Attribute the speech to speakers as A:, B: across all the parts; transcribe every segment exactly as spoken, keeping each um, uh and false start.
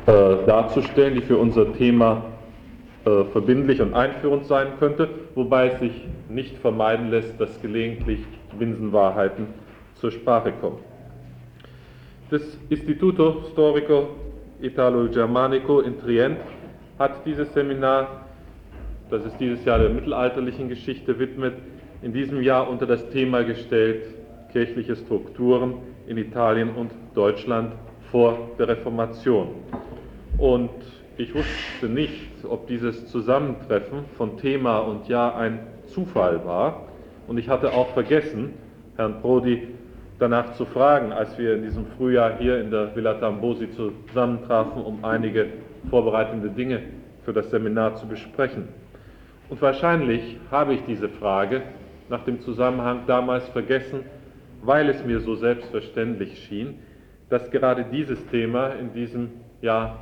A: äh, darzustellen, die für unser Thema äh, verbindlich und einführend sein könnte, wobei es sich nicht vermeiden lässt, dass gelegentlich Binsenwahrheiten zur Sprache kommen. Das Istituto Storico Italo-Germanico in Trient hat dieses Seminar, das es dieses Jahr der mittelalterlichen Geschichte widmet, in diesem Jahr unter das Thema gestellt: kirchliche Strukturen in Italien und Deutschland vor der Reformation. Und ich wusste nicht, ob dieses Zusammentreffen von Thema und Jahr ein Zufall war, und ich hatte auch vergessen, Herrn Prodi danach zu fragen, als wir in diesem Frühjahr hier in der Villa Tambosi zusammentrafen, um einige vorbereitende Dinge für das Seminar zu besprechen. Und wahrscheinlich habe ich diese Frage nach dem Zusammenhang damals vergessen, weil es mir so selbstverständlich schien, dass gerade dieses Thema in diesem Jahr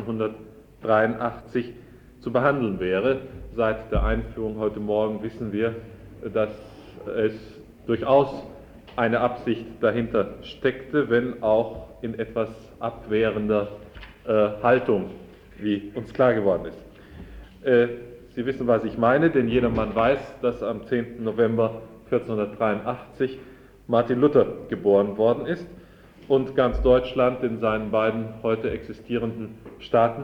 A: neunzehnhundertdreiundachtzig zu behandeln wäre. Seit der Einführung heute Morgen wissen wir, dass es durchaus eine Absicht dahinter steckte, wenn auch in etwas abwehrender äh, Haltung, wie uns klar geworden ist. Äh, Sie wissen, was ich meine, denn jedermann weiß, dass am zehnten November vierzehnhundertdreiundachtzig Martin Luther geboren worden ist, und ganz Deutschland in seinen beiden heute existierenden Staaten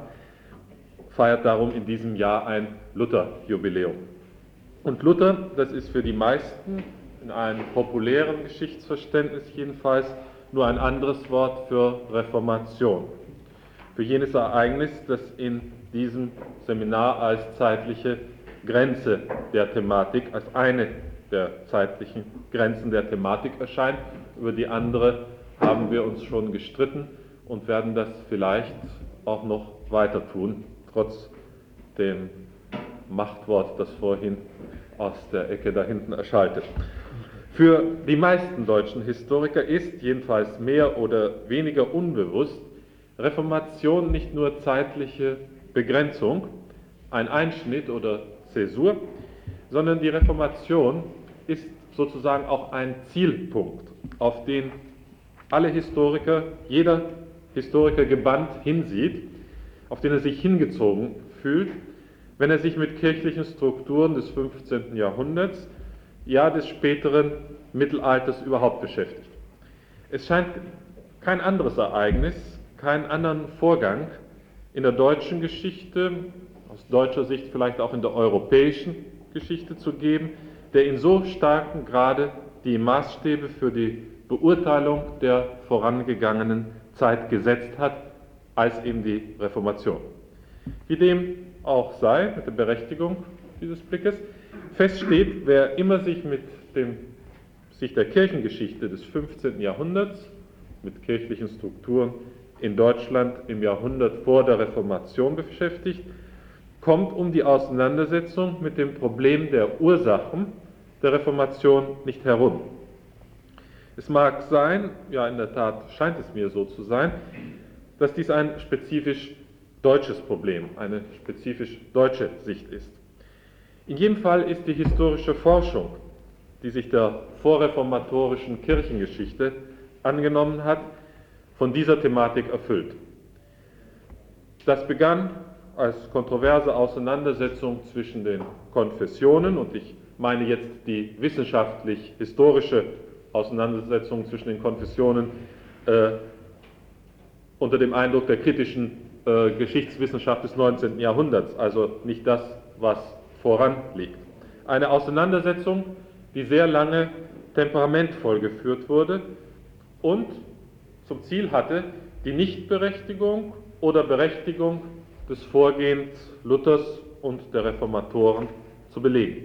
A: feiert darum in diesem Jahr ein Luther-Jubiläum. Und Luther, das ist für die meisten in einem populären Geschichtsverständnis jedenfalls nur ein anderes Wort für Reformation, für jenes Ereignis, das in diesem Seminar als zeitliche Grenze der Thematik, als eine der zeitlichen Grenzen der Thematik erscheint. Über die andere haben wir uns schon gestritten und werden das vielleicht auch noch weiter tun, trotz dem Machtwort, das vorhin aus der Ecke da hinten erschallte. Für die meisten deutschen Historiker ist, jedenfalls mehr oder weniger unbewusst, Reformation nicht nur zeitliche Begrenzung, ein Einschnitt oder Zäsur, sondern die Reformation ist sozusagen auch ein Zielpunkt, auf den alle Historiker, jeder Historiker gebannt hinsieht, auf den er sich hingezogen fühlt, wenn er sich mit kirchlichen Strukturen des fünfzehnten Jahrhunderts, ja des späteren Mittelalters überhaupt beschäftigt. Es scheint kein anderes Ereignis, keinen anderen Vorgang in der deutschen Geschichte, aus deutscher Sicht vielleicht auch in der europäischen Geschichte zu geben, der in so starkem Grade die Maßstäbe für die Beurteilung der vorangegangenen Zeit gesetzt hat, als eben die Reformation. Wie dem auch sei, mit der Berechtigung dieses Blickes, fest steht, wer immer sich mit dem, sich der Kirchengeschichte des fünfzehnten Jahrhunderts, mit kirchlichen Strukturen in Deutschland im Jahrhundert vor der Reformation beschäftigt, kommt um die Auseinandersetzung mit dem Problem der Ursachen der Reformation nicht herum. Es mag sein, ja in der Tat scheint es mir so zu sein, dass dies ein spezifisch deutsches Problem, eine spezifisch deutsche Sicht ist. In jedem Fall ist die historische Forschung, die sich der vorreformatorischen Kirchengeschichte angenommen hat, von dieser Thematik erfüllt. Das begann als kontroverse Auseinandersetzung zwischen den Konfessionen, und ich meine jetzt die wissenschaftlich-historische Auseinandersetzung zwischen den Konfessionen äh, unter dem Eindruck der kritischen äh, Geschichtswissenschaft des neunzehnten Jahrhunderts, also nicht das, was voran liegt. Eine Auseinandersetzung, die sehr lange temperamentvoll geführt wurde und zum Ziel hatte, die Nichtberechtigung oder Berechtigung des Vorgehens Luthers und der Reformatoren zu belegen.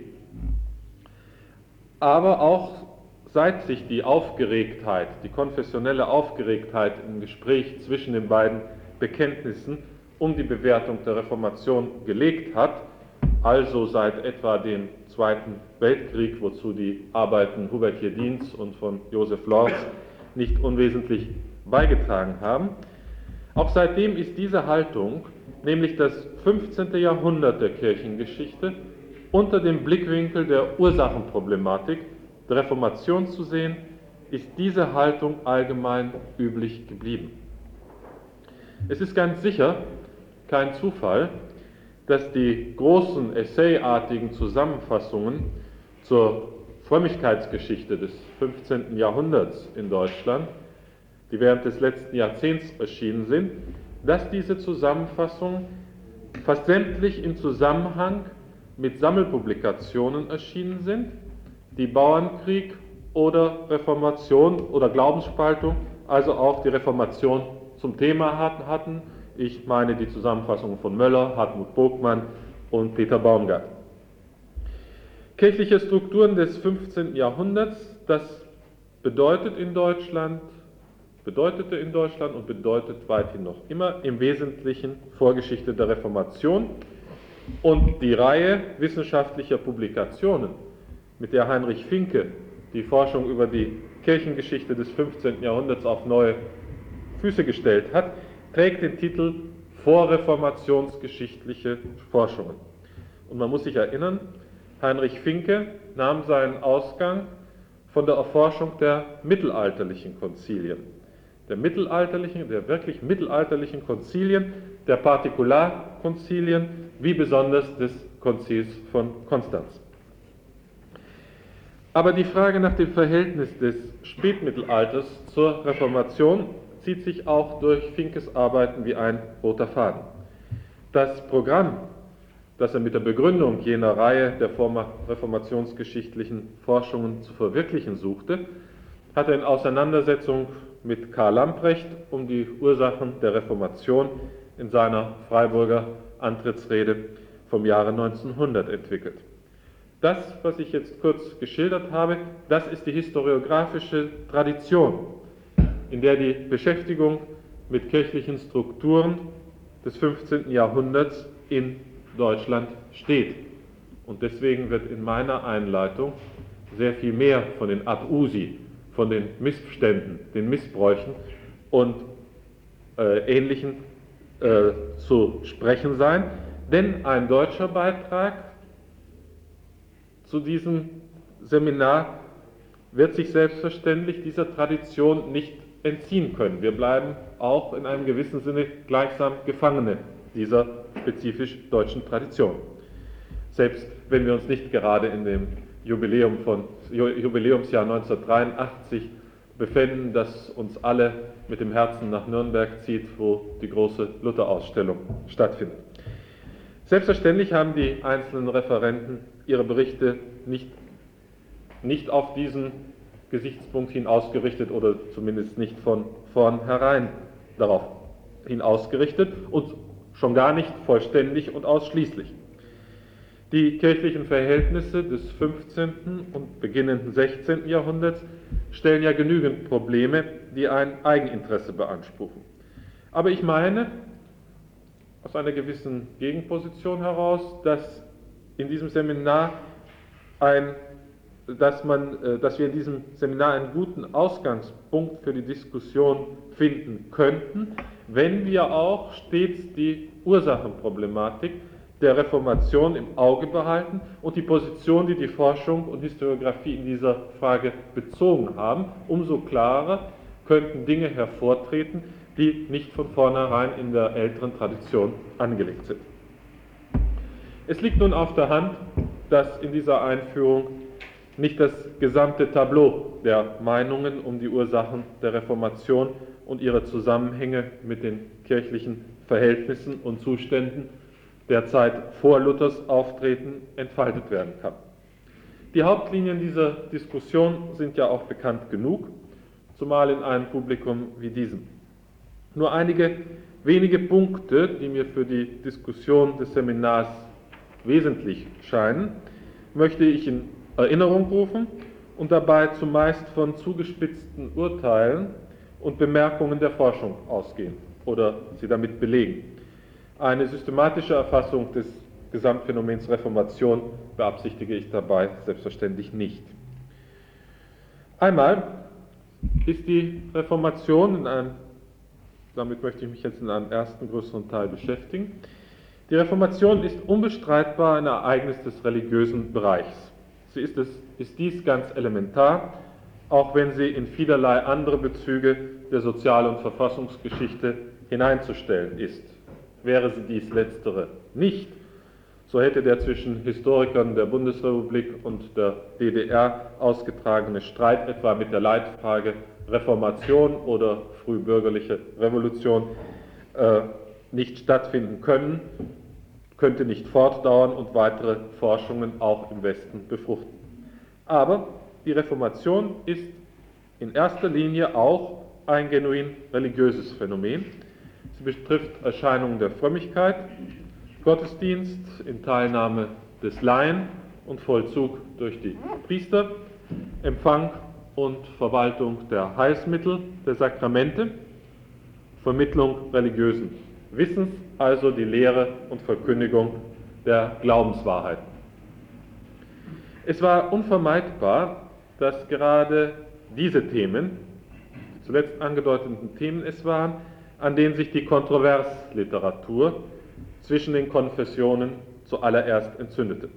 A: Aber auch seit sich die Aufgeregtheit, die konfessionelle Aufgeregtheit im Gespräch zwischen den beiden Bekenntnissen um die Bewertung der Reformation gelegt hat, also seit etwa dem Zweiten Weltkrieg, wozu die Arbeiten Hubert Jedins und von Joseph Lorz nicht unwesentlich beigetragen haben, auch seitdem ist diese Haltung, nämlich das fünfzehnte Jahrhundert der Kirchengeschichte, unter dem Blickwinkel der Ursachenproblematik der Reformation zu sehen, ist diese Haltung allgemein üblich geblieben. Es ist ganz sicher kein Zufall, dass die großen essayartigen Zusammenfassungen zur Frömmigkeitsgeschichte des fünfzehnten Jahrhunderts in Deutschland, die während des letzten Jahrzehnts erschienen sind, dass diese Zusammenfassungen fast sämtlich im Zusammenhang mit Sammelpublikationen erschienen sind, die Bauernkrieg oder Reformation oder Glaubensspaltung, also auch die Reformation zum Thema hatten. Ich meine die Zusammenfassungen von Möller, Hartmut Bogmann und Peter Baumgart. Kirchliche Strukturen des fünfzehnten Jahrhunderts, das bedeutet in Deutschland, bedeutete in Deutschland und bedeutet weithin noch immer im Wesentlichen Vorgeschichte der Reformation und die Reihe wissenschaftlicher Publikationen, mit der Heinrich Finke die Forschung über die Kirchengeschichte des fünfzehnten Jahrhunderts auf neue Füße gestellt hat, trägt den Titel Vorreformationsgeschichtliche Forschungen. Und man muss sich erinnern, Heinrich Finke nahm seinen Ausgang von der Erforschung der mittelalterlichen Konzilien, der mittelalterlichen, der wirklich mittelalterlichen Konzilien, der Partikularkonzilien, wie besonders des Konzils von Konstanz. Aber die Frage nach dem Verhältnis des Spätmittelalters zur Reformation zieht sich auch durch Finkes Arbeiten wie ein roter Faden. Das Programm, das er mit der Begründung jener Reihe der reformationsgeschichtlichen Forschungen zu verwirklichen suchte, hat er in Auseinandersetzung mit Karl Lamprecht um die Ursachen der Reformation in seiner Freiburger Antrittsrede vom Jahre neunzehnhundert entwickelt. Das, was ich jetzt kurz geschildert habe, das ist die historiografische Tradition, in der die Beschäftigung mit kirchlichen Strukturen des fünfzehnten Jahrhunderts in Deutschland steht. Und deswegen wird in meiner Einleitung sehr viel mehr von den Ad usi, von den Missständen, den Missbräuchen und äh, Ähnlichen äh, zu sprechen sein, denn ein deutscher Beitrag zu diesem Seminar wird sich selbstverständlich dieser Tradition nicht entziehen können. Wir bleiben auch in einem gewissen Sinne gleichsam Gefangene dieser spezifisch deutschen Tradition. Selbst wenn wir uns nicht gerade in dem Jubiläum von, Jubiläumsjahr neunzehnhundertdreiundachtzig befinden, das uns alle mit dem Herzen nach Nürnberg zieht, wo die große Lutherausstellung stattfindet. Selbstverständlich haben die einzelnen Referenten ihre Berichte nicht, nicht auf diesen Gesichtspunkt hin ausgerichtet oder zumindest nicht von vornherein darauf hin ausgerichtet und schon gar nicht vollständig und ausschließlich. Die kirchlichen Verhältnisse des fünfzehnten und beginnenden sechzehnten Jahrhunderts stellen ja genügend Probleme, die ein Eigeninteresse beanspruchen. Aber ich meine, aus einer gewissen Gegenposition heraus, dass in diesem Seminar ein, dass man, dass wir in diesem Seminar einen guten Ausgangspunkt für die Diskussion finden könnten, wenn wir auch stets die Ursachenproblematik der Reformation im Auge behalten und die Position, die die Forschung und Historiographie in dieser Frage bezogen haben, umso klarer könnten Dinge hervortreten, die nicht von vornherein in der älteren Tradition angelegt sind. Es liegt nun auf der Hand, dass in dieser Einführung nicht das gesamte Tableau der Meinungen um die Ursachen der Reformation und ihre Zusammenhänge mit den kirchlichen Verhältnissen und Zuständen der Zeit vor Luthers Auftreten entfaltet werden kann. Die Hauptlinien dieser Diskussion sind ja auch bekannt genug, zumal in einem Publikum wie diesem. Nur einige wenige Punkte, die mir für die Diskussion des Seminars wesentlich scheinen, möchte ich in Erinnerung rufen und dabei zumeist von zugespitzten Urteilen und Bemerkungen der Forschung ausgehen oder sie damit belegen. Eine systematische Erfassung des Gesamtphänomens Reformation beabsichtige ich dabei selbstverständlich nicht. Einmal ist die Reformation, in einem, damit möchte ich mich jetzt in einem ersten größeren Teil beschäftigen, die Reformation ist unbestreitbar ein Ereignis des religiösen Bereichs. Sie ist, es, ist dies ganz elementar, auch wenn sie in vielerlei andere Bezüge der Sozial- und Verfassungsgeschichte hineinzustellen ist. Wäre sie dies Letztere nicht, so hätte der zwischen Historikern der Bundesrepublik und der D D R ausgetragene Streit etwa mit der Leitfrage Reformation oder frühbürgerliche Revolution äh, nicht stattfinden können, könnte nicht fortdauern und weitere Forschungen auch im Westen befruchten. Aber die Reformation ist in erster Linie auch ein genuin religiöses Phänomen. Sie betrifft Erscheinungen der Frömmigkeit, Gottesdienst in Teilnahme des Laien und Vollzug durch die Priester, Empfang und Verwaltung der Heilsmittel, der Sakramente, Vermittlung religiösen Wissens, also die Lehre und Verkündigung der Glaubenswahrheiten. Es war unvermeidbar, dass gerade diese Themen, die zuletzt angedeuteten Themen es waren, an denen sich die Kontroversliteratur zwischen den Konfessionen zuallererst entzündete.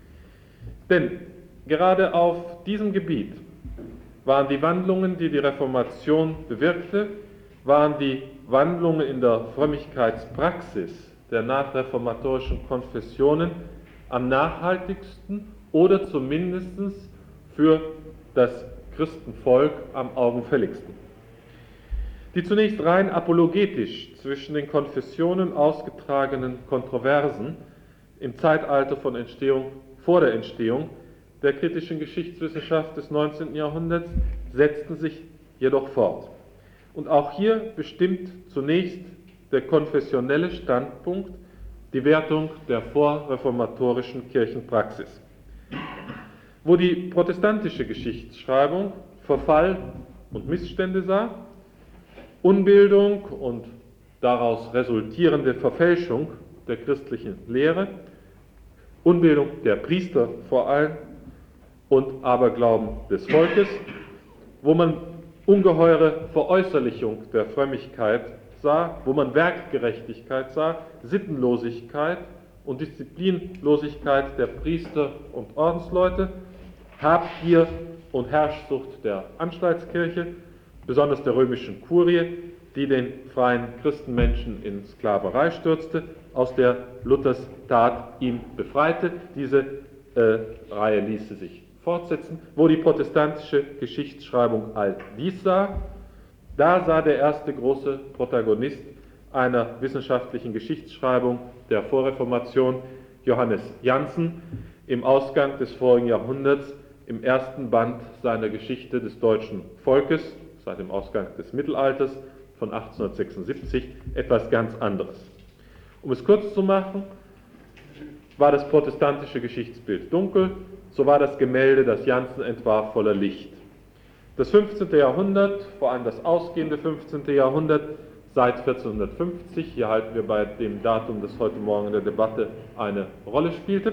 A: Denn gerade auf diesem Gebiet waren die Wandlungen, die die Reformation bewirkte, waren die Wandlungen in der Frömmigkeitspraxis der nachreformatorischen Konfessionen am nachhaltigsten oder zumindest für das Christenvolk am augenfälligsten. Die zunächst rein apologetisch zwischen den Konfessionen ausgetragenen Kontroversen im Zeitalter von Entstehung, vor der Entstehung der kritischen Geschichtswissenschaft des neunzehnten Jahrhunderts setzten sich jedoch fort. Und auch hier bestimmt zunächst der konfessionelle Standpunkt die Wertung der vorreformatorischen Kirchenpraxis. Wo die protestantische Geschichtsschreibung Verfall und Missstände sah, Unbildung und daraus resultierende Verfälschung der christlichen Lehre, Unbildung der Priester vor allem und Aberglauben des Volkes, wo man ungeheure Veräußerlichung der Frömmigkeit sah, wo man Werkgerechtigkeit sah, Sittenlosigkeit und Disziplinlosigkeit der Priester und Ordensleute, Habgier und Herrschsucht der Anstaltskirche, besonders der römischen Kurie, die den freien Christenmenschen in Sklaverei stürzte, aus der Luthers Tat ihn befreite. Diese äh, Reihe ließe sich fortsetzen. Wo die protestantische Geschichtsschreibung all dies sah, da sah der erste große Protagonist einer wissenschaftlichen Geschichtsschreibung der Vorreformation, Johannes Jansen, im Ausgang des vorigen Jahrhunderts, im ersten Band seiner Geschichte des deutschen Volkes, seit dem Ausgang des Mittelalters von achtzehnhundertsechsundsiebzig, etwas ganz anderes. Um es kurz zu machen, war das protestantische Geschichtsbild dunkel, so war das Gemälde, das Jansen entwarf, voller Licht. Das fünfzehnte Jahrhundert, vor allem das ausgehende fünfzehnte Jahrhundert, seit vierzehnhundertfünfzig, hier halten wir bei dem Datum, das heute Morgen in der Debatte eine Rolle spielte,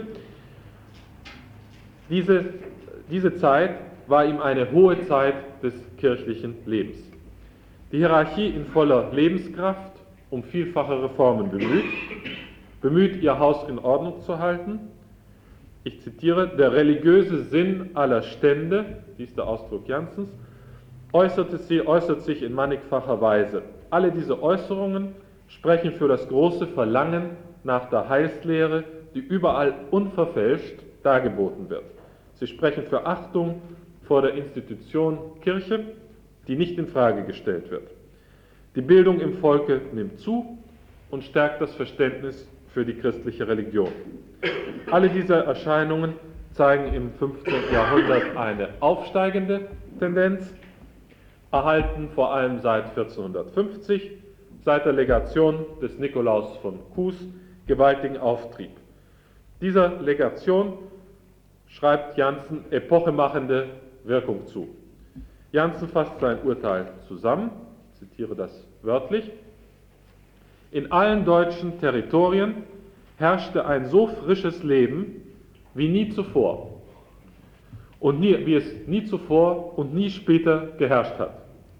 A: diese, diese Zeit war ihm eine hohe Zeit des kirchlichen Lebens. Die Hierarchie in voller Lebenskraft, um vielfache Reformen bemüht, bemüht, ihr Haus in Ordnung zu halten. Ich zitiere, der religiöse Sinn aller Stände, dies ist der Ausdruck Jansens, äußerte sie, äußert sich in mannigfacher Weise. Alle diese Äußerungen sprechen für das große Verlangen nach der Heilslehre, die überall unverfälscht dargeboten wird. Sie sprechen für Achtung vor der Institution Kirche, die nicht in Frage gestellt wird. Die Bildung im Volke nimmt zu und stärkt das Verständnis für die christliche Religion. Alle diese Erscheinungen zeigen im fünfzehnten Jahrhundert eine aufsteigende Tendenz, erhalten vor allem seit vierzehnhundertfünfzig, seit der Legation des Nikolaus von Kues, gewaltigen Auftrieb. Dieser Legation schreibt Jansen epochemachende Wirkung zu. Jansen fasst sein Urteil zusammen, ich zitiere das wörtlich: In allen deutschen Territorien herrschte ein so frisches Leben wie nie zuvor und nie, wie es nie zuvor und nie später geherrscht hat.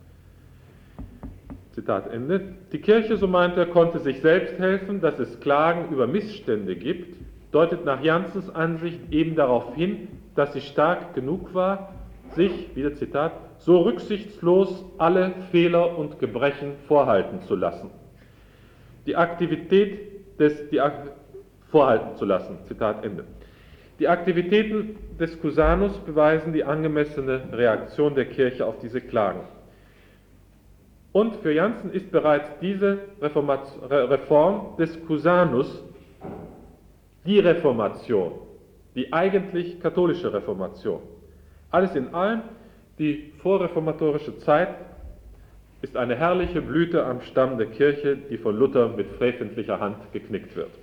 A: Zitat Ende. Die Kirche, so meint er, konnte sich selbst helfen, dass es Klagen über Missstände gibt, deutet nach Jansens Ansicht eben darauf hin, dass sie stark genug war, sich, wieder Zitat, so rücksichtslos alle Fehler und Gebrechen vorhalten zu lassen. Die Aktivität des, die, vorhalten zu lassen. Zitat Ende. Die Aktivitäten des Cusanus beweisen die angemessene Reaktion der Kirche auf diese Klagen. Und für Janssen ist bereits diese Reform des Cusanus die Reformation, die eigentlich katholische Reformation. Alles in allem, die vorreformatorische Zeit ist eine herrliche Blüte am Stamm der Kirche, die von Luther mit freventlicher Hand geknickt wird.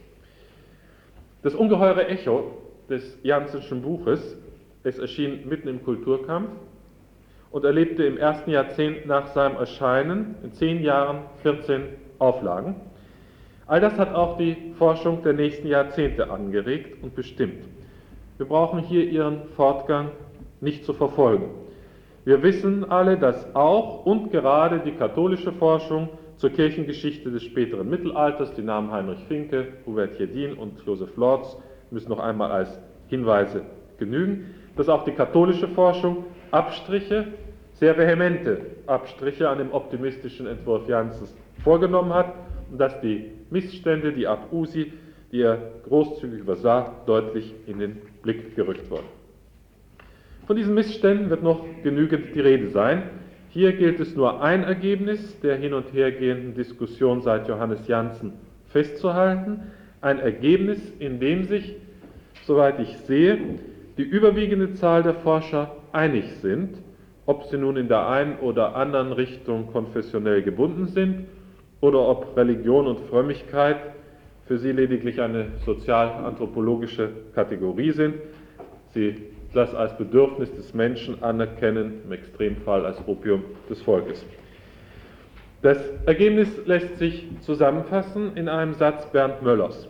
A: Das ungeheure Echo des Janssenschen Buches, es erschien mitten im Kulturkampf und erlebte im ersten Jahrzehnt nach seinem Erscheinen in zehn Jahren vierzehn Auflagen. All das hat auch die Forschung der nächsten Jahrzehnte angeregt und bestimmt. Wir brauchen hier ihren Fortgang nicht zu verfolgen. Wir wissen alle, dass auch und gerade die katholische Forschung zur Kirchengeschichte des späteren Mittelalters, die Namen Heinrich Finke, Hubert Jedin und Joseph Lorz müssen noch einmal als Hinweise genügen, dass auch die katholische Forschung Abstriche, sehr vehemente Abstriche an dem optimistischen Entwurf Janssens vorgenommen hat und dass die Missstände, die Abusi, die er großzügig übersah, deutlich in den Blick gerückt wurden. Von diesen Missständen wird noch genügend die Rede sein. Hier gilt es nur ein Ergebnis der hin und hergehenden Diskussion seit Johannes Janssen festzuhalten. Ein Ergebnis, in dem sich, soweit ich sehe, die überwiegende Zahl der Forscher einig sind, ob sie nun in der einen oder anderen Richtung konfessionell gebunden sind oder ob Religion und Frömmigkeit für sie lediglich eine sozialanthropologische Kategorie sind. Sie das als Bedürfnis des Menschen anerkennen, im Extremfall als Opium des Volkes. Das Ergebnis lässt sich zusammenfassen in einem Satz Bernd Möllers.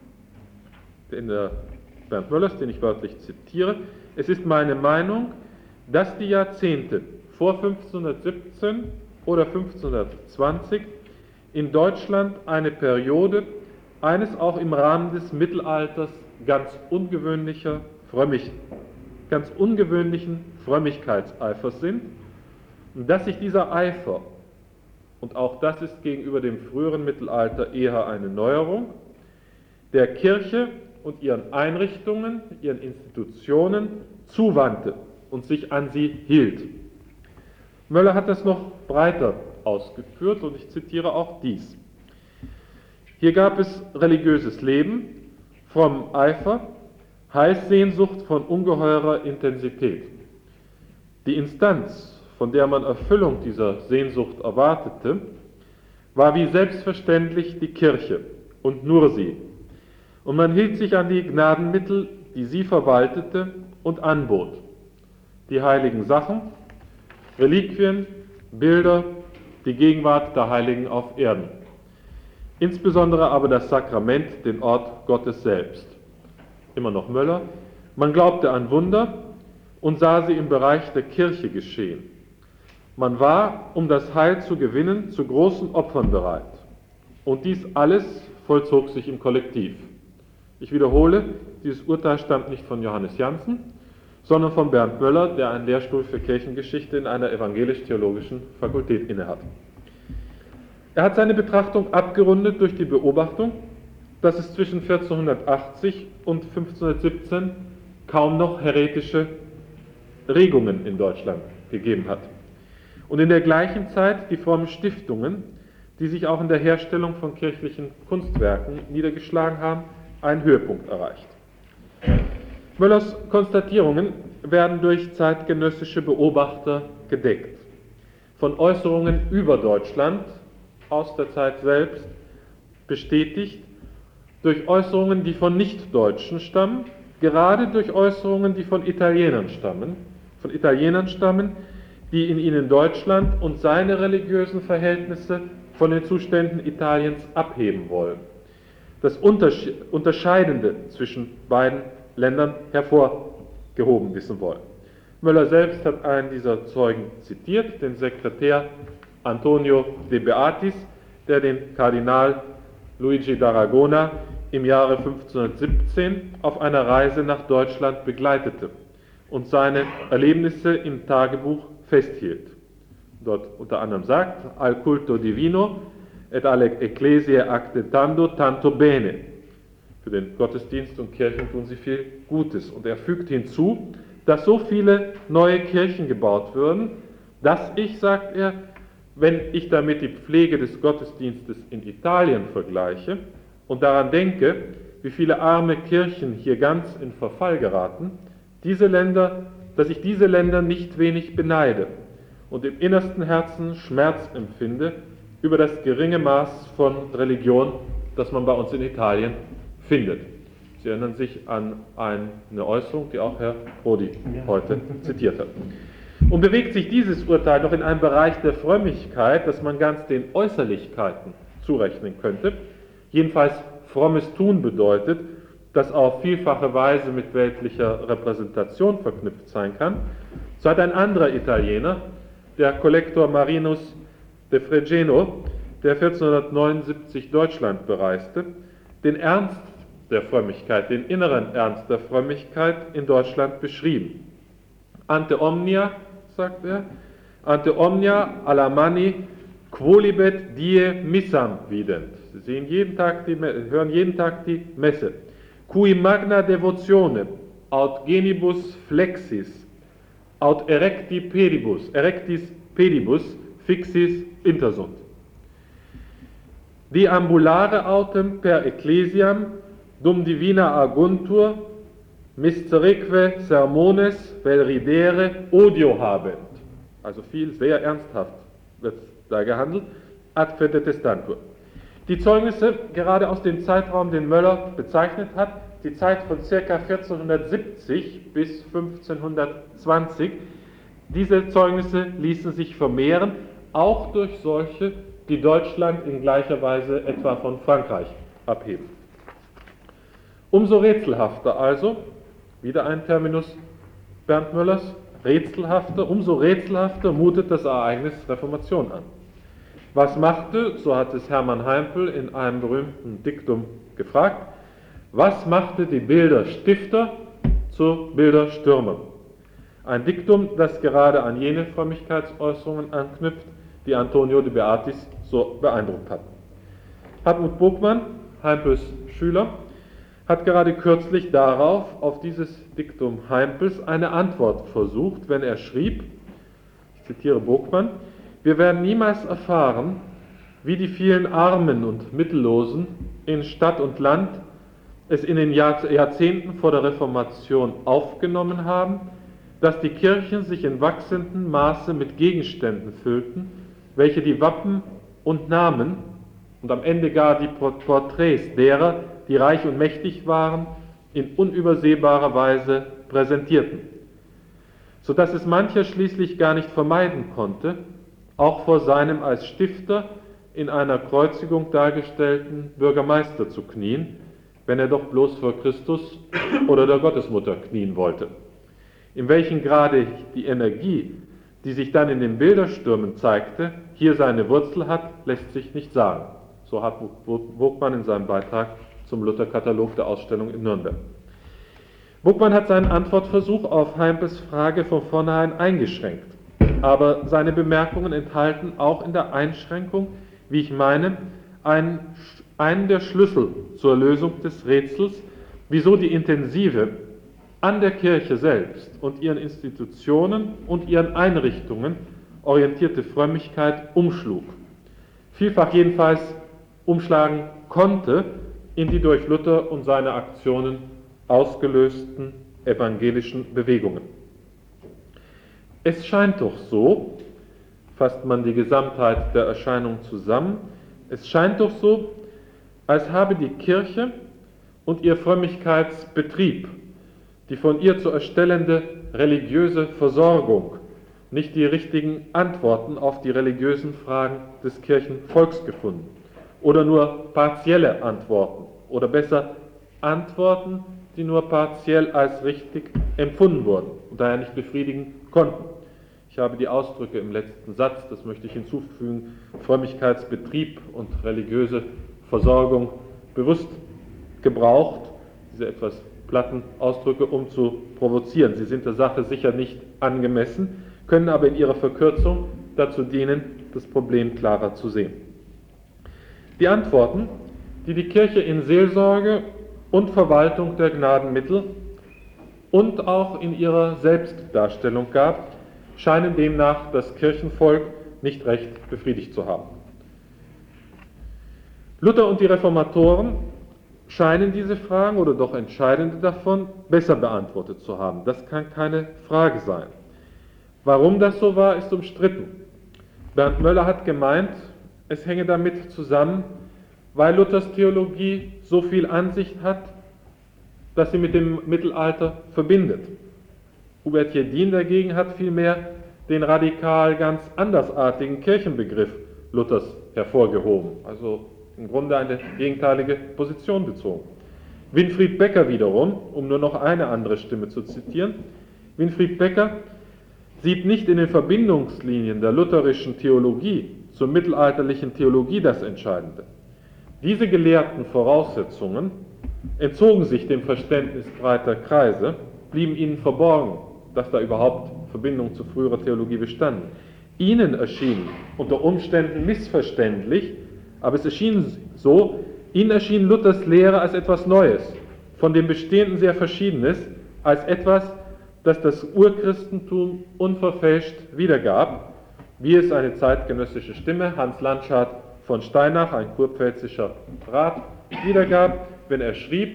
A: In der Bernd Möllers, den ich wörtlich zitiere: Es ist meine Meinung, dass die Jahrzehnte vor fünfzehnhundertsiebzehn oder fünfzehnhundertzwanzig in Deutschland eine Periode eines auch im Rahmen des Mittelalters ganz ungewöhnlicher Frömmigkeit ganz ungewöhnlichen Frömmigkeitseifers sind und dass sich dieser Eifer, und auch das ist gegenüber dem früheren Mittelalter eher eine Neuerung, der Kirche und ihren Einrichtungen, ihren Institutionen zuwandte und sich an sie hielt. Möller hat das noch breiter ausgeführt und ich zitiere auch dies. Hier gab es religiöses Leben, frommen Eifer, Heißsehnsucht von ungeheurer Intensität. Die Instanz, von der man Erfüllung dieser Sehnsucht erwartete, war wie selbstverständlich die Kirche und nur sie. Und man hielt sich an die Gnadenmittel, die sie verwaltete und anbot. Die heiligen Sachen, Reliquien, Bilder, die Gegenwart der Heiligen auf Erden. Insbesondere aber das Sakrament, den Ort Gottes selbst. Immer noch Möller, man glaubte an Wunder und sah sie im Bereich der Kirche geschehen. Man war, um das Heil zu gewinnen, zu großen Opfern bereit. Und dies alles vollzog sich im Kollektiv. Ich wiederhole, dieses Urteil stammt nicht von Johannes Janssen, sondern von Bernd Möller, der einen Lehrstuhl für Kirchengeschichte in einer evangelisch-theologischen Fakultät innehat. Er hat seine Betrachtung abgerundet durch die Beobachtung, dass es zwischen vierzehnhundertachtzig und fünfzehnhundertsiebzehn kaum noch häretische Regungen in Deutschland gegeben hat. Und in der gleichen Zeit die frommen Stiftungen, die sich auch in der Herstellung von kirchlichen Kunstwerken niedergeschlagen haben, einen Höhepunkt erreicht. Möllers Konstatierungen werden durch zeitgenössische Beobachter gedeckt. Von Äußerungen über Deutschland aus der Zeit selbst bestätigt, durch Äußerungen, die von Nichtdeutschen stammen, gerade durch Äußerungen, die von Italienern stammen, von Italienern stammen, die in ihnen Deutschland und seine religiösen Verhältnisse von den Zuständen Italiens abheben wollen, das Unterscheidende zwischen beiden Ländern hervorgehoben wissen wollen. Möller selbst hat einen dieser Zeugen zitiert, den Sekretär Antonio de Beatis, der den Kardinal Luigi d'Aragona im Jahre fünfzehnhundertsiebzehn auf einer Reise nach Deutschland begleitete und seine Erlebnisse im Tagebuch festhielt. Dort unter anderem sagt: Al culto divino et alle ecclesiae actetando tanto bene. Für den Gottesdienst und Kirchen tun sie viel Gutes. Und er fügt hinzu, dass so viele neue Kirchen gebaut würden, dass ich, sagt er, wenn ich damit die Pflege des Gottesdienstes in Italien vergleiche und daran denke, wie viele arme Kirchen hier ganz in Verfall geraten, diese Länder, dass ich diese Länder nicht wenig beneide und im innersten Herzen Schmerz empfinde über das geringe Maß von Religion, das man bei uns in Italien findet. Sie erinnern sich an eine Äußerung, die auch Herr Prodi heute zitiert hat. Und bewegt sich dieses Urteil noch in einem Bereich der Frömmigkeit, das man ganz den Äußerlichkeiten zurechnen könnte, jedenfalls frommes Tun bedeutet, das auf vielfache Weise mit weltlicher Repräsentation verknüpft sein kann, so hat ein anderer Italiener, der Kollektor Marinus de Fregeno, der vierzehnhundertneunundsiebzig Deutschland bereiste, den Ernst der Frömmigkeit, den inneren Ernst der Frömmigkeit in Deutschland beschrieben. Ante omnia, sagt er, ante omnia alla mani quolibet die missam vident. Sie sehen jeden Tag die, hören jeden Tag die Messe. Cui magna devotione aut genibus flexis aut erecti pedibus, erectis pedibus fixis intersunt. Die ambulare autem per ecclesiam dum divina aguntur mistereque sermones vel ridere odio habent. Also viel, sehr ernsthaft wird da gehandelt. Ad fede testantur. Die Zeugnisse, gerade aus dem Zeitraum, den Möller bezeichnet hat, die Zeit von ca. vierzehnhundertsiebzig bis fünfzehnhundertzwanzig, diese Zeugnisse ließen sich vermehren, auch durch solche, die Deutschland in gleicher Weise etwa von Frankreich abheben. Umso rätselhafter also, wieder ein Terminus Bernd Möllers, rätselhafter, umso rätselhafter mutet das Ereignis Reformation an. Was machte, so hat es Hermann Heimpel in einem berühmten Diktum gefragt, was machte die Bilderstifter zu Bilderstürmern? Ein Diktum, das gerade an jene Frömmigkeitsäußerungen anknüpft, die Antonio de Beatis so beeindruckt hatten. Hartmut Burgmann, Heimpels Schüler, hat gerade kürzlich darauf, auf dieses Diktum Heimpels, eine Antwort versucht, wenn er schrieb, ich zitiere Burgmann, wir werden niemals erfahren, wie die vielen Armen und Mittellosen in Stadt und Land es in den Jahrzehnten vor der Reformation aufgenommen haben, dass die Kirchen sich in wachsendem Maße mit Gegenständen füllten, welche die Wappen und Namen und am Ende gar die Porträts derer, die reich und mächtig waren, in unübersehbarer Weise präsentierten, so dass es mancher schließlich gar nicht vermeiden konnte, auch vor seinem als Stifter in einer Kreuzigung dargestellten Bürgermeister zu knien, wenn er doch bloß vor Christus oder der Gottesmutter knien wollte. In welchem Grade die Energie, die sich dann in den Bilderstürmen zeigte, hier seine Wurzel hat, lässt sich nicht sagen. So hat Burgmann in seinem Beitrag zum Luther-Katalog der Ausstellung in Nürnberg. Burgmann hat seinen Antwortversuch auf Heimpels Frage von vornherein eingeschränkt, aber seine Bemerkungen enthalten auch in der Einschränkung, wie ich meine, einen, einen der Schlüssel zur Lösung des Rätsels, wieso die intensive an der Kirche selbst und ihren Institutionen und ihren Einrichtungen orientierte Frömmigkeit umschlug. Vielfach jedenfalls umschlagen konnte in die durch Luther und seine Aktionen ausgelösten evangelischen Bewegungen. Es scheint doch so, fasst man die Gesamtheit der Erscheinung zusammen, es scheint doch so, als habe die Kirche und ihr Frömmigkeitsbetrieb, die von ihr zu erstellende religiöse Versorgung, nicht die richtigen Antworten auf die religiösen Fragen des Kirchenvolks gefunden oder nur partielle Antworten oder besser Antworten, die nur partiell als richtig empfunden wurden und daher nicht befriedigen konnten. Ich habe die Ausdrücke im letzten Satz, das möchte ich hinzufügen, Frömmigkeitsbetrieb und religiöse Versorgung bewusst gebraucht, diese etwas platten Ausdrücke, um zu provozieren. Sie sind der Sache sicher nicht angemessen, können aber in ihrer Verkürzung dazu dienen, das Problem klarer zu sehen. Die Antworten, die die Kirche in Seelsorge und Verwaltung der Gnadenmittel und auch in ihrer Selbstdarstellung gab, scheinen demnach das Kirchenvolk nicht recht befriedigt zu haben. Luther und die Reformatoren scheinen diese Fragen, oder doch entscheidende davon, besser beantwortet zu haben. Das kann keine Frage sein. Warum das so war, ist umstritten. Bernd Möller hat gemeint, es hänge damit zusammen, weil Luthers Theologie so viel Ansicht hat, dass sie mit dem Mittelalter verbindet. Hubert Jedin dagegen hat vielmehr den radikal ganz andersartigen Kirchenbegriff Luthers hervorgehoben, also im Grunde eine gegenteilige Position bezogen. Winfried Becker wiederum, um nur noch eine andere Stimme zu zitieren, Winfried Becker sieht nicht in den Verbindungslinien der lutherischen Theologie zur mittelalterlichen Theologie das Entscheidende. Diese gelehrten Voraussetzungen entzogen sich dem Verständnis breiter Kreise, blieben ihnen verborgen, dass da überhaupt Verbindungen zu früherer Theologie bestanden. Ihnen erschien unter Umständen missverständlich, aber es erschien so, ihnen erschien Luthers Lehre als etwas Neues, von dem Bestehenden sehr Verschiedenes, als etwas, das das Urchristentum unverfälscht wiedergab, wie es eine zeitgenössische Stimme, Hans Landschad von Steinach, ein kurpfälzischer Rat, wiedergab, wenn er schrieb,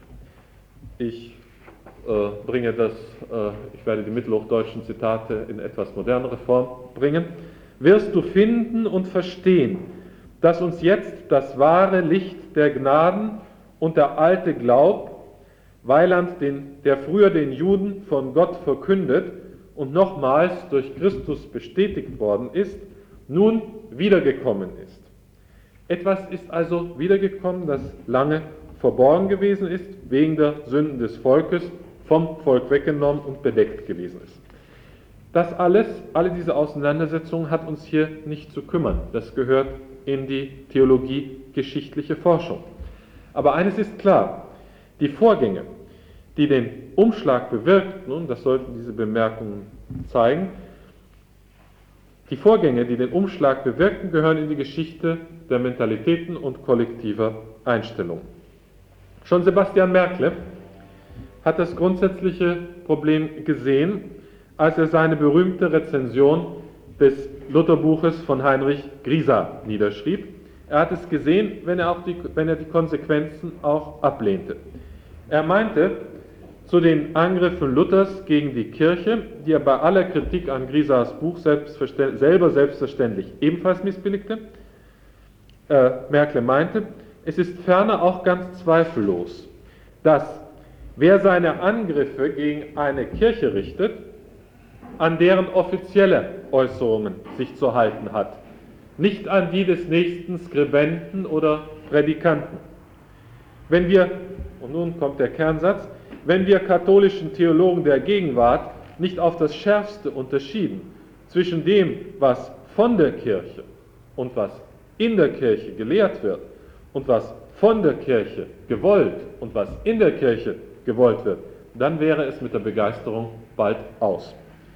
A: ich äh, bringe das, äh, ich werde die mittelhochdeutschen Zitate in etwas modernere Form bringen, wirst du finden und verstehen, dass uns jetzt das wahre Licht der Gnaden und der alte Glaub, Weiland, den, der früher den Juden von Gott verkündet und nochmals durch Christus bestätigt worden ist, nun wiedergekommen ist. Etwas ist also wiedergekommen, das lange verborgen gewesen ist, wegen der Sünden des Volkes, vom Volk weggenommen und bedeckt gewesen ist. Das alles, alle diese Auseinandersetzungen hat uns hier nicht zu kümmern. Das gehört in die theologiegeschichtliche Forschung. Aber eines ist klar, die Vorgänge, die den Umschlag bewirkten, und das sollten diese Bemerkungen zeigen, die Vorgänge, die den Umschlag bewirkten, gehören in die Geschichte der Mentalitäten und kollektiver Einstellungen. Schon Sebastian Merkle hat das grundsätzliche Problem gesehen, als er seine berühmte Rezension des Lutherbuches von Heinrich Grieser niederschrieb. Er hat es gesehen, wenn er, auch die, wenn er die Konsequenzen auch ablehnte. Er meinte, zu den Angriffen Luthers gegen die Kirche, die er bei aller Kritik an Griesers Buch selbstverständlich, selber selbstverständlich ebenfalls missbilligte, äh, Merkle meinte, es ist ferner auch ganz zweifellos, dass wer seine Angriffe gegen eine Kirche richtet, an deren offizielle Äußerungen sich zu halten hat, nicht an die des nächsten Skribenten oder Predikanten. Wenn wir, und nun kommt der Kernsatz, wenn wir katholischen Theologen der Gegenwart nicht auf das Schärfste unterschieden zwischen dem, was von der Kirche und was in der Kirche gelehrt wird und was von der Kirche gewollt und was in der Kirche gewollt wird, dann wäre es mit der Begeisterung bald aus.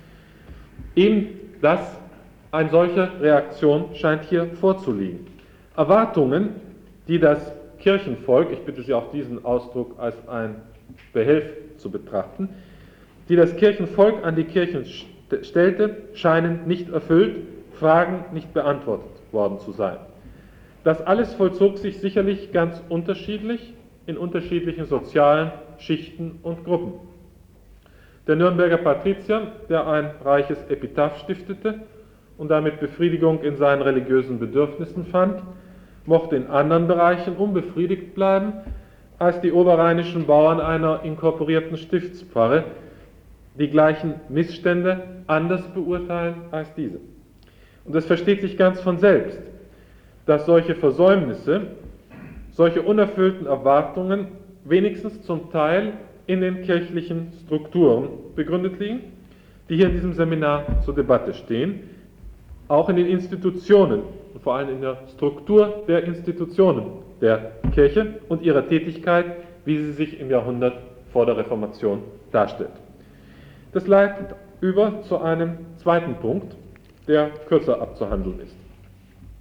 A: Eben das, eine solche Reaktion scheint hier vorzuliegen. Erwartungen, die das Kirchenvolk, ich bitte Sie auch diesen Ausdruck als ein Behelf zu betrachten, die das Kirchenvolk an die Kirchen stellte, scheinen nicht erfüllt, Fragen nicht beantwortet worden zu sein. Das alles vollzog sich sicherlich ganz unterschiedlich in unterschiedlichen sozialen Schichten und Gruppen. Der Nürnberger Patrizier, der ein reiches Epitaph stiftete und damit Befriedigung in seinen religiösen Bedürfnissen fand, mochte in anderen Bereichen unbefriedigt bleiben als die oberrheinischen Bauern einer inkorporierten Stiftspfarre, die gleichen Missstände anders beurteilen als diese. Und es versteht sich ganz von selbst, dass solche Versäumnisse, solche unerfüllten Erwartungen wenigstens zum Teil in den kirchlichen Strukturen begründet liegen, die hier in diesem Seminar zur Debatte stehen, auch in den Institutionen und vor allem in der Struktur der Institutionen der Kirche und ihrer Tätigkeit, wie sie sich im Jahrhundert vor der Reformation darstellt. Das leitet über zu einem zweiten Punkt, der kürzer abzuhandeln ist.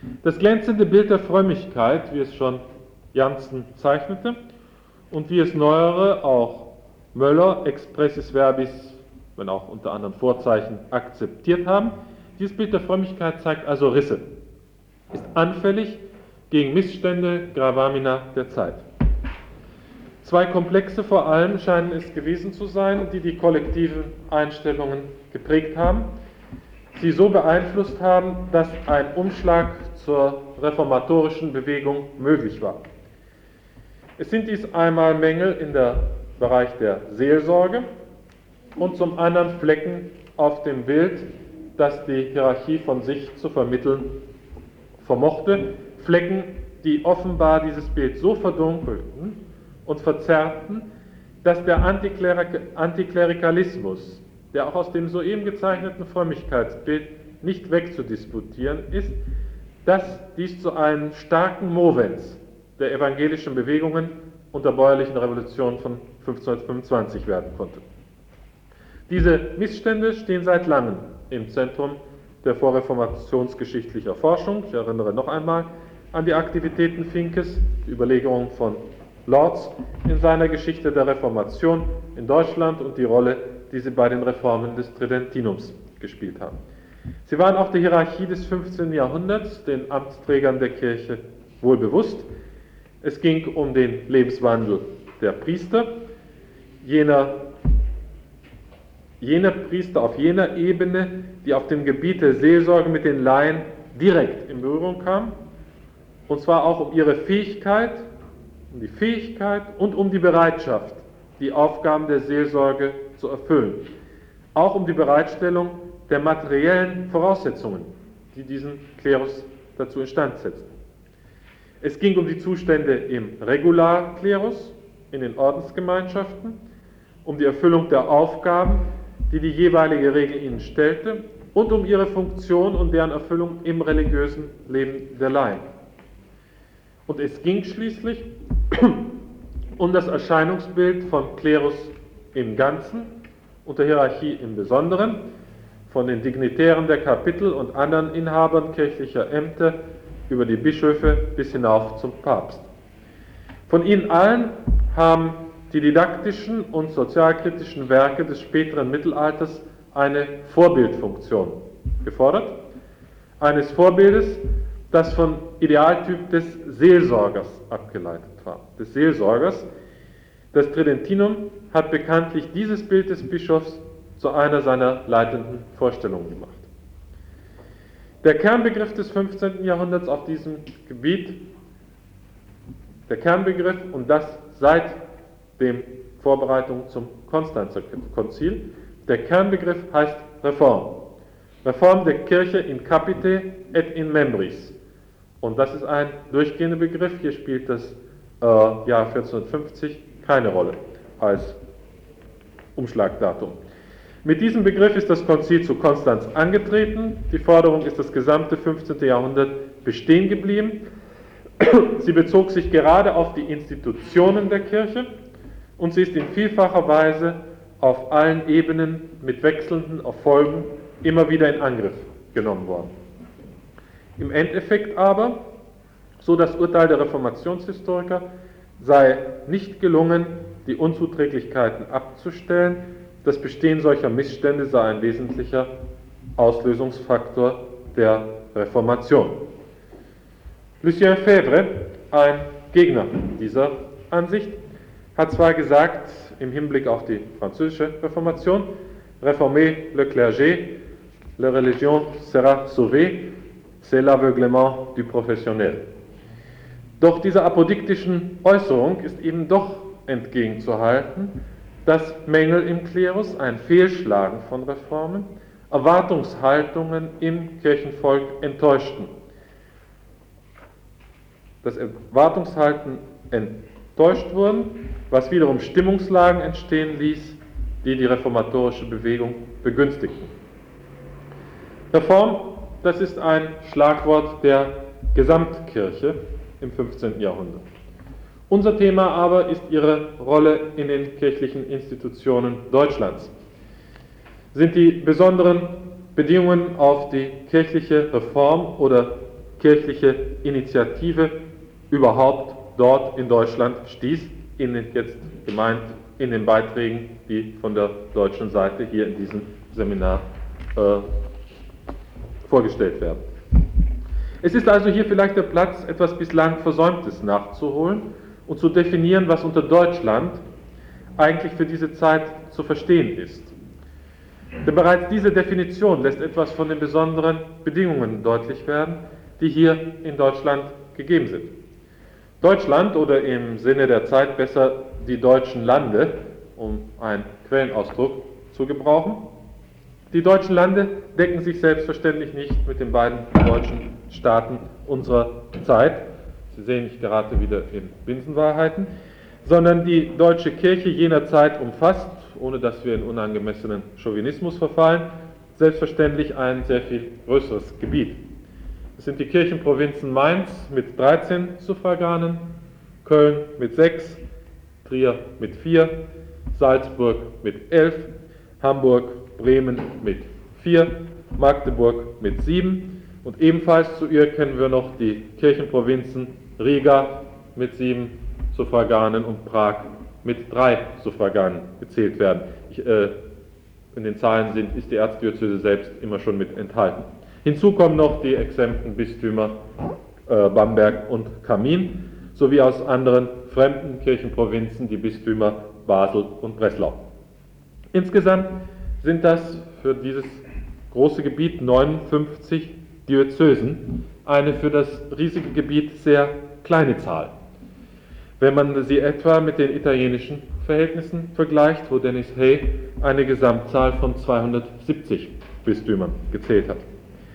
A: Das glänzende Bild der Frömmigkeit, wie es schon Janssen zeichnete und wie es neuere auch Möller expressis verbis, wenn auch unter anderen Vorzeichen, akzeptiert haben, dieses Bild der Frömmigkeit zeigt also Risse, ist anfällig gegen Missstände, Gravamina der Zeit. Zwei Komplexe vor allem scheinen es gewesen zu sein, die die kollektiven Einstellungen geprägt haben, sie so beeinflusst haben, dass ein Umschlag zur reformatorischen Bewegung möglich war. Es sind dies einmal Mängel im Bereich der Seelsorge und zum anderen Flecken auf dem Bild, das die Hierarchie von sich zu vermitteln vermochte, Flecken, die offenbar dieses Bild so verdunkelten und verzerrten, dass der Antiklerik- Antiklerikalismus, der auch aus dem soeben gezeichneten Frömmigkeitsbild nicht wegzudisputieren ist, dass dies zu einem starken Movens der evangelischen Bewegungen und der bäuerlichen Revolution von fünfzehnhundertfünfundzwanzig werden konnte. Diese Missstände stehen seit langem im Zentrum der vorreformationsgeschichtlicher Forschung. Ich erinnere noch einmal an die Aktivitäten Finkes, die Überlegungen von Lorz in seiner Geschichte der Reformation in Deutschland und die Rolle, die sie bei den Reformen des Tridentinums gespielt haben. Sie waren auch der Hierarchie des fünfzehnten Jahrhunderts, den Amtsträgern der Kirche, wohl bewusst. Es ging um den Lebenswandel der Priester, jener, jener Priester auf jener Ebene, die auf dem Gebiet der Seelsorge mit den Laien direkt in Berührung kamen, und zwar auch um ihre Fähigkeit, um die Fähigkeit und um die Bereitschaft, die Aufgaben der Seelsorge zu erfüllen. Auch um die Bereitstellung der materiellen Voraussetzungen, die diesen Klerus dazu instand setzten. Es ging um die Zustände im Regularklerus, in den Ordensgemeinschaften, um die Erfüllung der Aufgaben, die die jeweilige Regel ihnen stellte, und um ihre Funktion und deren Erfüllung im religiösen Leben der Laien. Und es ging schließlich um das Erscheinungsbild von Klerus im Ganzen und der Hierarchie im Besonderen, von den Dignitären der Kapitel und anderen Inhabern kirchlicher Ämter über die Bischöfe bis hinauf zum Papst. Von ihnen allen haben die didaktischen und sozialkritischen Werke des späteren Mittelalters eine Vorbildfunktion gefordert, eines Vorbildes, das vom Idealtyp des Seelsorgers abgeleitet war. Des Seelsorgers. Das Tridentinum hat bekanntlich dieses Bild des Bischofs zu einer seiner leitenden Vorstellungen gemacht. Der Kernbegriff des fünfzehnten Jahrhunderts auf diesem Gebiet, der Kernbegriff und das seit den Vorbereitungen zum Konstanzer Konzil, der Kernbegriff heißt Reform. Reform der Kirche in capite et in membris. Und das ist ein durchgehender Begriff. Hier spielt das äh, Jahr vierzehnhundertfünfzig keine Rolle als Umschlagdatum. Mit diesem Begriff ist das Konzil zu Konstanz angetreten. Die Forderung ist das gesamte fünfzehnte Jahrhundert bestehen geblieben. Sie bezog sich gerade auf die Institutionen der Kirche und sie ist in vielfacher Weise auf allen Ebenen mit wechselnden Erfolgen immer wieder in Angriff genommen worden. Im Endeffekt aber, so das Urteil der Reformationshistoriker, sei nicht gelungen, die Unzuträglichkeiten abzustellen. Das Bestehen solcher Missstände sei ein wesentlicher Auslösungsfaktor der Reformation. Lucien Febvre, ein Gegner dieser Ansicht, hat zwar gesagt, im Hinblick auf die französische Reformation, réformer le clergé, la religion sera sauvée, c'est l'aveuglement du professionnel. Doch dieser apodiktischen Äußerung ist eben doch entgegenzuhalten, dass Mängel im Klerus, ein Fehlschlagen von Reformen, Erwartungshaltungen im Kirchenvolk enttäuschten. Dass Erwartungshalten enttäuscht wurden, was wiederum Stimmungslagen entstehen ließ, die die reformatorische Bewegung begünstigten. Reform, das ist ein Schlagwort der Gesamtkirche im fünfzehnten Jahrhundert. Unser Thema aber ist ihre Rolle in den kirchlichen Institutionen Deutschlands. Sind die besonderen Bedingungen auf die kirchliche Reform oder kirchliche Initiative überhaupt dort in Deutschland stieß, in den, jetzt gemeint in den Beiträgen, die von der deutschen Seite hier in diesem Seminar äh, vorgestellt werden. Es ist also hier vielleicht der Platz, etwas bislang Versäumtes nachzuholen und zu definieren, was unter Deutschland eigentlich für diese Zeit zu verstehen ist. Denn bereits diese Definition lässt etwas von den besonderen Bedingungen deutlich werden, die hier in Deutschland gegeben sind. Deutschland, oder im Sinne der Zeit besser die deutschen Lande, um einen Quellenausdruck zu gebrauchen. Die deutschen Lande decken sich selbstverständlich nicht mit den beiden deutschen Staaten unserer Zeit. Sie sehen, ich gerate wieder in Binsenwahrheiten, sondern die deutsche Kirche jener Zeit umfasst, ohne dass wir in unangemessenen Chauvinismus verfallen, selbstverständlich ein sehr viel größeres Gebiet. Es sind die Kirchenprovinzen Mainz mit dreizehn Suffraganen, Köln mit sechs, Trier mit vier, Salzburg mit elf, Hamburg, Bremen mit vier, Magdeburg mit sieben und ebenfalls zu ihr kennen wir noch die Kirchenprovinzen Riga mit sieben Suffraganen und Prag mit drei Suffraganen gezählt werden. Ich, äh, in den Zahlen sind, ist die Erzdiözese selbst immer schon mit enthalten. Hinzu kommen noch die exempten Bistümer äh, Bamberg und Camin, sowie aus anderen fremden Kirchenprovinzen die Bistümer Basel und Breslau. Insgesamt sind das für dieses große Gebiet neunundfünfzig Diözesen, eine für das riesige Gebiet sehr kleine Zahl. Wenn man sie etwa mit den italienischen Verhältnissen vergleicht, wo Denis Hay eine Gesamtzahl von zweihundertsiebzig Bistümern gezählt hat.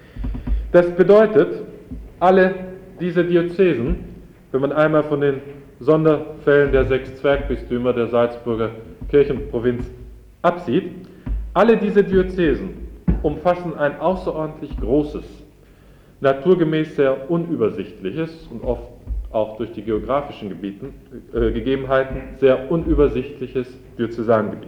A: Das bedeutet, alle diese Diözesen, wenn man einmal von den Sonderfällen der sechs Zwergbistümer der Salzburger Kirchenprovinz absieht, alle diese Diözesen umfassen ein außerordentlich großes, naturgemäß sehr unübersichtliches und oft auch durch die geografischen Gebieten, äh, Gegebenheiten sehr unübersichtliches Diözesangebiet.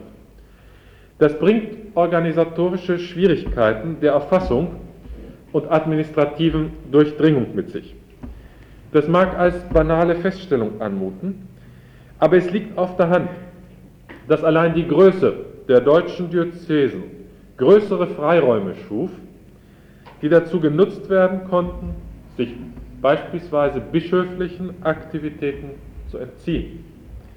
A: Das bringt organisatorische Schwierigkeiten der Erfassung und administrativen Durchdringung mit sich. Das mag als banale Feststellung anmuten, aber es liegt auf der Hand, dass allein die Größe der deutschen Diözesen größere Freiräume schuf, die dazu genutzt werden konnten, sich beispielsweise bischöflichen Aktivitäten zu entziehen.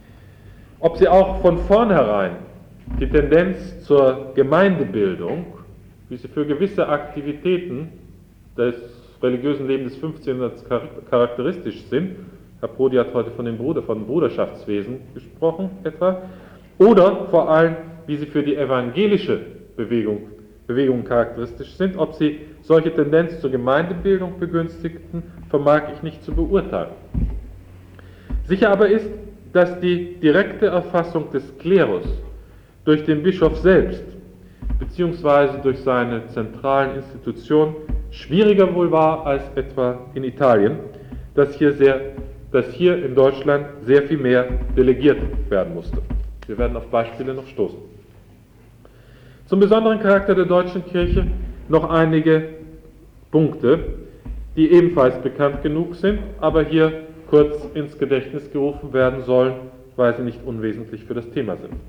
A: Ob sie auch von vornherein die Tendenz zur Gemeindebildung, wie sie für gewisse Aktivitäten des religiösen Lebens des fünfzehnten. Jahrhunderts charakteristisch sind, Herr Prodi hat heute von dem Bruder, von Bruderschaftswesen gesprochen etwa, oder vor allem, wie sie für die evangelische Bewegung, Bewegung charakteristisch sind, ob sie solche Tendenz zur Gemeindebildung begünstigten, vermag ich nicht zu beurteilen. Sicher aber ist, dass die direkte Erfassung des Klerus durch den Bischof selbst, beziehungsweise durch seine zentralen Institutionen, schwieriger wohl war als etwa in Italien, dass hier, sehr, dass hier in Deutschland sehr viel mehr delegiert werden musste. Wir werden auf Beispiele noch stoßen. Zum besonderen Charakter der deutschen Kirche noch einige Punkte, die ebenfalls bekannt genug sind, aber hier kurz ins Gedächtnis gerufen werden sollen, weil sie nicht unwesentlich für das Thema sind.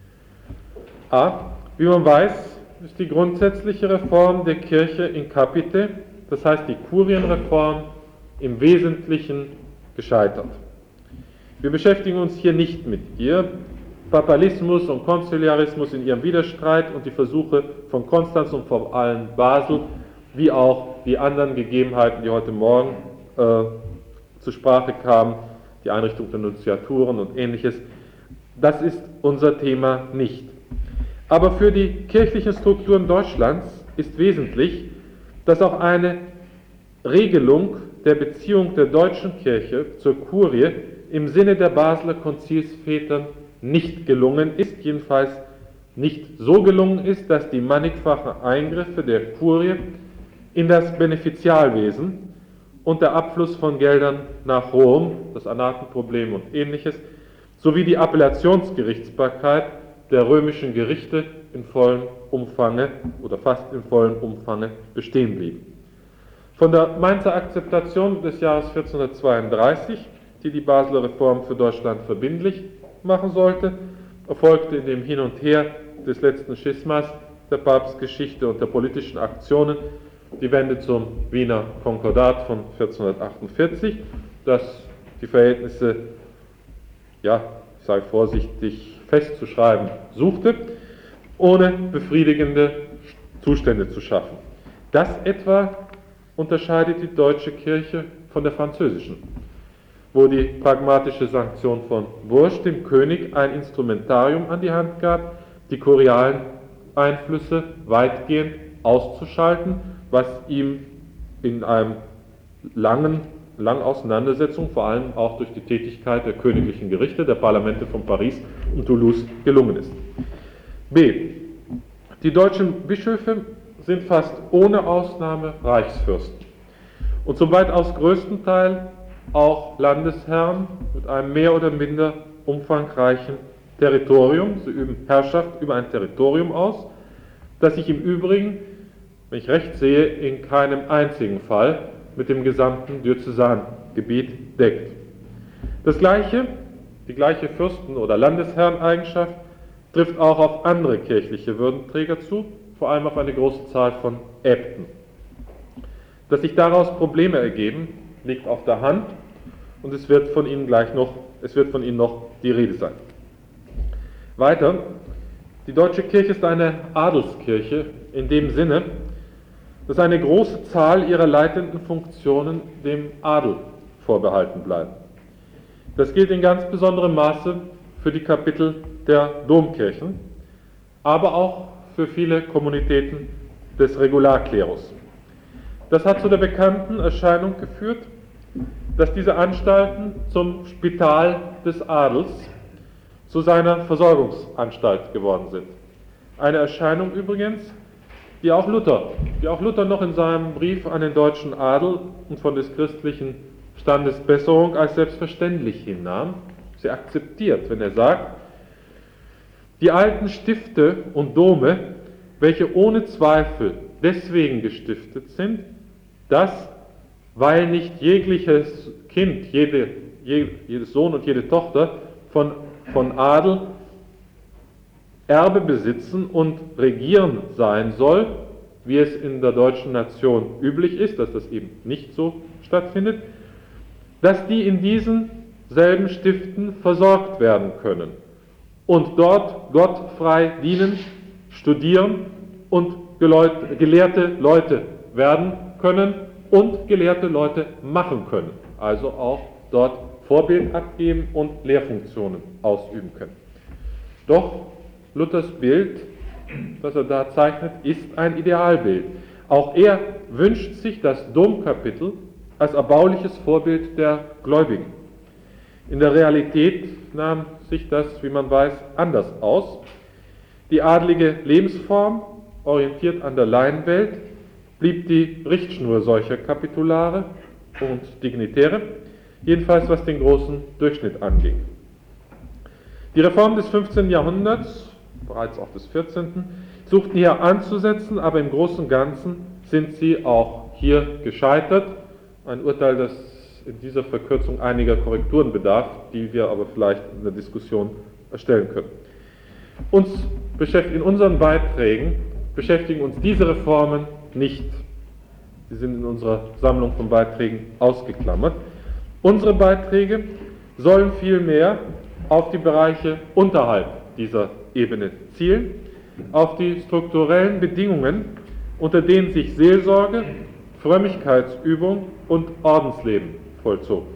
A: A. Wie man weiß, ist die grundsätzliche Reform der Kirche in capite, das heißt die Kurienreform, im Wesentlichen gescheitert. Wir beschäftigen uns hier nicht mit ihr. Papalismus und Konziliarismus in ihrem Widerstreit und die Versuche von Konstanz und vor allem Basel, wie auch die anderen Gegebenheiten, die heute Morgen äh, zur Sprache kamen, die Einrichtung der Nunziaturen und Ähnliches, das ist unser Thema nicht. Aber für die kirchlichen Strukturen Deutschlands ist wesentlich, dass auch eine Regelung der Beziehung der deutschen Kirche zur Kurie im Sinne der Basler Konzilsvätern nicht gelungen ist, jedenfalls nicht so gelungen ist, dass die mannigfachen Eingriffe der Kurie in das Benefizialwesen und der Abfluss von Geldern nach Rom, das Anatenproblem und Ähnliches, sowie die Appellationsgerichtsbarkeit der römischen Gerichte in vollem Umfange oder fast in vollem Umfange bestehen blieben. Von der Mainzer Akzeptation des Jahres vierzehnhundertzweiunddreißig, die die Basler Reform für Deutschland verbindlich machen sollte, erfolgte in dem Hin und Her des letzten Schismas der Papstgeschichte und der politischen Aktionen die Wende zum Wiener Konkordat von vierzehnhundertachtundvierzig, das die Verhältnisse, ja, ich sage vorsichtig, festzuschreiben suchte, ohne befriedigende Zustände zu schaffen. Das etwa unterscheidet die deutsche Kirche von der französischen, wo die pragmatische Sanktion von Bourges dem König ein Instrumentarium an die Hand gab, die kurialen Einflüsse weitgehend auszuschalten, was ihm in einem langen, langen Auseinandersetzung, vor allem auch durch die Tätigkeit der königlichen Gerichte, der Parlamente von Paris und Toulouse gelungen ist. B. Die deutschen Bischöfe sind fast ohne Ausnahme Reichsfürsten und zum weitaus größten Teil auch Landesherren mit einem mehr oder minder umfangreichen Territorium. Sie üben Herrschaft über ein Territorium aus, das sich im Übrigen, wenn ich recht sehe, in keinem einzigen Fall mit dem gesamten Diözesangebiet deckt. Das gleiche, die gleiche Fürsten- oder Landesherreneigenschaft trifft auch auf andere kirchliche Würdenträger zu, vor allem auf eine große Zahl von Äbten. Dass sich daraus Probleme ergeben, liegt auf der Hand und es wird von ihnen gleich noch, es wird von ihnen noch die Rede sein. Weiter, die deutsche Kirche ist eine Adelskirche in dem Sinne, dass eine große Zahl ihrer leitenden Funktionen dem Adel vorbehalten bleiben. Das gilt in ganz besonderem Maße für die Kapitel der Domkirchen, aber auch für viele Kommunitäten des Regularklerus. Das hat zu der bekannten Erscheinung geführt, dass diese Anstalten zum Spital des Adels, zu seiner Versorgungsanstalt geworden sind. Eine Erscheinung übrigens, die auch Luther, die auch Luther noch in seinem Brief an den deutschen Adel und von des christlichen Standes Besserung als selbstverständlich hinnahm, sie akzeptiert, wenn er sagt, die alten Stifte und Dome, welche ohne Zweifel deswegen gestiftet sind, dass, weil nicht jegliches Kind, jede, jedes Sohn und jede Tochter von, von Adel Erbe besitzen und regieren sein soll, wie es in der deutschen Nation üblich ist, dass das eben nicht so stattfindet, dass die in diesen selben Stiften versorgt werden können und dort Gott frei dienen, studieren und gelehrte Leute werden können und gelehrte Leute machen können, also auch dort Vorbild abgeben und Lehrfunktionen ausüben können. Doch Luthers Bild, das er da zeichnet, ist ein Idealbild. Auch er wünscht sich das Domkapitel als erbauliches Vorbild der Gläubigen. In der Realität nahm sich das, wie man weiß, anders aus. Die adlige Lebensform, orientiert an der Laienwelt, blieb die Richtschnur solcher Kapitulare und Dignitäre, jedenfalls was den großen Durchschnitt anging. Die Reformen des fünfzehnten Jahrhunderts, bereits auch des vierzehnten, suchten hier anzusetzen, aber im Großen und Ganzen sind sie auch hier gescheitert. Ein Urteil, das in dieser Verkürzung einiger Korrekturen bedarf, die wir aber vielleicht in der Diskussion erstellen können. Uns beschäftigen, in unseren Beiträgen beschäftigen uns diese Reformen nicht. Sie sind in unserer Sammlung von Beiträgen ausgeklammert. Unsere Beiträge sollen vielmehr auf die Bereiche unterhalb dieser Ebene zielen, auf die strukturellen Bedingungen, unter denen sich Seelsorge, Frömmigkeitsübung und Ordensleben vollzogen.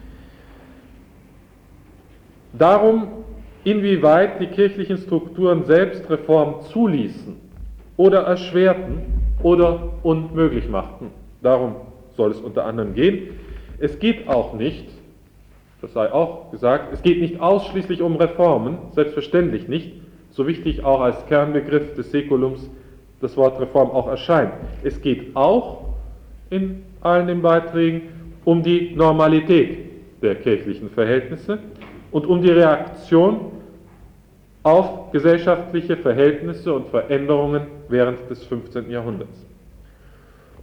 A: Darum, inwieweit die kirchlichen Strukturen selbst Reform zuließen oder erschwerten oder unmöglich machten, darum soll es unter anderem gehen. Es geht auch nicht, das sei auch gesagt, es geht nicht ausschließlich um Reformen, selbstverständlich nicht, so wichtig auch als Kernbegriff des Säkulums das Wort Reform auch erscheint. Es geht auch in allen den Beiträgen um die Normalität der kirchlichen Verhältnisse und um die Reaktion auf gesellschaftliche Verhältnisse und Veränderungen während des fünfzehnten Jahrhunderts.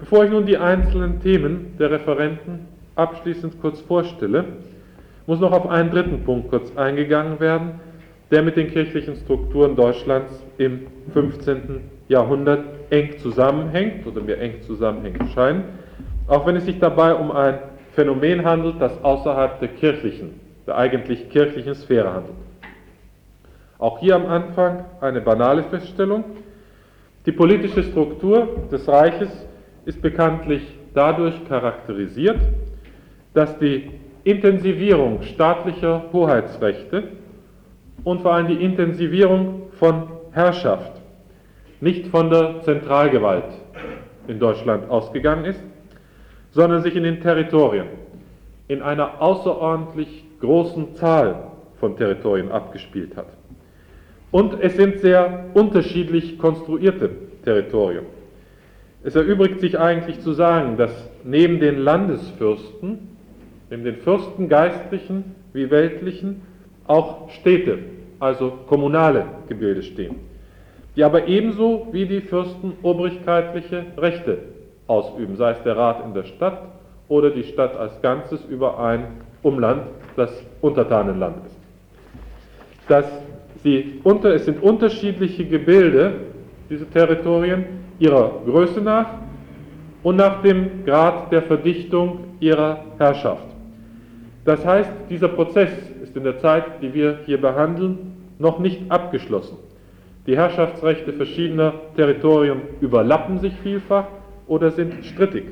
A: Bevor ich nun die einzelnen Themen der Referenten abschließend kurz vorstelle, muss noch auf einen dritten Punkt kurz eingegangen werden, der mit den kirchlichen Strukturen Deutschlands im fünfzehnten Jahrhundert eng zusammenhängt oder mir eng zusammenhängen scheint, auch wenn es sich dabei um ein Phänomen handelt, das außerhalb der kirchlichen, der eigentlich kirchlichen Sphäre handelt. Auch hier am Anfang eine banale Feststellung. Die politische Struktur des Reiches ist bekanntlich dadurch charakterisiert, dass die Intensivierung staatlicher Hoheitsrechte und vor allem die Intensivierung von Herrschaft nicht von der Zentralgewalt in Deutschland ausgegangen ist, sondern sich in den Territorien, in einer außerordentlich großen Zahl von Territorien abgespielt hat. Und es sind sehr unterschiedlich konstruierte Territorien. Es erübrigt sich eigentlich zu sagen, dass neben den Landesfürsten, neben den Fürsten geistlichen wie weltlichen, auch Städte, also kommunale Gebilde stehen, die aber ebenso wie die Fürsten obrigkeitliche Rechte ausüben, sei es der Rat in der Stadt oder die Stadt als Ganzes über ein Umland, das Untertanenland ist. Dass sie unter, es sind unterschiedliche Gebilde, diese Territorien, ihrer Größe nach und nach dem Grad der Verdichtung ihrer Herrschaft. Das heißt, dieser Prozess ist in der Zeit, die wir hier behandeln, noch nicht abgeschlossen. Die Herrschaftsrechte verschiedener Territorien überlappen sich vielfach oder sind strittig.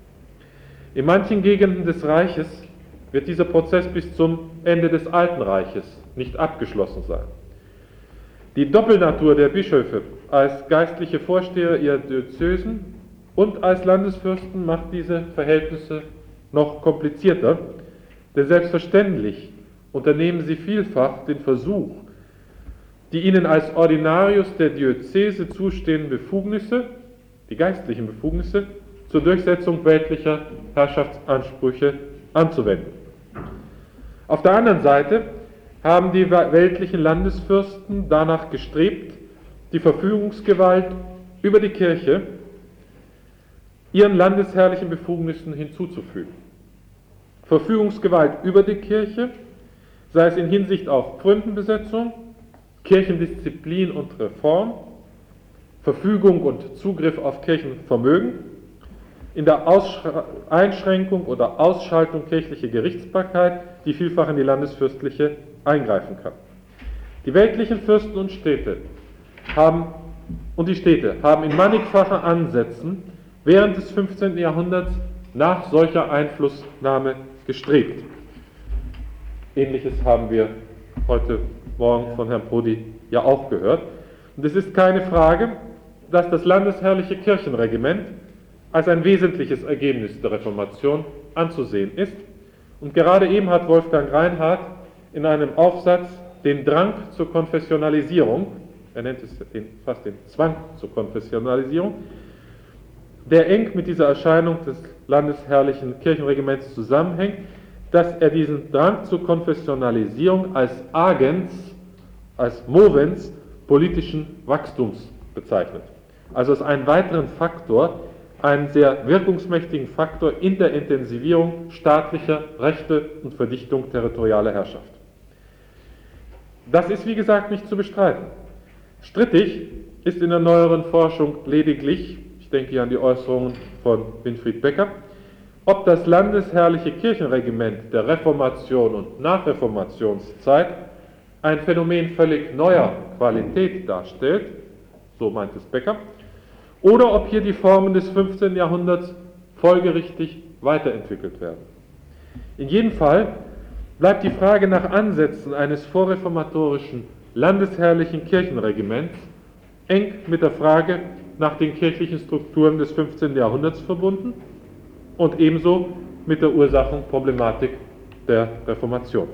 A: In manchen Gegenden des Reiches wird dieser Prozess bis zum Ende des Alten Reiches nicht abgeschlossen sein. Die Doppelnatur der Bischöfe als geistliche Vorsteher ihrer Diözesen und als Landesfürsten macht diese Verhältnisse noch komplizierter, denn selbstverständlich unternehmen sie vielfach den Versuch, die ihnen als Ordinarius der Diözese zustehenden Befugnisse, die geistlichen Befugnisse, zur Durchsetzung weltlicher Herrschaftsansprüche anzuwenden. Auf der anderen Seite haben die weltlichen Landesfürsten danach gestrebt, die Verfügungsgewalt über die Kirche ihren landesherrlichen Befugnissen hinzuzufügen. Verfügungsgewalt über die Kirche, sei es in Hinsicht auf Pfründenbesetzung, Kirchendisziplin und Reform, Verfügung und Zugriff auf Kirchenvermögen, in der Ausschra- Einschränkung oder Ausschaltung kirchlicher Gerichtsbarkeit, die vielfach in die landesfürstliche eingreifen kann. Die weltlichen Fürsten und Städte haben, und die Städte haben in mannigfachen Ansätzen während des fünfzehnten Jahrhunderts nach solcher Einflussnahme gestrebt. Ähnliches haben wir heute Morgen von Herrn Prodi ja auch gehört. Und es ist keine Frage, dass das landesherrliche Kirchenregiment als ein wesentliches Ergebnis der Reformation anzusehen ist. Und gerade eben hat Wolfgang Reinhardt in einem Aufsatz den Drang zur Konfessionalisierung, er nennt es den, fast den Zwang zur Konfessionalisierung, der eng mit dieser Erscheinung des landesherrlichen Kirchenregiments zusammenhängt, dass er diesen Drang zur Konfessionalisierung als Agens, als Movens politischen Wachstums bezeichnet. Also als einen weiteren Faktor, einen sehr wirkungsmächtigen Faktor in der Intensivierung staatlicher Rechte und Verdichtung territorialer Herrschaft. Das ist, wie gesagt, nicht zu bestreiten. Strittig ist in der neueren Forschung lediglich, ich denke hier an die Äußerungen von Winfried Becker, ob das landesherrliche Kirchenregiment der Reformation und Nachreformationszeit ein Phänomen völlig neuer Qualität darstellt, so meint es Becker, oder ob hier die Formen des fünfzehnten Jahrhunderts folgerichtig weiterentwickelt werden. In jedem Fall bleibt die Frage nach Ansätzen eines vorreformatorischen landesherrlichen Kirchenregiments eng mit der Frage nach den kirchlichen Strukturen des fünfzehnten Jahrhunderts verbunden und ebenso mit der Ursachenproblematik der Reformation.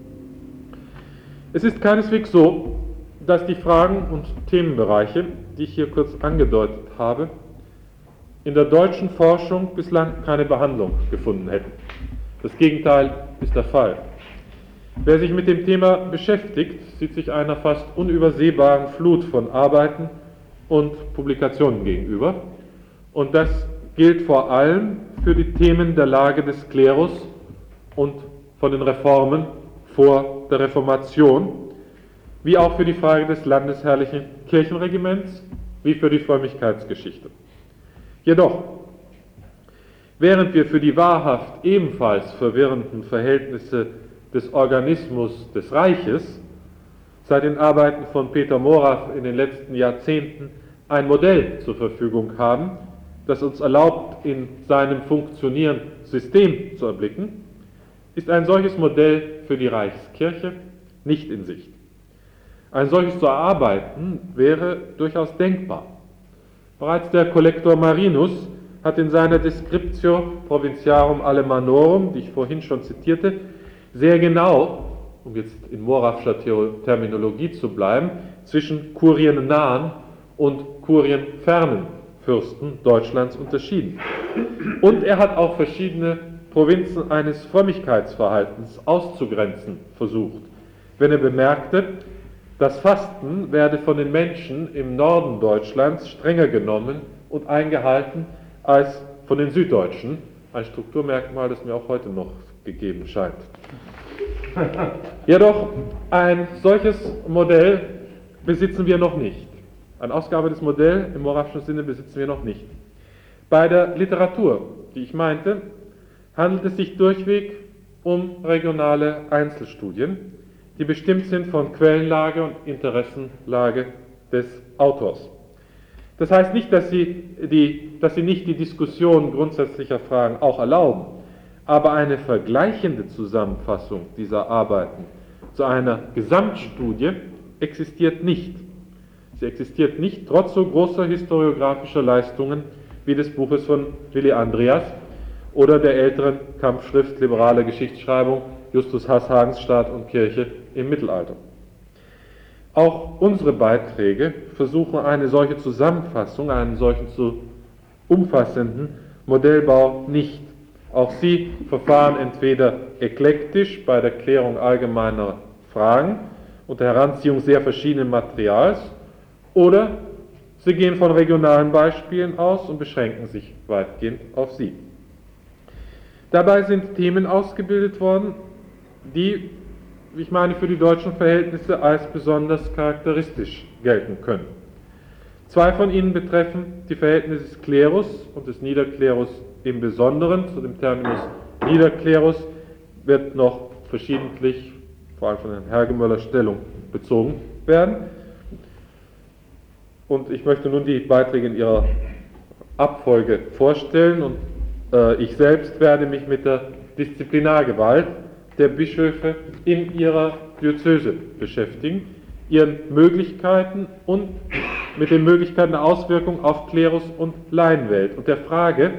A: Es ist keineswegs so, dass die Fragen und Themenbereiche, die ich hier kurz angedeutet habe, in der deutschen Forschung bislang keine Behandlung gefunden hätten. Das Gegenteil ist der Fall. Wer sich mit dem Thema beschäftigt, sieht sich einer fast unübersehbaren Flut von Arbeiten und Publikationen gegenüber. Und das gilt vor allem für die Themen der Lage des Klerus und von den Reformen vor der Reformation, wie auch für die Frage des landesherrlichen Kirchenregiments, wie für die Frömmigkeitsgeschichte. Jedoch, während wir für die wahrhaft ebenfalls verwirrenden Verhältnisse des Organismus des Reiches seit den Arbeiten von Peter Morath in den letzten Jahrzehnten ein Modell zur Verfügung haben, das uns erlaubt, in seinem Funktionieren System zu erblicken, ist ein solches Modell für die Reichskirche nicht in Sicht. Ein solches zu erarbeiten wäre durchaus denkbar. Bereits der Kollektor Marinus hat in seiner Descriptio Provinciarum Alemanorum, die ich vorhin schon zitierte, sehr genau, um jetzt in Morathscher Terminologie zu bleiben, zwischen kuriennahen und kurienfernen Fürsten Deutschlands unterschieden. Und er hat auch verschiedene Provinzen eines Frömmigkeitsverhaltens auszugrenzen versucht, wenn er bemerkte, das Fasten werde von den Menschen im Norden Deutschlands strenger genommen und eingehalten als von den Süddeutschen, ein Strukturmerkmal, das mir auch heute noch gegeben scheint. Jedoch ein solches Modell besitzen wir noch nicht. Ein ausgearbeitetes Modell im Morathschen Sinne besitzen wir noch nicht. Bei der Literatur, die ich meinte, handelt es sich durchweg um regionale Einzelstudien, die bestimmt sind von Quellenlage und Interessenlage des Autors. Das heißt nicht, dass sie, die, dass sie nicht die Diskussion grundsätzlicher Fragen auch erlauben, aber eine vergleichende Zusammenfassung dieser Arbeiten zu einer Gesamtstudie existiert nicht. Sie existiert nicht, trotz so großer historiografischer Leistungen wie des Buches von Willy Andreas oder der älteren Kampfschrift Liberale Geschichtsschreibung Justus Haßhagens Staat und Kirche im Mittelalter. Auch unsere Beiträge versuchen eine solche Zusammenfassung, einen solchen zu umfassenden Modellbau nicht. Auch sie verfahren entweder eklektisch bei der Klärung allgemeiner Fragen und der Heranziehung sehr verschiedenen Materials oder sie gehen von regionalen Beispielen aus und beschränken sich weitgehend auf sie. Dabei sind Themen ausgebildet worden, die, wie ich meine, für die deutschen Verhältnisse als besonders charakteristisch gelten können. Zwei von ihnen betreffen die Verhältnisse des Klerus und des Niederklerus im Besonderen. Zu dem Terminus Niederklerus wird noch verschiedentlich, vor allem von Herrn Hergemöller, Stellung bezogen werden. Und ich möchte nun die Beiträge in ihrer Abfolge vorstellen und äh, ich selbst werde mich mit der Disziplinargewalt der Bischöfe in ihrer Diözese beschäftigen, ihren Möglichkeiten und mit den Möglichkeiten der Auswirkung auf Klerus und Laienwelt und der Frage,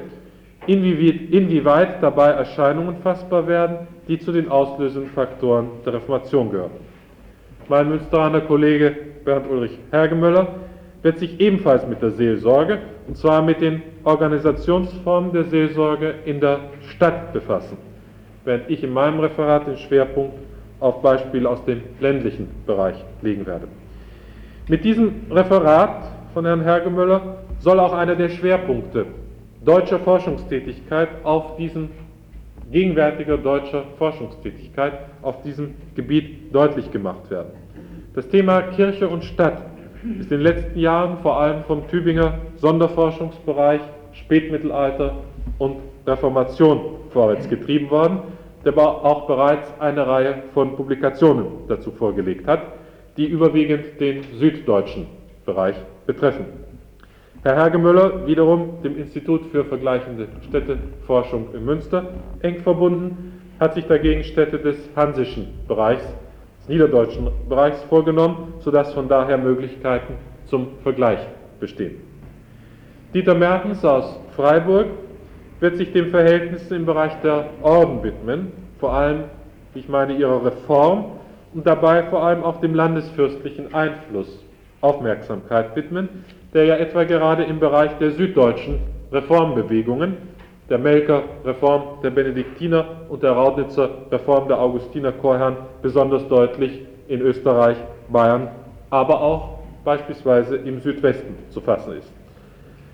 A: inwieweit dabei Erscheinungen fassbar werden, die zu den auslösenden Faktoren der Reformation gehören. Mein Münsteraner Kollege Bernd Ulrich Hergemöller wird sich ebenfalls mit der Seelsorge, und zwar mit den Organisationsformen der Seelsorge in der Stadt befassen, während ich in meinem Referat den Schwerpunkt auf Beispiele aus dem ländlichen Bereich legen werde. Mit diesem Referat von Herrn Hergemöller soll auch einer der Schwerpunkte deutscher Forschungstätigkeit auf diesem, gegenwärtiger deutscher Forschungstätigkeit auf diesem Gebiet deutlich gemacht werden. Das Thema Kirche und Stadt ist in den letzten Jahren vor allem vom Tübinger Sonderforschungsbereich Spätmittelalter und Reformation vorwärts getrieben worden, der aber auch bereits eine Reihe von Publikationen dazu vorgelegt hat, die überwiegend den süddeutschen Bereich betreffen. Herr Hergemöller, wiederum dem Institut für vergleichende Städteforschung in Münster eng verbunden, hat sich dagegen Städte des hansischen Bereichs, des niederdeutschen Bereichs vorgenommen, sodass von daher Möglichkeiten zum Vergleich bestehen. Dieter Mertens aus Freiburg wird sich den Verhältnissen im Bereich der Orden widmen, vor allem, wie ich meine, ihrer Reform und dabei vor allem auch dem landesfürstlichen Einfluss Aufmerksamkeit widmen, der ja etwa gerade im Bereich der süddeutschen Reformbewegungen, der Melker Reform der Benediktiner und der Raudnitzer Reform der Augustiner Chorherren besonders deutlich in Österreich, Bayern, aber auch beispielsweise im Südwesten zu fassen ist.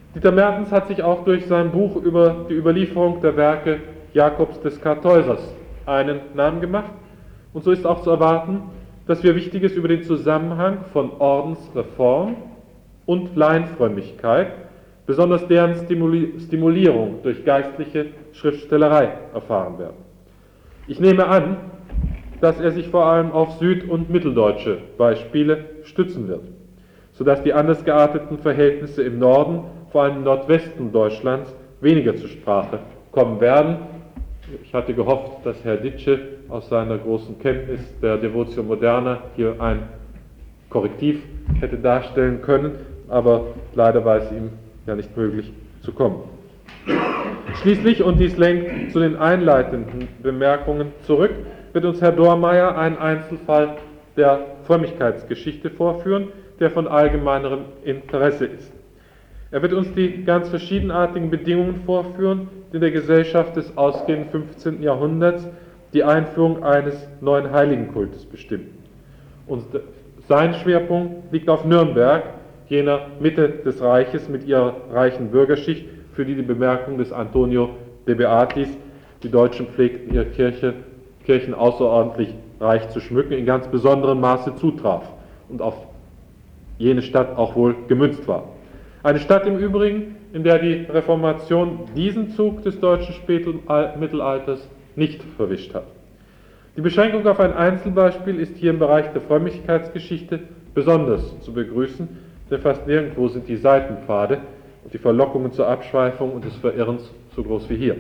A: Dieter Mertens hat sich auch durch sein Buch über die Überlieferung der Werke Jakobs des Kartäusers einen Namen gemacht. Und so ist auch zu erwarten, dass wir Wichtiges über den Zusammenhang von Ordensreform und Laienfrömmigkeit, besonders deren Stimulierung durch geistliche Schriftstellerei, erfahren werden. Ich nehme an, dass er sich vor allem auf süd- und mitteldeutsche Beispiele stützen wird, sodass die anders gearteten Verhältnisse im Norden, vor allem im Nordwesten Deutschlands, weniger zur Sprache kommen werden. Ich hatte gehofft, dass Herr Ditsche aus seiner großen Kenntnis der Devotio Moderna hier ein Korrektiv hätte darstellen können, aber leider war es ihm ja nicht möglich zu kommen. Schließlich, und dies lenkt zu den einleitenden Bemerkungen zurück, wird uns Herr Dormeyer einen Einzelfall der Frömmigkeitsgeschichte vorführen, der von allgemeinerem Interesse ist. Er wird uns die ganz verschiedenartigen Bedingungen vorführen, die in der Gesellschaft des ausgehenden fünfzehnten Jahrhunderts die Einführung eines neuen Heiligenkultes bestimmen. Und sein Schwerpunkt liegt auf Nürnberg, jener Mitte des Reiches mit ihrer reichen Bürgerschicht, für die die Bemerkung des Antonio de Beatis, die Deutschen pflegten ihre Kirche, Kirchen außerordentlich reich zu schmücken, in ganz besonderem Maße zutraf und auf jene Stadt auch wohl gemünzt war. Eine Stadt im Übrigen, in der die Reformation diesen Zug des deutschen Spätmittelalters nicht verwischt hat. Die Beschränkung auf ein Einzelbeispiel ist hier im Bereich der Frömmigkeitsgeschichte besonders zu begrüßen, denn fast nirgendwo sind die Seitenpfade und die Verlockungen zur Abschweifung und des Verirrens so groß wie hier.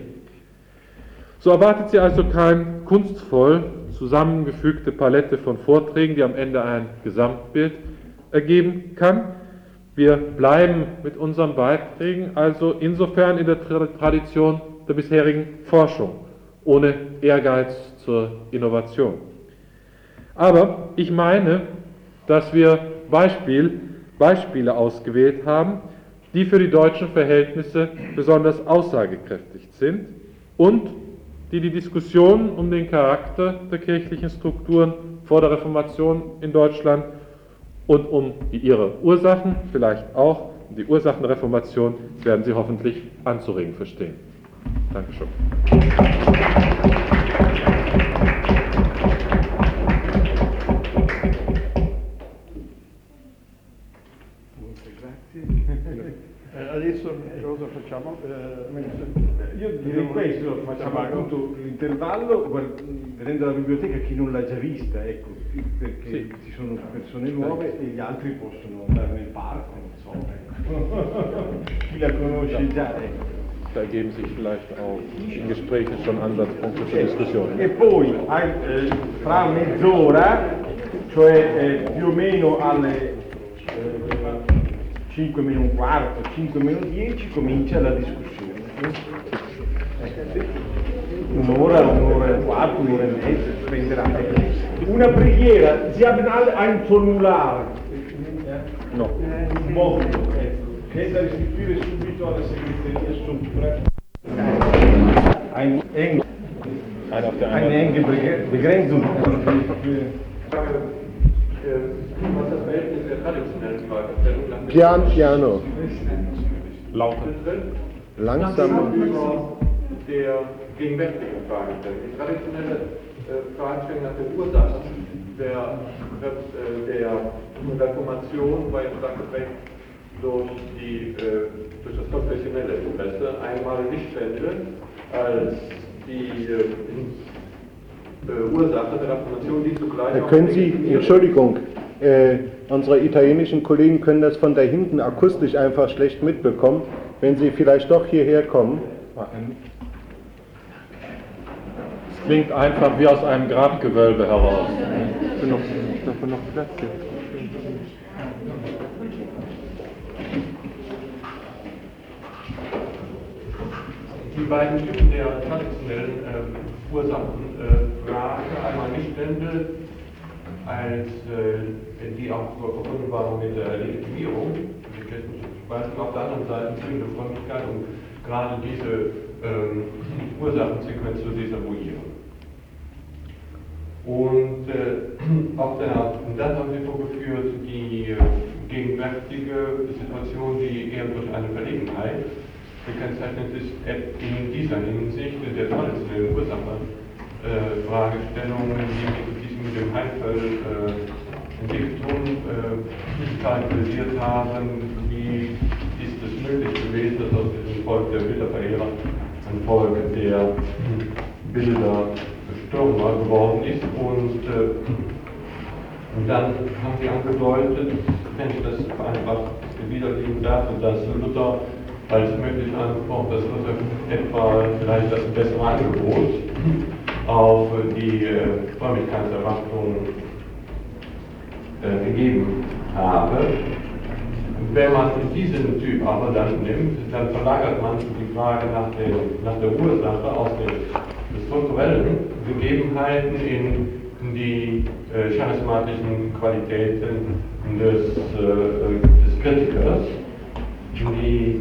A: So erwartet sie also kein kunstvoll zusammengefügte Palette von Vorträgen, die am Ende ein Gesamtbild ergeben kann. Wir bleiben mit unseren Beiträgen also insofern in der Tradition der bisherigen Forschung, ohne Ehrgeiz zur Innovation. Aber ich meine, dass wir Beispiel, Beispiele ausgewählt haben, die für die deutschen Verhältnisse besonders aussagekräftig sind und die die Diskussion um den Charakter der kirchlichen Strukturen vor der Reformation in Deutschland und um die, ihre Ursachen, vielleicht auch um die Ursachen der Reformation, werden Sie hoffentlich anzuregen verstehen. Dankeschön.
B: Adesso cosa facciamo? Eh, io direi questo, facciamo appunto l'intervallo, vedendo la biblioteca chi non l'ha già vista, ecco, perché sì, ci sono persone nuove e gli altri possono andare nel parco, non so, ecco. Chi la conosce già, ecco.
A: Da ergeben sich vielleicht auch in Gesprächen schon Ansatzpunkte für Diskussionen.
B: E poi eh, fra mezz'ora, cioè eh, più o meno alle eh, cinque meno un quarto, cinque meno dieci, comincia la discussione. Un'ora, un'ora e un quarto, un'ora e mezza, dipenderà. Una preghiera, Sie haben alle ein Formular.
A: No.
B: Molto, ecco. Che da restituire subito alla segreteria sopra. Ein eng, eine enge Begrenzung.
A: Was das Verhältnis der traditionellen Fragestellung
C: Pian piano.
A: Lauter.
C: Langsam.
A: Der gegenwärtigen Fragestellung. Die traditionelle äh, Fragestellung nach den Ursachen der, der Reformation war jetzt geprägt durch, die, äh, durch das konfessionelle Interesse. Einmal Lichtwende als die äh, Ursache der Reformation, die zugleich auch...
C: Können Sie, Entschuldigung, äh, unsere italienischen Kollegen können das von da hinten akustisch einfach schlecht mitbekommen. Wenn Sie vielleicht doch hierher kommen.
A: Es klingt einfach wie aus einem Grabgewölbe heraus. Ich bin noch, davon noch Platz hier. Die beiden Typen der traditionellen äh, Ursachenfrage, äh, einmal Lichtwende, als äh, die auch verbunden waren mit der Legitimierung, und auf der anderen Seite zwingende Frömmigkeit und gerade diese ähm, Ursachensequenz zu desavouieren. Und äh, auf der, und dann haben sie vorgeführt die äh, gegen
D: gegenwärtige Situation, die eher durch eine Verlegenheit gekennzeichnet ist, in dieser Hinsicht der traditionellen Ursachenfragestellungen, äh, die sich mit dem Heilfall-Entwicklung äh, nicht charakterisiert haben. Wie ist es möglich gewesen, dass aus diesem Volk der Bilderverehrer ein Volk der Bilderstürmer geworden ist? Und, äh, und dann haben sie angedeutet, wenn ich das einfach widerlegen darf, dass Luther als möglich angesprochen, dass Luther etwa vielleicht das bessere Angebot auf die äh, Frömmigkeitserwartung äh, gegeben habe. Wenn man diesen Typ aber dann nimmt, dann verlagert man die Frage nach der, nach der Ursache aus den strukturellen Gegebenheiten in die äh, charismatischen Qualitäten des, äh, des Kritikers. Die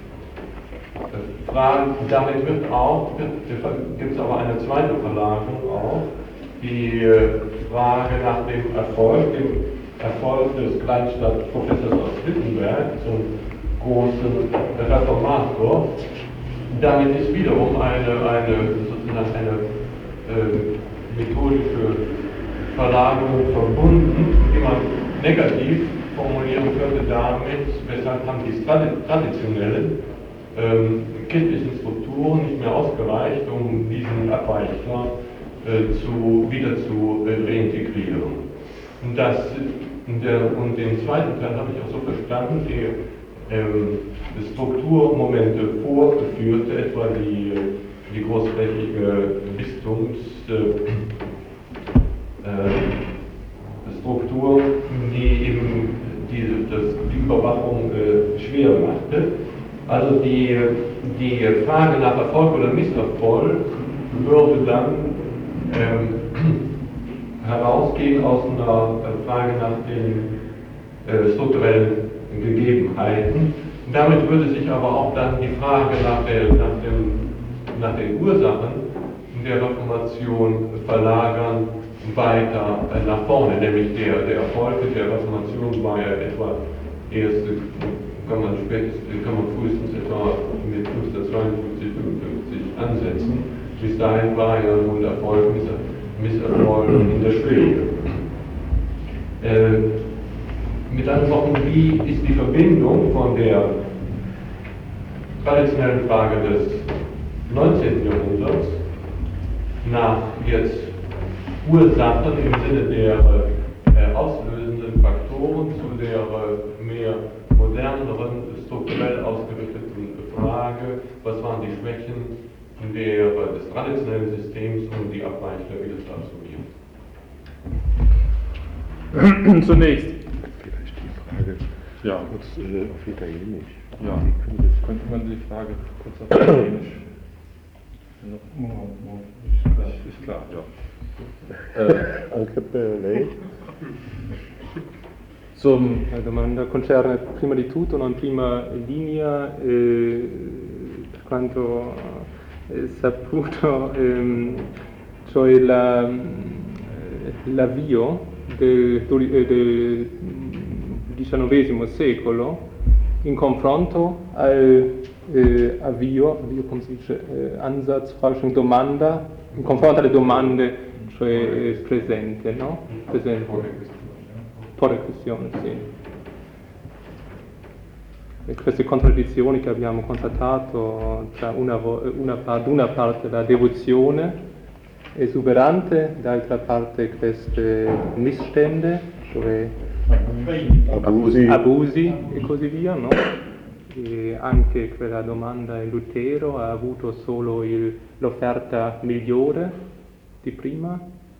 D: Frage, damit wird auch, gibt es aber eine zweite Verlagerung auch, die Frage nach dem Erfolg, dem Erfolg des Kleinstadtprofessors aus Wittenberg zum großen Reformator. Damit ist wiederum eine, eine, sozusagen eine äh, methodische Verlagerung verbunden, die man negativ formulieren könnte damit, weshalb haben die traditionellen ähm, kindlichen Strukturen nicht mehr ausgereicht, um diesen Abweichler äh, zu, wieder zu äh, reintegrieren. Und, das, der, und den zweiten Teil habe ich auch so verstanden, die ähm, Strukturmomente vorgeführte, etwa die, die großflächige Bistumsstruktur, äh, äh, die eben diese, das, die Überwachung äh, schwer machte. Also die, die Frage nach Erfolg oder Misserfolg würde dann ähm, herausgehen aus einer Frage nach den äh, strukturellen Gegebenheiten. Damit würde sich aber auch dann die Frage nach, der, nach, dem, nach den Ursachen der Reformation verlagern weiter äh, nach vorne, nämlich der, der Erfolg der Reformation war ja etwa erst, kann man, spätestens, kann man frühestens etwa mit fünfzehnhundertzweiundfünfzig, fünfundfünfzig ansetzen. Bis dahin war ja nun Erfolg, Misserfolg in der Schwebe. Äh, mit anderen Worten, wie ist die Verbindung von der traditionellen Frage des neunzehnten Jahrhunderts nach jetzt Ursachen im Sinne der äh, auslösenden Faktoren zu der äh, mehr moderneren, strukturell ausgerichteten Frage, was waren die Schwächen der, des traditionellen Systems, um die Abweichler wieder zu absorbieren?
A: Zunächst.
C: Vielleicht die Frage
A: ja.
C: kurz äh, auf Italienisch.
A: Ja, könnte man die Frage kurz auf Italienisch? Ist klar, ja.
C: Anche per lei.
A: Zum
E: La domanda concerne prima di tutto una prima linea, eh, per quanto eh, saputo, ehm, cioè la, l'avvio del, del diciannovesimo secolo in confronto al eh, avvio, avvio come si dice, eh, Ansatz, Forschung, Domanda, in confronto alle domande, cioè eh, presente, no? Presente. Porre questione, sì. E queste contraddizioni che abbiamo constatato tra una, una, da una parte la devozione esuberante, dall'altra parte queste missstände, cioè
C: abusi.
E: abusi e così via, no? E anche quella domanda in Lutero ha avuto solo il, l'offerta migliore di prima.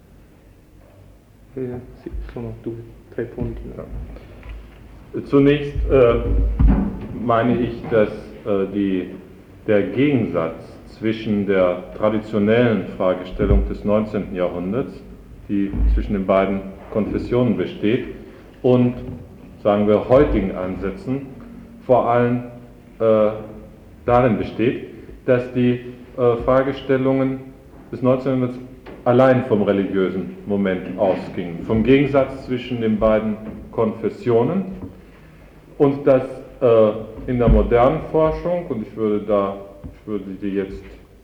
E: Eh, sì, sono due. Drei Punkte.
A: Zunächst äh, meine ich, dass äh, die, der Gegensatz zwischen der traditionellen Fragestellung des neunzehnten Jahrhunderts, die zwischen den beiden Konfessionen besteht, und, sagen wir, heutigen Ansätzen vor allem äh, darin besteht, dass die äh, Fragestellungen des neunzehnten Jahrhunderts allein vom religiösen Moment ausgingen, vom Gegensatz zwischen den beiden Konfessionen. und dass äh, in der modernen Forschung, und ich würde da, ich würde die jetzt,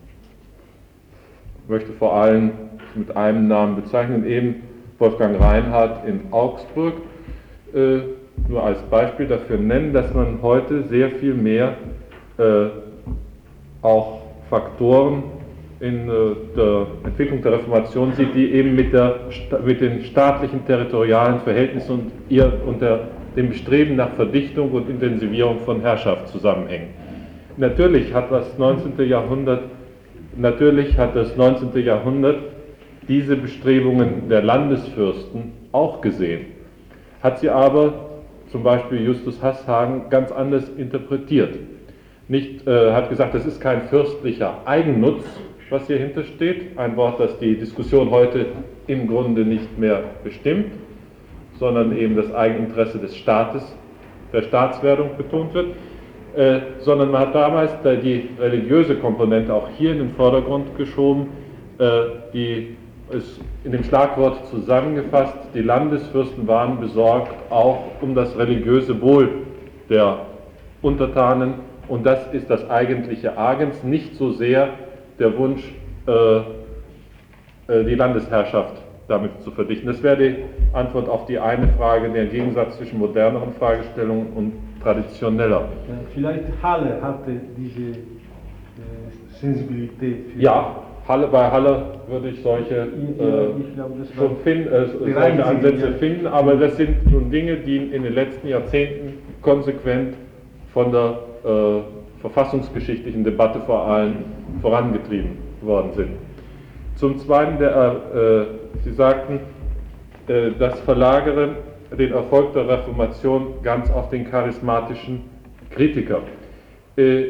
A: möchte vor allem mit einem Namen bezeichnen, eben Wolfgang Reinhardt in Augsburg, äh, nur als Beispiel dafür nennen, dass man heute sehr viel mehr äh, auch Faktoren in äh, der Entwicklung der Reformation sieht, die eben mit, der, mit den staatlichen territorialen Verhältnissen und, ihr, und der, dem Bestreben nach Verdichtung und Intensivierung von Herrschaft zusammenhängen. Natürlich hat das neunzehnten. Jahrhundert, natürlich hat das neunzehnten. Jahrhundert diese Bestrebungen der Landesfürsten auch gesehen, hat sie aber zum Beispiel Justus Haßhagen ganz anders interpretiert. Nicht, äh, hat gesagt, das ist kein fürstlicher Eigennutz, was hier hintersteht, ein Wort, das die Diskussion heute im Grunde nicht mehr bestimmt, sondern eben das Eigeninteresse des Staates, der Staatswerdung betont wird, äh, sondern man hat damals die religiöse Komponente auch hier in den Vordergrund geschoben, äh, die ist in dem Schlagwort zusammengefasst, die Landesfürsten waren besorgt auch um das religiöse Wohl der Untertanen, und das ist das eigentliche Agens, nicht so sehr der Wunsch, äh, äh, die Landesherrschaft damit zu verdichten. Das wäre die Antwort auf die eine Frage, der Gegensatz zwischen moderneren Fragestellungen und traditioneller.
B: Vielleicht Halle hatte diese äh, Sensibilität. Für
A: Ja, Halle, bei Halle würde ich solche,
B: Ja,
A: äh,
B: ich glaube, das war
A: schon finden, äh, solche
B: Bereinigen,
A: Ansätze
B: ja.
A: finden, aber das sind nun Dinge, die in den letzten Jahrzehnten konsequent von der äh, verfassungsgeschichtlichen Debatte vor allem vorangetrieben worden sind. Zum Zweiten, der, äh, Sie sagten, äh, das verlagere den Erfolg der Reformation ganz auf den charismatischen Kritiker. Äh,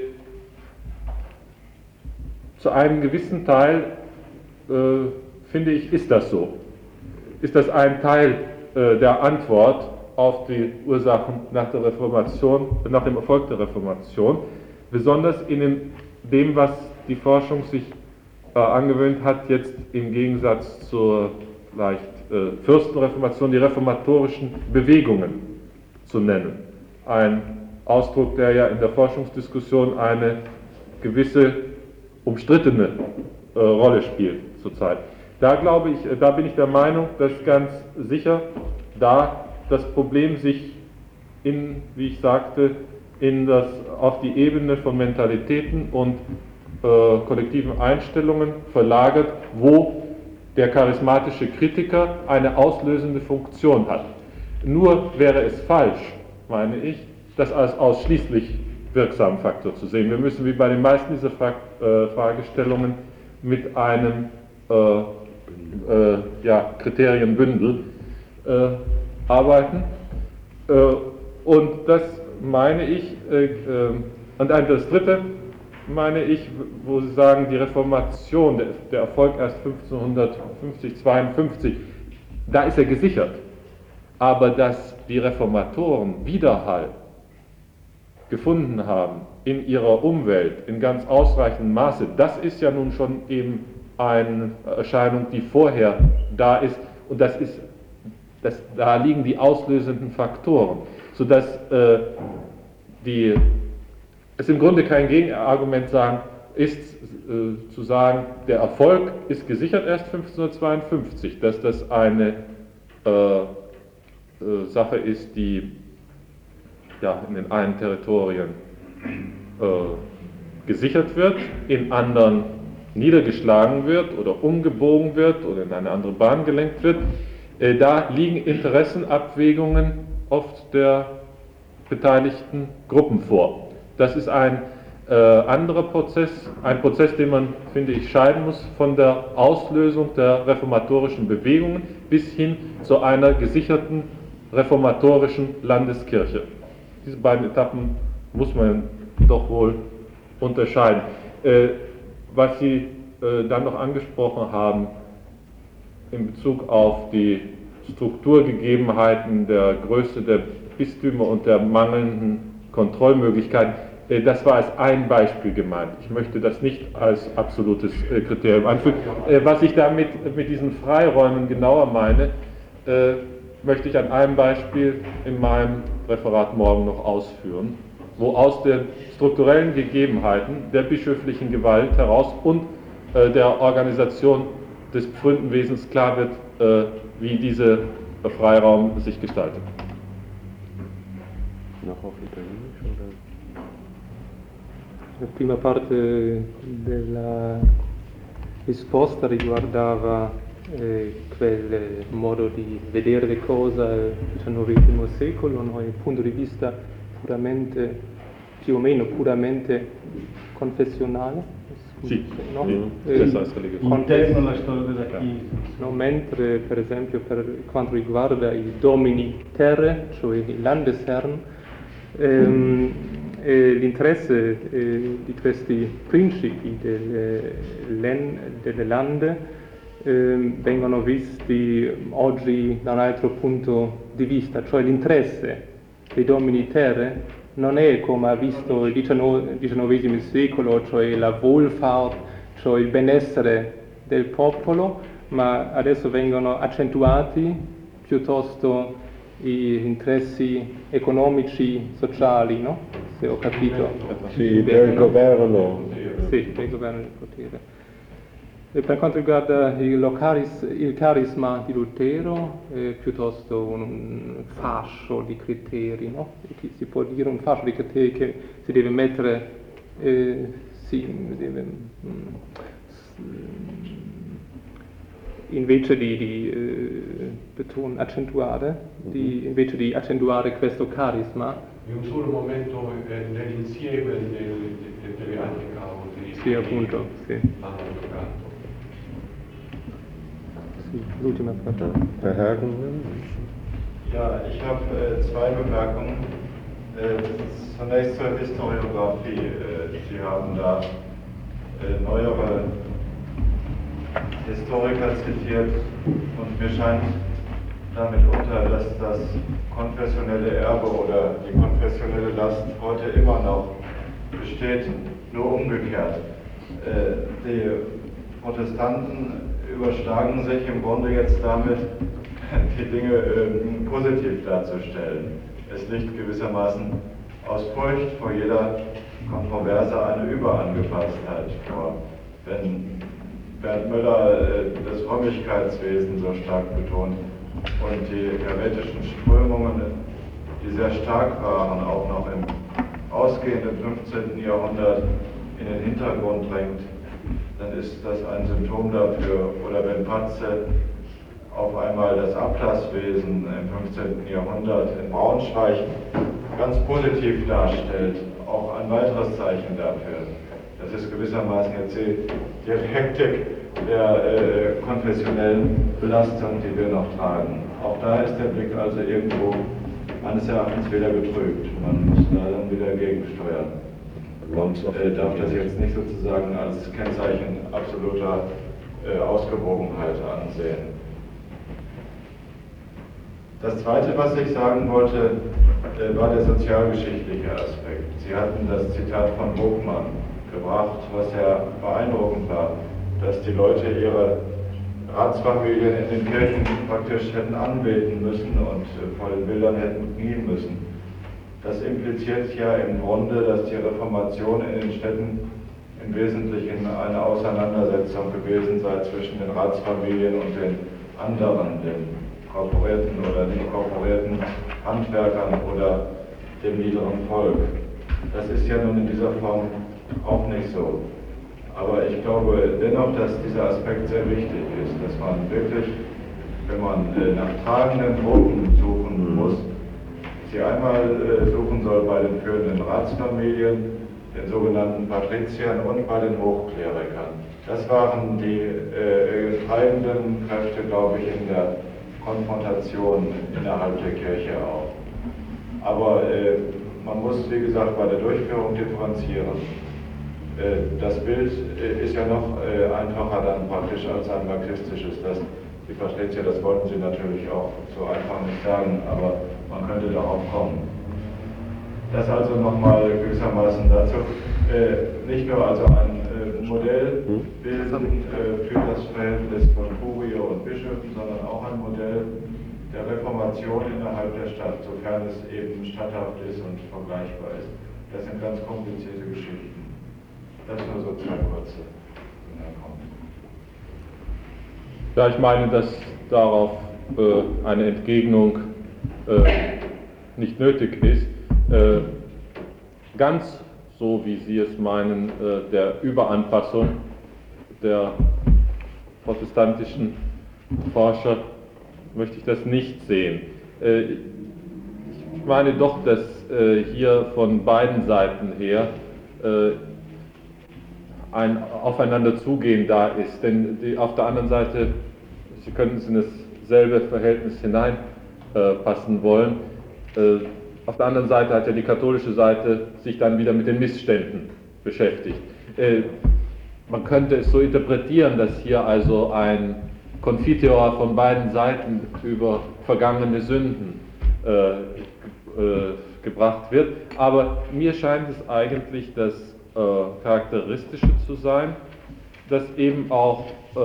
A: zu einem gewissen Teil, äh, finde ich, ist das so. Ist das ein Teil äh, der Antwort auf die Ursachen nach der Reformation, nach dem Erfolg der Reformation, besonders in dem, dem was die Forschung sich äh, angewöhnt hat, jetzt im Gegensatz zur vielleicht äh, Fürstenreformation, die reformatorischen Bewegungen zu nennen. Ein Ausdruck, der ja in der Forschungsdiskussion eine gewisse umstrittene äh, Rolle spielt zurzeit. Da glaube ich, da bin ich der Meinung, dass ganz sicher da das Problem sich in, wie ich sagte, in das, auf die Ebene von Mentalitäten und äh, kollektiven Einstellungen verlagert, wo der charismatische Kritiker eine auslösende Funktion hat. Nur wäre es falsch, meine ich, das als ausschließlich wirksamen Faktor zu sehen. Wir müssen wie bei den meisten dieser Fra äh, Fragestellungen mit einem äh, äh, ja, Kriterienbündel äh, arbeiten. Äh, und das meine ich, äh, äh, und das dritte meine ich, wo Sie sagen, die Reformation, der, der Erfolg erst fünfzehnhundertfünfzig, zweiundfünfzig, da ist er gesichert. Aber dass die Reformatoren Widerhall gefunden haben in ihrer Umwelt in ganz ausreichendem Maße, das ist ja nun schon eben eine Erscheinung, die vorher da ist, und das ist, das, da liegen die auslösenden Faktoren, sodass äh, die, es im Grunde kein Gegenargument sagen, ist äh, zu sagen, der Erfolg ist gesichert erst fünfzehnhundertzweiundfünfzig, dass das eine äh, äh, Sache ist, die ja, in den einen Territorien äh, gesichert wird, in anderen niedergeschlagen wird oder umgebogen wird oder in eine andere Bahn gelenkt wird. Äh, da liegen Interessenabwägungen oft der beteiligten Gruppen vor. Das ist ein äh, anderer Prozess, ein Prozess, den man, finde ich, scheiden muss von der Auslösung der reformatorischen Bewegungen bis hin zu einer gesicherten reformatorischen Landeskirche. Diese beiden Etappen muss man doch wohl unterscheiden. Äh, was Sie äh, dann noch angesprochen haben in Bezug auf die Strukturgegebenheiten der Größe der Bistümer und der mangelnden Kontrollmöglichkeiten, äh, das war als ein Beispiel gemeint. Ich möchte das nicht als absolutes äh, Kriterium anführen. Äh, was ich damit mit diesen Freiräumen genauer meine, äh, möchte ich an einem Beispiel in meinem Referat morgen noch ausführen, wo aus den strukturellen Gegebenheiten der bischöflichen Gewalt heraus und äh, der Organisation des Pfründenwesens klar wird, äh, wie dieser Freiraum sich gestaltet.
C: Noch auf Italienisch oder?
E: La prima parte della risposta riguardava eh, quel modo di vedere le cose al diciannovesimo secolo, no? Il punto di vista puramente, più o meno puramente confessionale.
A: Sì,
E: no?
A: sì,
E: Eh,
A: questa è la religione.
B: Interno alla storia della Chiesa.
E: No, mentre per esempio per quanto riguarda i domini terre, cioè i landesherren, ehm, eh, l'interesse eh, di questi principi delle, len, delle lande ehm, vengono visti oggi da un altro punto di vista, cioè l'interesse dei domini terre non è come ha visto il diciannovesimo secolo, cioè la Wohlfahrt, cioè il benessere del popolo, ma adesso vengono accentuati piuttosto gli interessi economici, sociali, no? Se ho capito.
C: Sì,
E: bene,
C: del
E: no?
C: governo.
E: Sì, del governo del potere. E per quanto riguarda il, caris, il carisma di Lutero, è piuttosto un fascio di criteri, no? Si può dire un fascio di criteri che si deve mettere, eh, si deve, mm, invece di, di eh, beton, accentuare, di, invece di accentuare questo carisma.
D: In un solo momento eh, nell'insieme del, del, delle altre cause.
E: Sì, appunto, sì.
D: Hanno giocato.
E: L'ultima Frage.
C: Herr Hagen?
F: Ja, ich habe äh, zwei Bemerkungen. Äh, zunächst zur Historiographie. Äh, Sie haben da äh, neuere Historiker zitiert und mir scheint damit unter, dass das konfessionelle Erbe oder die konfessionelle Last heute immer noch besteht, nur umgekehrt. Äh, die Protestanten überschlagen sich im Grunde jetzt damit, die Dinge äh, positiv darzustellen. Es liegt gewissermaßen aus Furcht vor jeder Kontroverse eine Überangepasstheit vor. Wenn Bernd Müller äh, das Frömmigkeitswesen so stark betont und die heretischen Strömungen, die sehr stark waren, auch noch im ausgehenden fünfzehnten Jahrhundert in den Hintergrund drängt, dann ist das ein Symptom dafür. Oder wenn Patze auf einmal das Ablasswesen im fünfzehnten Jahrhundert in Braunschweig ganz positiv darstellt, auch ein weiteres Zeichen dafür. Das ist gewissermaßen jetzt die Dialektik der äh, konfessionellen Belastung, die wir noch tragen. Auch da ist der Blick also irgendwo meines Erachtens wieder getrübt. Man muss da dann wieder gegensteuern. Und äh, darf das jetzt nicht sozusagen als Kennzeichen absoluter äh, Ausgewogenheit ansehen. Das Zweite, was ich sagen wollte, äh, war der sozialgeschichtliche Aspekt. Sie hatten das Zitat von Buchmann gebracht, was ja beeindruckend war, dass die Leute ihre Ratsfamilien in den Kirchen praktisch hätten anbeten müssen und äh, vor den Bildern hätten knien müssen. Das impliziert ja im Grunde, dass die Reformation in den Städten im Wesentlichen eine Auseinandersetzung gewesen sei zwischen den Ratsfamilien und den anderen, den korporierten oder nicht korporierten Handwerkern oder dem niederen Volk. Das ist ja nun in dieser Form auch nicht so. Aber ich glaube dennoch, dass dieser Aspekt sehr wichtig ist, dass man wirklich, wenn man nach tragenden Gruppen suchen muss, sie einmal äh, suchen soll bei den führenden Ratsfamilien, den sogenannten Patriziern und bei den Hochklerikern. Das waren die äh, treibenden Kräfte, glaube ich, in der Konfrontation innerhalb der Kirche auch. Aber äh, man muss, wie gesagt, bei der Durchführung differenzieren. Äh, das Bild äh, ist ja noch äh, einfacher dann praktisch als ein marxistisches. Das, die Patrizier, das wollten sie natürlich auch so einfach nicht sagen, aber man könnte darauf kommen. Das also nochmal gewissermaßen dazu, äh, nicht nur also ein äh, Modell bilden äh, für das Verhältnis von Kurie und Bischöfen, sondern auch ein Modell der Reformation innerhalb der Stadt, sofern es eben statthaft ist und vergleichbar ist. Das sind ganz komplizierte Geschichten. Das nur so zwei kurze Bemerkungen.
A: Ja, ich meine, dass darauf äh, eine Entgegnung äh, nicht nötig ist. Äh, ganz so, wie Sie es meinen, äh, der Überanpassung der protestantischen Forscher möchte ich das nicht sehen. Äh, ich meine doch, dass äh, hier von beiden Seiten her äh, ein Aufeinanderzugehen da ist, denn die, auf der anderen Seite, Sie könnten es in dasselbe Verhältnis hineinpassen äh, wollen, äh, auf der anderen Seite hat ja die katholische Seite sich dann wieder mit den Missständen beschäftigt. Äh, man könnte es so interpretieren, dass hier also ein Confiteor von beiden Seiten über vergangene Sünden äh, äh, gebracht wird, aber mir scheint es eigentlich das äh, Charakteristische zu sein, dass eben auch,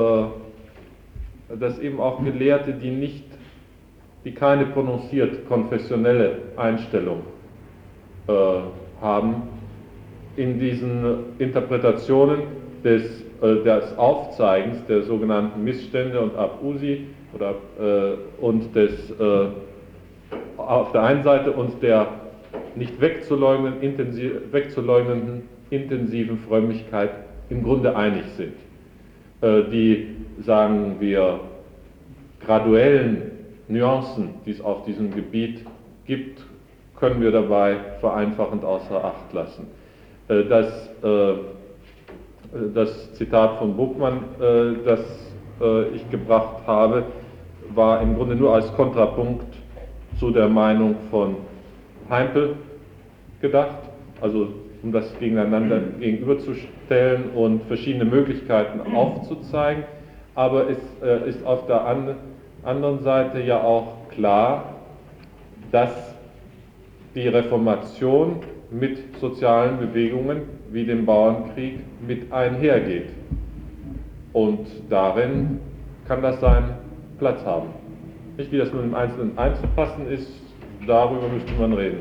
A: äh, dass eben auch Gelehrte, die nicht, die keine prononciert konfessionelle Einstellung äh, haben, in diesen Interpretationen des, äh, des Aufzeigens der sogenannten Missstände und Abusi oder, äh, und des äh, auf der einen Seite und der nicht wegzuleugnen, intensiv, wegzuleugnenden intensiven Frömmigkeit im Grunde einig sind. Äh, die, sagen wir, graduellen Nuancen, die es auf diesem Gebiet gibt, können wir dabei vereinfachend außer Acht lassen. Äh, das, äh, das Zitat von Buchmann, äh, das äh, ich gebracht habe, war im Grunde nur als Kontrapunkt zu der Meinung von Heimpel gedacht, also um das gegeneinander gegenüberzustellen und verschiedene Möglichkeiten aufzuzeigen, aber es äh, ist auf der an, anderen Seite ja auch klar, dass die Reformation mit sozialen Bewegungen wie dem Bauernkrieg mit einhergeht. Und darin kann das seinen Platz haben. Nicht, wie das nun im Einzelnen einzupassen ist, darüber müsste man reden.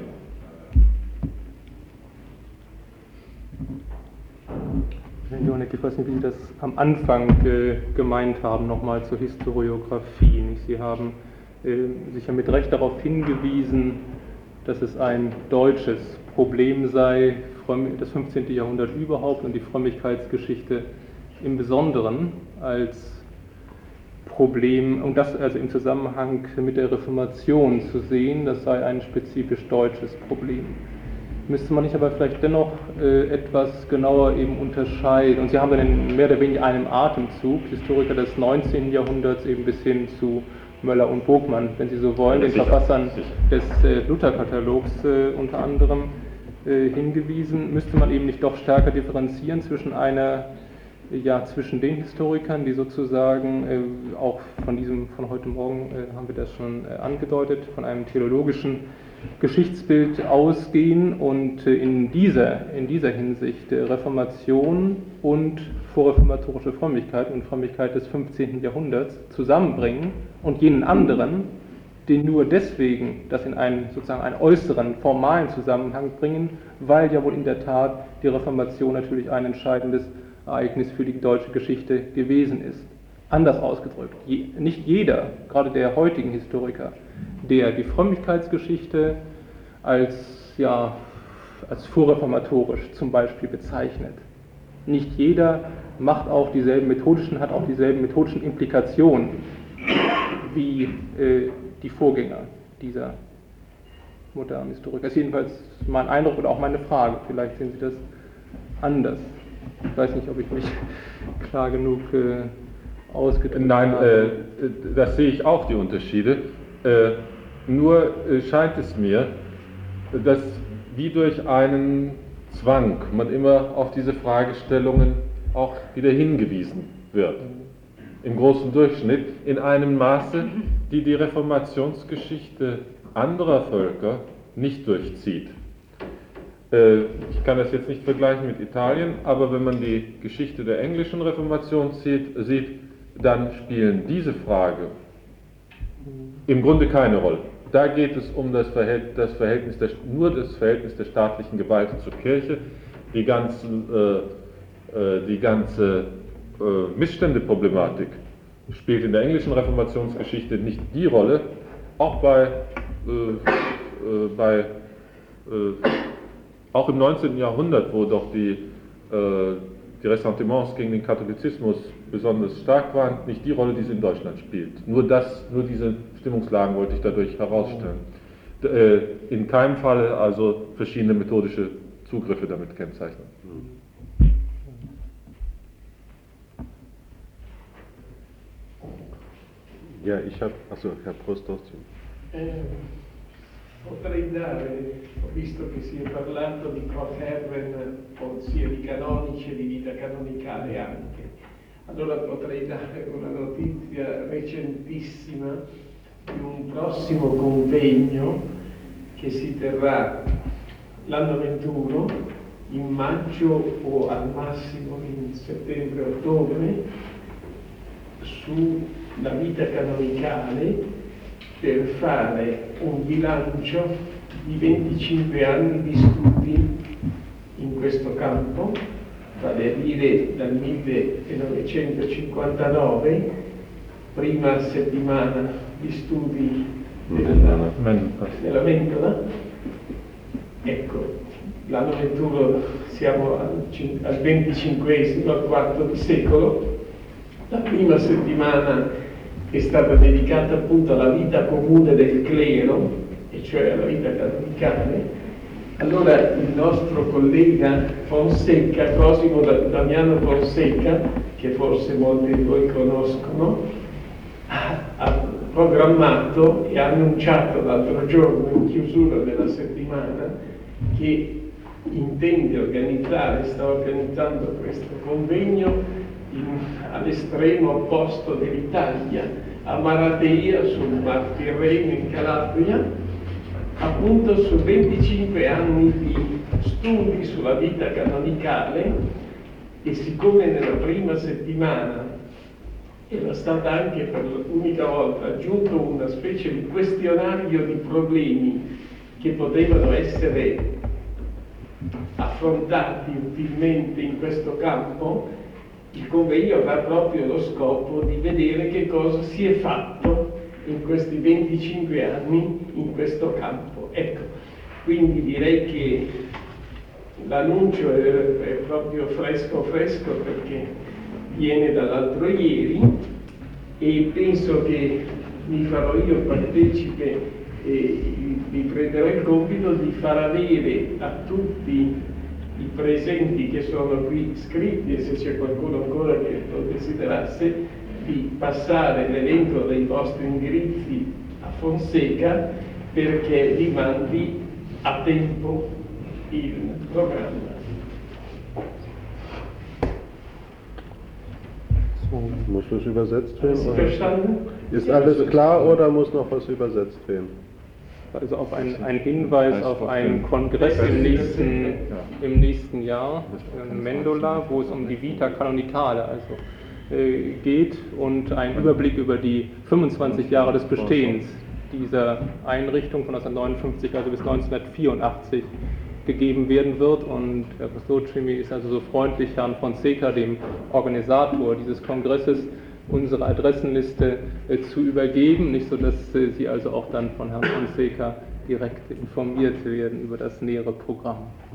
E: Herr Jonek, ich weiß nicht, wie Sie das am Anfang äh, gemeint haben, nochmal zur Historiographie. Nicht? Sie haben äh, sich ja mit Recht darauf hingewiesen, dass es ein deutsches Problem sei, das fünfzehnte. Jahrhundert überhaupt und die Frömmigkeitsgeschichte im Besonderen als Problem, und das also im Zusammenhang mit der Reformation zu sehen, das sei ein spezifisch deutsches Problem. Müsste man nicht aber vielleicht dennoch äh, etwas genauer eben unterscheiden, und Sie haben dann in mehr oder weniger einem Atemzug Historiker des neunzehnten. Jahrhunderts eben bis hin zu Möller und Bogmann, wenn Sie so wollen, den Verfassern des äh, Luther-Katalogs äh, unter anderem äh, hingewiesen. Müsste man eben nicht doch stärker differenzieren zwischen einer, äh, ja, zwischen den Historikern, die sozusagen äh, auch von diesem, von heute Morgen äh, haben wir das schon äh, angedeutet, von einem theologischen Geschichtsbild ausgehen und äh, in dieser, in dieser Hinsicht äh, Reformation und vorreformatorische Frömmigkeit und Frömmigkeit des fünfzehnten. Jahrhunderts zusammenbringen und jenen anderen, den nur deswegen das in einen sozusagen einen äußeren, formalen Zusammenhang bringen, weil ja wohl in der Tat die Reformation natürlich ein entscheidendes Ereignis für die deutsche Geschichte gewesen ist. Anders ausgedrückt, je, nicht jeder, gerade der heutigen Historiker, der die Frömmigkeitsgeschichte als, ja, als vorreformatorisch zum Beispiel bezeichnet, nicht jeder macht auch dieselben methodischen, hat auch dieselben methodischen Implikationen wie äh, die Vorgänger dieser modernen Historiker. Das ist jedenfalls mein Eindruck oder auch meine Frage. Vielleicht sehen Sie das anders. Ich weiß nicht, ob ich mich klar genug äh, ausgedrückt
A: Nein,
E: habe.
A: Äh, das sehe ich auch, die Unterschiede. Äh, nur äh, scheint es mir, dass wie durch einen Zwang man immer auf diese Fragestellungen auch wieder hingewiesen wird. Im großen Durchschnitt in einem Maße, die die Reformationsgeschichte anderer Völker nicht durchzieht. Äh, ich kann das jetzt nicht vergleichen mit Italien, aber wenn man die Geschichte der englischen Reformation sieht, sieht dann spielen diese Frage Im Grunde keine Rolle. Da geht es um das Verhältnis, das Verhältnis der, nur das Verhältnis der staatlichen Gewalt zur Kirche. Die, ganzen, äh, äh, die ganze äh, Missständeproblematik spielt in der englischen Reformationsgeschichte nicht die Rolle, auch bei, äh, äh, bei äh, auch im neunzehnten Jahrhundert, wo doch die, äh, die Ressentiments gegen den Katholizismus besonders stark waren, nicht die Rolle, die sie in Deutschland spielt. Nur das, nur diese Stimmungslagen wollte ich dadurch herausstellen. Äh, in keinem Fall also verschiedene methodische Zugriffe damit kennzeichnen.
C: Ja, ich habe, achso, Herr Prostozzi.
G: Eh, potrei dare, ho visto che si è parlato di Proferven, sia di canonici e di vita canonicale anche. Allora potrei dare una notizia recentissima di un prossimo convegno che si terrà l'anno ventuno, in maggio o al massimo in settembre-ottobre, sulla vita canonicale, per fare un bilancio di venticinque anni di studi in questo campo, vale a dire dal millenovecentocinquantanove, prima settimana di studi della, nella Mentola, ecco, l'anno ventuno siamo al, al venticinquesimo, al quarto di secolo. La prima settimana è stata dedicata appunto alla vita comune del clero, e cioè alla vita canonicale. Allora il nostro collega Fonseca, Cosimo Damiano Fonseca, che forse molti di voi conoscono, ha programmato e ha annunciato l'altro giorno in chiusura della settimana che intende organizzare, sta organizzando questo convegno in, all'estremo opposto dell'Italia, a Maratea, sul Mar Tirreno in Calabria, appunto su venticinque anni di studi sulla vita canonicale, e siccome nella prima settimana era stata anche per l'unica volta aggiunto una specie di questionario di problemi che potevano essere affrontati utilmente in questo campo, il convegno avrà proprio lo scopo di vedere che cosa si è fatto in questi venticinque anni in questo campo. Ecco, quindi direi che l'annuncio è, è proprio fresco fresco perché viene dall'altro ieri, e penso che mi farò io partecipe e vi prenderò il compito di far avere a tutti i presenti che sono qui iscritti, e se c'è qualcuno ancora che lo desiderasse, di passare l'elenco dei vostri indirizzi a Fonseca perché vi mandi a tempo il programma.
C: Muss das übersetzt werden?
G: Hast du verstanden?
C: Ist alles klar oder muss noch was übersetzt werden?
E: Also auf ein, ein Hinweis auf einen Kongress im nächsten, im nächsten Jahr in Mendola, wo es um die Vita Canonicale also, äh, geht, und ein Überblick über die fünfundzwanzig Jahre des Bestehens dieser Einrichtung von neunzehnhundertneunundfünfzig also bis neunzehnhundertvierundachtzig gegeben werden wird. Und Herr Prostocimi ist also so freundlich, Herrn Fonseca, dem Organisator dieses Kongresses, unsere Adressenliste äh, zu übergeben, nicht so, dass äh, Sie also auch dann von Herrn Fonseca direkt informiert werden über das nähere Programm.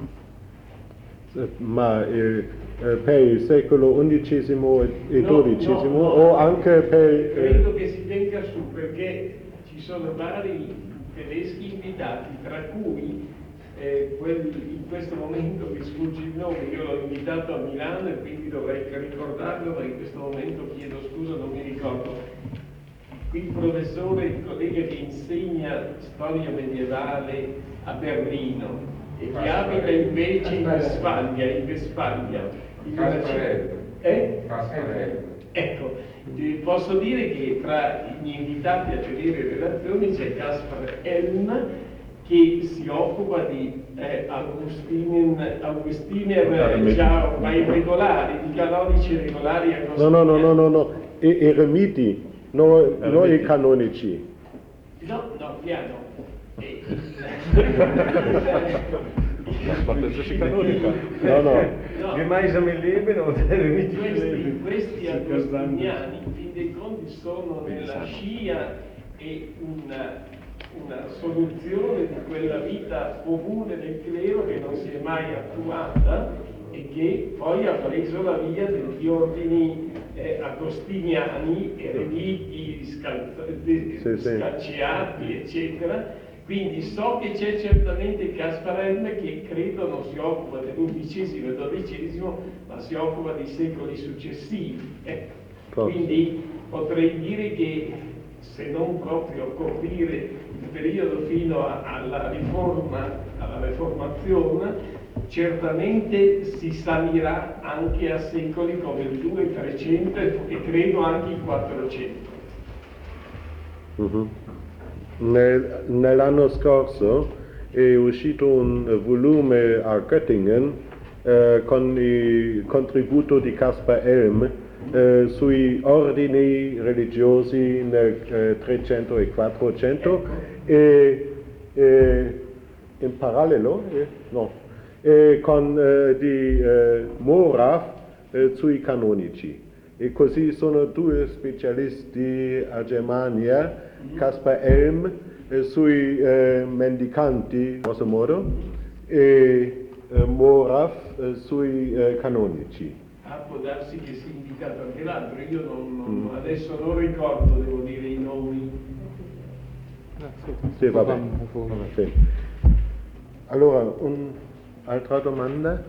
C: Ma eh, per il secolo undicesimo e
G: No,
C: dodicesimo
G: no, no.
C: o anche per... eh,
G: Credo che si tenga su perché ci sono vari tedeschi invitati, tra cui eh, quel, in questo momento mi sfugge il nome, io l'ho invitato a Milano e quindi dovrei ricordarlo, ma in questo momento chiedo scusa, non mi ricordo. Il professore, il collega che insegna storia medievale a Berlino e che abita invece in Westfalia, in Westfalia. In una città- eh? Ecco, eh, posso dire che tra gli invitati a tenere relazioni c'è Caspar Elm, che si occupa di eh, Augustiner, Augustiner eh, già ormai regolari, di canonici regolari a
C: No, no, no, no, no, no. E- eremiti, no, no i canonici.
G: No, no, piano. E
A: Französische Kanoniker.
C: No, no.
G: no,
B: Gemeinsam Leben oder mit
G: questi, questi agostiniani, in fin dei conti, sono nella scia e una, una soluzione di quella vita comune del clero che non si è mai attuata e che poi ha preso la via degli ordini eh, agostiniani, eremiti, scalza- de-
C: Sì, sì.
G: scalciati, eccetera. Quindi so che c'è certamente Casparel che credo non si occupa dell'undicesimo e dodicesimo, ma si occupa dei secoli successivi. Ecco.
C: Forse.
G: Quindi potrei dire che se non proprio coprire il periodo fino a- alla riforma, alla riformazione, certamente si salirà anche a secoli come il duecento, trecento e credo anche il quattrocento.
C: Mhm. Nel- nell'anno scorso è uscito un volume a Göttingen eh, con il contributo di Caspar Elm eh, sui ordini religiosi nel eh, trecento e quattrocento e, e in parallelo eh, no, e con eh, di eh, Moraf eh, sui canonici. E così sono due specialisti a Germania, Caspar Elm eh, sui eh, mendicanti, grosso modo, e eh, Moraf eh, sui eh, canonici.
G: Ah, può darsi che sia indicato anche l'altro, io non, non- adesso non ricordo, devo dire, i nomi.
C: Sì, va bene. Sì. Allora, un'altra domanda?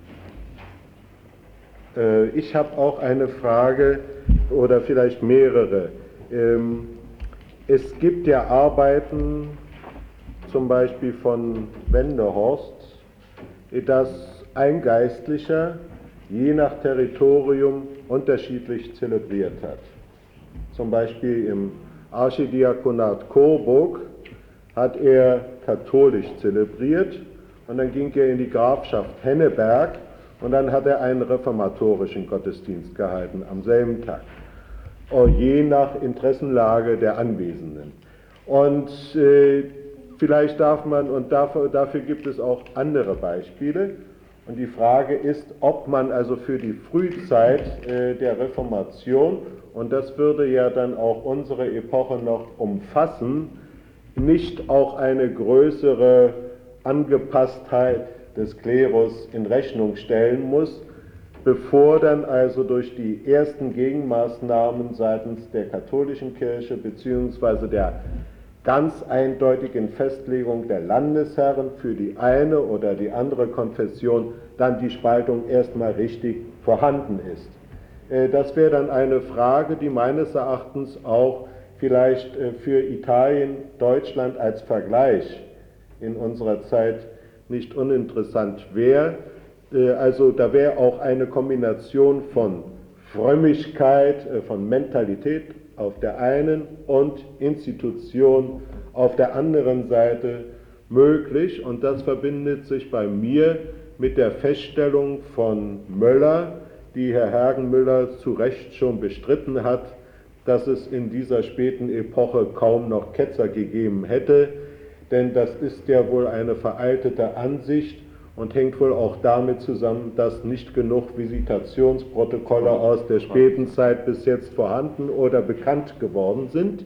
C: Äh, Ich habe auch eine Frage oder vielleicht mehrere. Ähm, Es gibt ja Arbeiten, zum Beispiel von Wendehorst, dass ein Geistlicher je nach Territorium unterschiedlich zelebriert hat. Zum Beispiel im Archidiakonat Coburg hat er katholisch zelebriert und dann ging er in die Grafschaft Henneberg und dann hat er einen reformatorischen Gottesdienst gehalten am selben Tag, je nach Interessenlage der Anwesenden. Und äh, vielleicht darf man, und dafür, dafür gibt es auch andere Beispiele, und die Frage ist, ob man also für die Frühzeit äh, der Reformation, und das würde ja dann auch unsere Epoche noch umfassen, nicht auch eine größere Angepasstheit des Klerus in Rechnung stellen muss, bevor dann also durch die ersten Gegenmaßnahmen seitens der katholischen Kirche bzw. der ganz eindeutigen Festlegung der Landesherren für die eine oder die andere Konfession dann die Spaltung erstmal richtig vorhanden ist. Das wäre dann eine Frage, die meines Erachtens auch vielleicht für Italien, Deutschland als Vergleich in unserer Zeit nicht uninteressant wäre. Also da wäre auch eine Kombination von Frömmigkeit, von Mentalität auf der einen und Institution auf der anderen Seite möglich. Und das verbindet sich bei mir mit der Feststellung von Möller, die Herr Hergenmüller zu Recht schon bestritten hat, dass es in dieser späten Epoche kaum noch Ketzer gegeben hätte, denn das ist ja wohl eine veraltete Ansicht und hängt wohl auch damit zusammen, dass nicht genug Visitationsprotokolle aus der späten Zeit bis jetzt vorhanden oder bekannt geworden sind.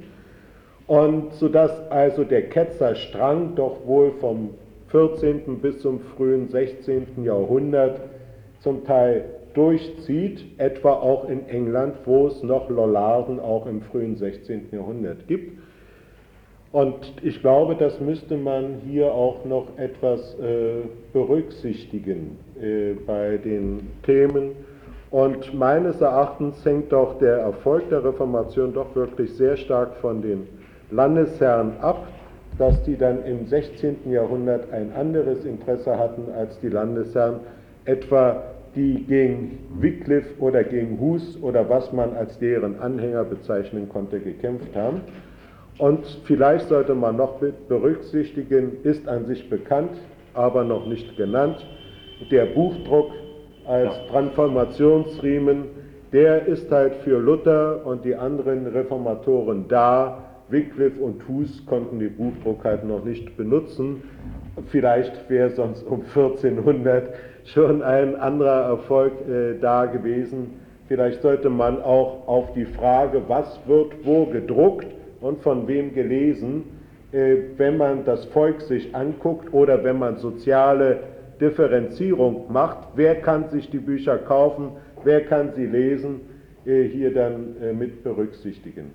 C: Und sodass also der Ketzerstrang doch wohl vom vierzehnten bis zum frühen sechzehnten Jahrhundert zum Teil durchzieht, etwa auch in England, wo es noch Lollarden auch im frühen sechzehnten Jahrhundert gibt. Und ich glaube, das müsste man hier auch noch etwas äh, berücksichtigen äh, bei den Themen. Und meines Erachtens hängt doch der Erfolg der Reformation doch wirklich sehr stark von den Landesherren ab, dass die dann im sechzehnten Jahrhundert ein anderes Interesse hatten als die Landesherren, etwa die gegen Wycliffe oder gegen Hus oder was man als deren Anhänger bezeichnen konnte, gekämpft haben. Und vielleicht sollte man noch berücksichtigen, ist an sich bekannt, aber noch nicht genannt, der Buchdruck als Transformationsriemen, der ist halt für Luther und die anderen Reformatoren da, Wycliffe und Hus konnten die Buchdruck halt noch nicht benutzen. Vielleicht wäre sonst um vierzehnhundert schon ein anderer Erfolg äh, da gewesen. Vielleicht sollte man auch auf die Frage, was wird wo gedruckt und von wem gelesen, äh, wenn man das Volk sich anguckt oder wenn man soziale Differenzierung macht, wer kann sich die Bücher kaufen, wer kann sie lesen, äh, hier dann äh, mit berücksichtigen.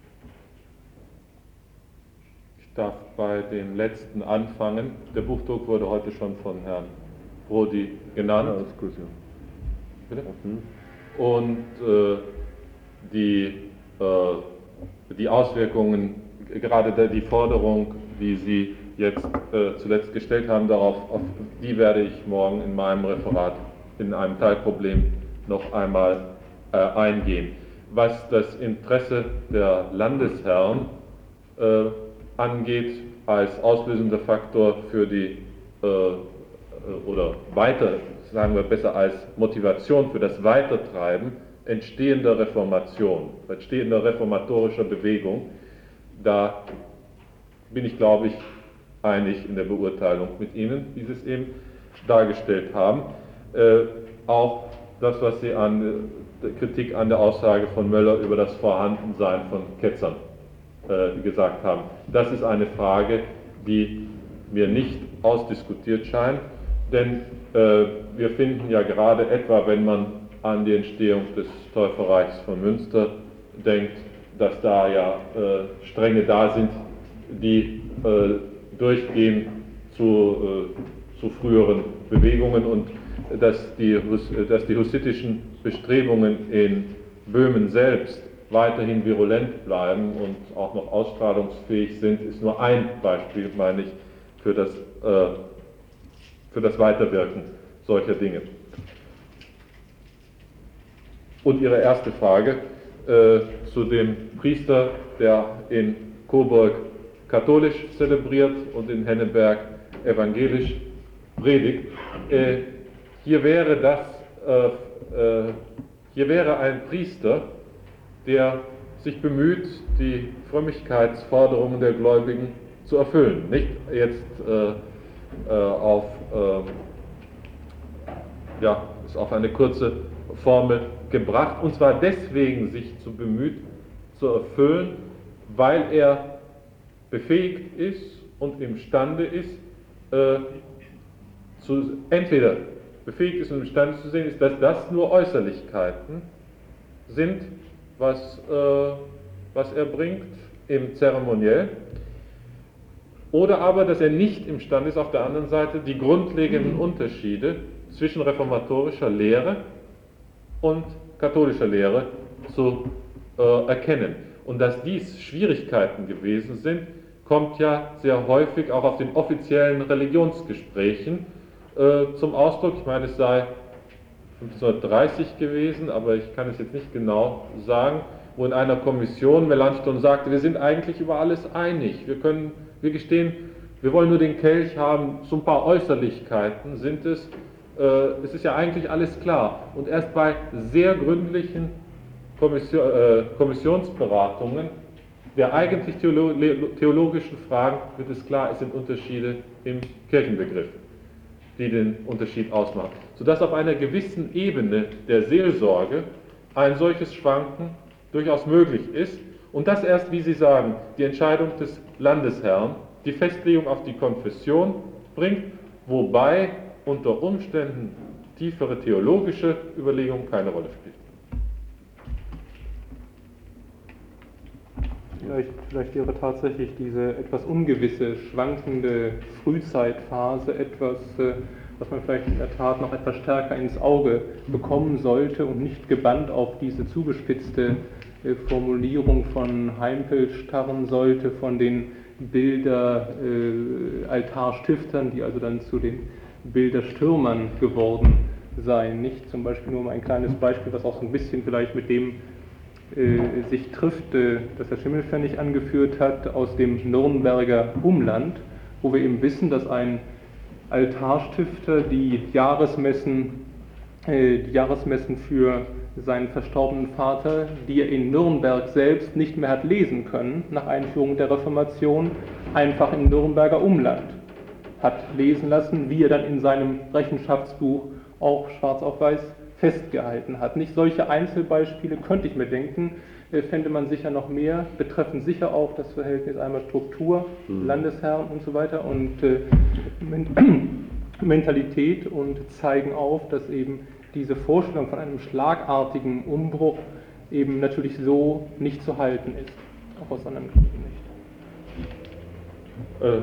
A: Ich darf bei dem letzten anfangen. Der Buchdruck wurde heute schon von Herrn Prodi genannt.
C: Ja,
A: Bitte? Und äh, die, äh, die Auswirkungen, gerade der, die Forderung, die Sie jetzt äh, zuletzt gestellt haben, darauf, auf die werde ich morgen in meinem Referat in einem Teilproblem noch einmal äh, eingehen. Was das Interesse der Landesherren äh, angeht, als auslösender Faktor für die, äh, oder weiter, sagen wir besser als Motivation für das Weitertreiben entstehender Reformation, entstehender reformatorischer Bewegung, da bin ich, glaube ich, einig in der Beurteilung mit Ihnen, wie Sie es eben dargestellt haben. Äh, auch das, was Sie an der Kritik an der Aussage von Möller über das Vorhandensein von Ketzern äh, gesagt haben, das ist eine Frage, die mir nicht ausdiskutiert scheint, denn äh, wir finden ja gerade etwa, wenn man an die Entstehung des Täuferreichs von Münster denkt, dass da ja äh, Stränge da sind, die äh, durchgehen zu, äh, zu früheren Bewegungen und dass die, dass die hussitischen Bestrebungen in Böhmen selbst weiterhin virulent bleiben und auch noch ausstrahlungsfähig sind, ist nur ein Beispiel, meine ich, für das, äh, für das Weiterwirken solcher Dinge. Und Ihre erste Frage äh, zu dem Priester, der in Coburg katholisch zelebriert und in Henneberg evangelisch predigt. Äh, hier wäre das, äh, äh, hier wäre ein Priester, der sich bemüht, die Frömmigkeitsforderungen der Gläubigen zu erfüllen. Nicht jetzt äh, äh, auf, äh, ja, ist auf eine kurze Formel gebracht, und zwar deswegen sich zu bemüht, zu erfüllen, weil er befähigt ist und imstande ist, äh, zu, entweder befähigt ist und imstande zu sehen ist, dass das nur Äußerlichkeiten sind, was, äh, was er bringt im Zeremoniell, oder aber, dass er nicht imstande ist, auf der anderen Seite die grundlegenden Unterschiede zwischen reformatorischer Lehre und katholischer Lehre zu äh, erkennen. Und dass dies Schwierigkeiten gewesen sind, kommt ja sehr häufig auch auf den offiziellen Religionsgesprächen äh, zum Ausdruck. Ich meine, es sei fünfzehnhundertdreißig gewesen, aber ich kann es jetzt nicht genau sagen, wo in einer Kommission Melanchthon sagte, wir sind eigentlich über alles einig, wir können, wir gestehen, wir wollen nur den Kelch haben, so ein paar Äußerlichkeiten sind es, äh, es ist ja eigentlich alles klar. Und erst bei sehr gründlichen Kommission, äh, Kommissionsberatungen der eigentlich theolo theologischen Fragen wird es klar, es sind Unterschiede im Kirchenbegriff, die den Unterschied ausmachen. Sodass auf einer gewissen Ebene der Seelsorge ein solches Schwanken durchaus möglich ist und das erst, wie Sie sagen, die Entscheidung des Landesherrn, die Festlegung auf die Konfession bringt, wobei unter Umständen tiefere theologische Überlegungen keine Rolle spielen.
E: Vielleicht, vielleicht wäre tatsächlich diese etwas ungewisse, schwankende Frühzeitphase etwas, was man vielleicht in der Tat noch etwas stärker ins Auge bekommen sollte und nicht gebannt auf diese zugespitzte Formulierung von Heimpel starren sollte, von den Bilder-Altarstiftern, die also dann zu den Bilderstürmern geworden seien. Nicht zum Beispiel nur um ein kleines Beispiel, was auch so ein bisschen vielleicht mit dem Äh, sich trifft, äh, das Herr Schimmelpfennig angeführt hat, aus dem Nürnberger Umland, wo wir eben wissen, dass ein Altarstifter die Jahresmessen, äh, die Jahresmessen für seinen verstorbenen Vater, die er in Nürnberg selbst nicht mehr hat lesen können, nach Einführung der Reformation, einfach im Nürnberger Umland hat lesen lassen, wie er dann in seinem Rechenschaftsbuch auch schwarz auf weiß festgehalten hat. Nicht solche Einzelbeispiele könnte ich mir denken, äh, fände man sicher noch mehr, betreffen sicher auch das Verhältnis einmal Struktur, mhm. Landesherren und so weiter und äh, Mentalität und zeigen auf, dass eben diese Vorstellung von einem schlagartigen Umbruch eben natürlich so nicht zu halten ist, auch aus anderen Gründen nicht.
A: Äh,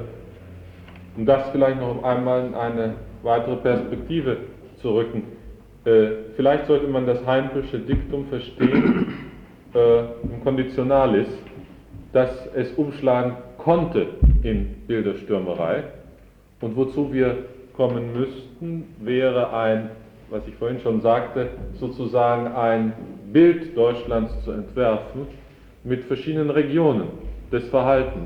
A: um das vielleicht noch einmal in eine weitere Perspektive zu rücken. Äh, vielleicht sollte man das Heimpelsche Diktum verstehen, äh, im Konditionalis, dass es umschlagen konnte in Bilderstürmerei und wozu wir kommen müssten, wäre ein, was ich vorhin schon sagte, sozusagen ein Bild Deutschlands zu entwerfen mit verschiedenen Regionen des Verhaltens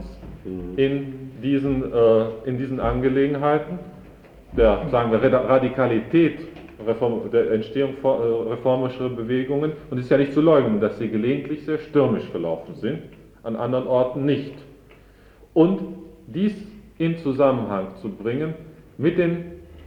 A: in diesen, äh, in diesen Angelegenheiten, der, sagen wir, Radikalität Reform, der Entstehung äh, reformischer Bewegungen. Und es ist ja nicht zu leugnen, dass sie gelegentlich sehr stürmisch verlaufen sind, an anderen Orten nicht. Und dies in Zusammenhang zu bringen mit den,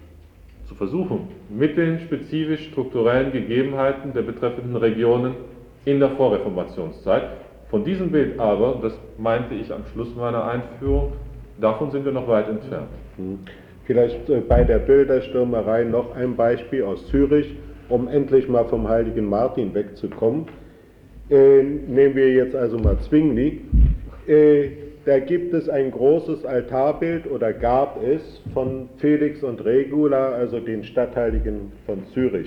A: zu versuchen, mit den spezifisch strukturellen Gegebenheiten der betreffenden Regionen in der Vorreformationszeit. Von diesem Bild aber, das meinte ich am Schluss meiner Einführung, davon sind wir noch weit entfernt.
C: Vielleicht bei der Bilderstürmerei noch ein Beispiel aus Zürich, um endlich mal vom heiligen Martin wegzukommen. Äh, nehmen wir jetzt also mal Zwingli. Äh, da gibt es ein großes Altarbild, oder gab es, von Felix und Regula, also den Stadtheiligen von Zürich.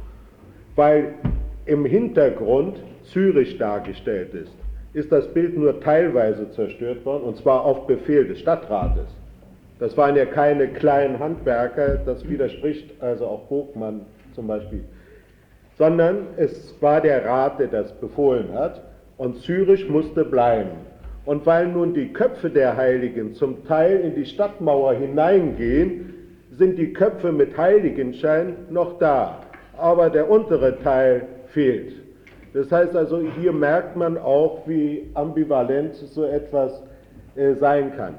C: Weil im Hintergrund Zürich dargestellt ist, ist das Bild nur teilweise zerstört worden, und zwar auf Befehl des Stadtrates. Das waren ja keine kleinen Handwerker, das widerspricht also auch Bogmann zum Beispiel, sondern es war der Rat, der das befohlen hat, und Zürich musste bleiben. Und weil nun die Köpfe der Heiligen zum Teil in die Stadtmauer hineingehen, sind die Köpfe mit Heiligenschein noch da, aber der untere Teil fehlt. Das heißt also, hier merkt man auch, wie ambivalent so etwas äh, sein kann.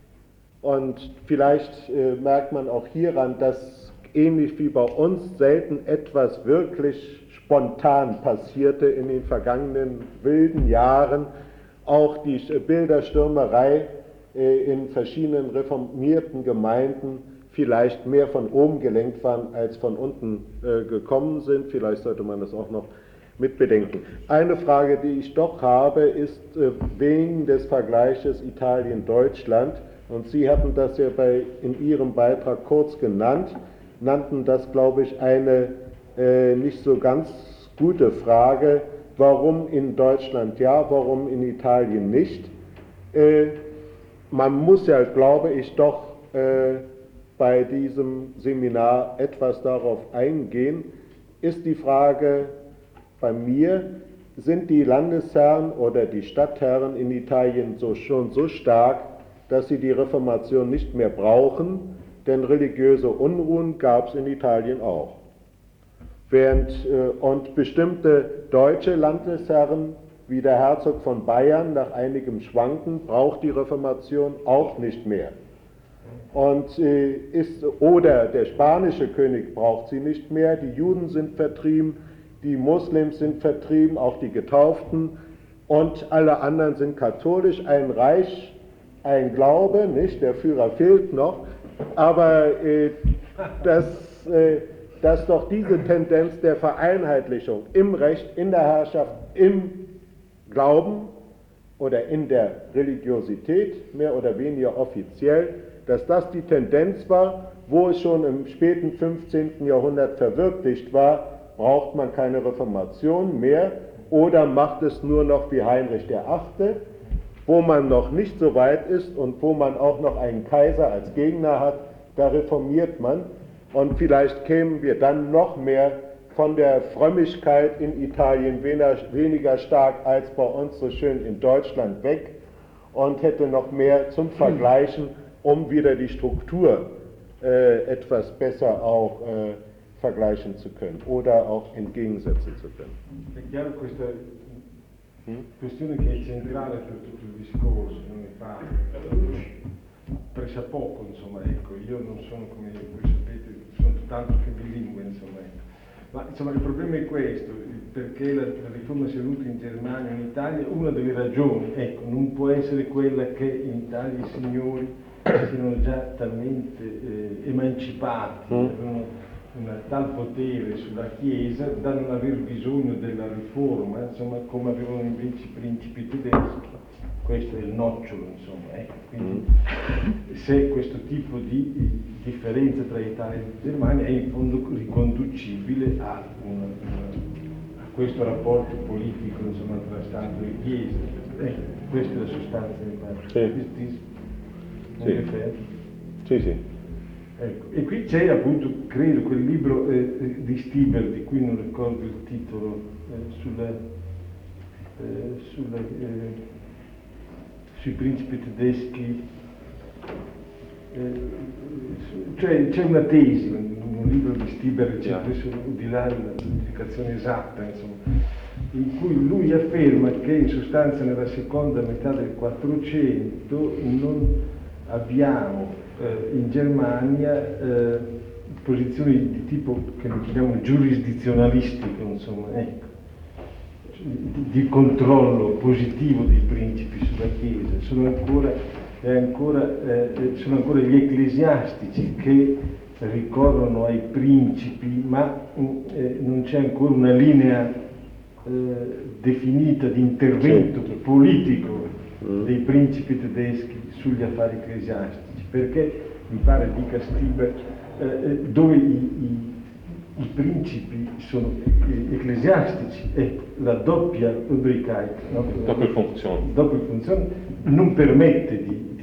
C: Und vielleicht äh, merkt man auch hieran, dass ähnlich wie bei uns selten etwas wirklich spontan passierte in den vergangenen wilden Jahren, auch die Bilderstürmerei äh, in verschiedenen reformierten Gemeinden vielleicht mehr von oben gelenkt waren, als von unten äh, gekommen sind. Vielleicht sollte man das auch noch mitbedenken. Eine Frage, die ich doch habe, ist äh, wegen des Vergleiches Italien-Deutschland. Und Sie hatten das ja bei, in Ihrem Beitrag kurz genannt, nannten das, glaube ich, eine äh, nicht so ganz gute Frage, warum in Deutschland ja, warum in Italien nicht. Äh, man muss ja, glaube ich, doch äh, bei diesem Seminar etwas darauf eingehen. Ist die Frage bei mir, sind die Landesherren oder die Stadtherren in Italien so, schon so stark, dass sie die Reformation nicht mehr brauchen, denn religiöse Unruhen gab es in Italien auch. Während, äh, und bestimmte deutsche Landesherren, wie der Herzog von Bayern, nach einigem Schwanken, braucht die Reformation auch nicht mehr. Und, äh, ist, oder der spanische König braucht sie nicht mehr, die Juden sind vertrieben, die Moslems sind vertrieben, auch die Getauften, und alle anderen sind katholisch, ein Reich, ein Glaube, nicht? Der Führer fehlt noch, aber äh, dass, äh, dass doch diese Tendenz der Vereinheitlichung im Recht, in der Herrschaft, im Glauben oder in der Religiosität, mehr oder weniger offiziell, dass das die Tendenz war, wo es schon im späten fünfzehnten Jahrhundert verwirklicht war, braucht man keine Reformation mehr oder macht es nur noch wie Heinrich der Achte, wo man noch nicht so weit ist und wo man auch noch einen Kaiser als Gegner hat, da reformiert man. Und vielleicht kämen wir dann noch mehr von der Frömmigkeit in Italien weniger stark als bei uns so schön in Deutschland weg und hätte noch mehr zum Vergleichen, um wieder die Struktur äh, etwas besser auch äh, vergleichen zu können oder auch entgegensetzen zu können.
B: È chiaro questa
C: Hm?
B: questione che è centrale per tutto il discorso, non è facile. Pressa poco, insomma, ecco, io non sono, come voi sapete, sono tanto che bilingue, insomma, ecco. Ma insomma il problema è questo, perché la, la riforma sia venuta in Germania e in Italia, una delle ragioni, ecco, non può essere quella che in Italia i signori siano già talmente eh, emancipati,
C: Mm.
B: avevano un tal potere sulla Chiesa da non aver bisogno della riforma, insomma, come avevano invece i principi tedeschi. Questo è il nocciolo, insomma, ecco. Quindi se questo tipo di differenza tra Italia e Germania è in fondo riconducibile a, una, una, a questo rapporto politico, insomma, tra Stato e Chiesa. Ecco, questa è la sostanza del
C: Sì.
B: Sì.
C: Sì, sì.
B: Ecco. E qui c'è appunto, credo, quel libro eh, di Stiber, di cui non ricordo il titolo, eh, sulla, eh, sulla, eh, sui principi tedeschi, eh, su, cioè c'è una tesi, un, un libro di Stiber, c'è presso di là l'indicazione esatta, insomma, in cui lui afferma che in sostanza nella seconda metà del Quattrocento non abbiamo eh, in Germania eh, posizioni di tipo che noi chiamiamo giurisdizionalistico, insomma, ecco, di, di controllo positivo dei principi sulla Chiesa. Sono ancora, è ancora, eh, sono ancora gli ecclesiastici che ricorrono ai principi, ma eh, non c'è ancora una linea eh, definita di intervento politico dei principi tedeschi sugli affari ecclesiastici, perché mi pare dica Stiber, eh, dove i, i, i principi sono ecclesiastici e la doppia Obrigkeit, no?
A: Doppelfunktion.
B: Doppelfunzione non permette di,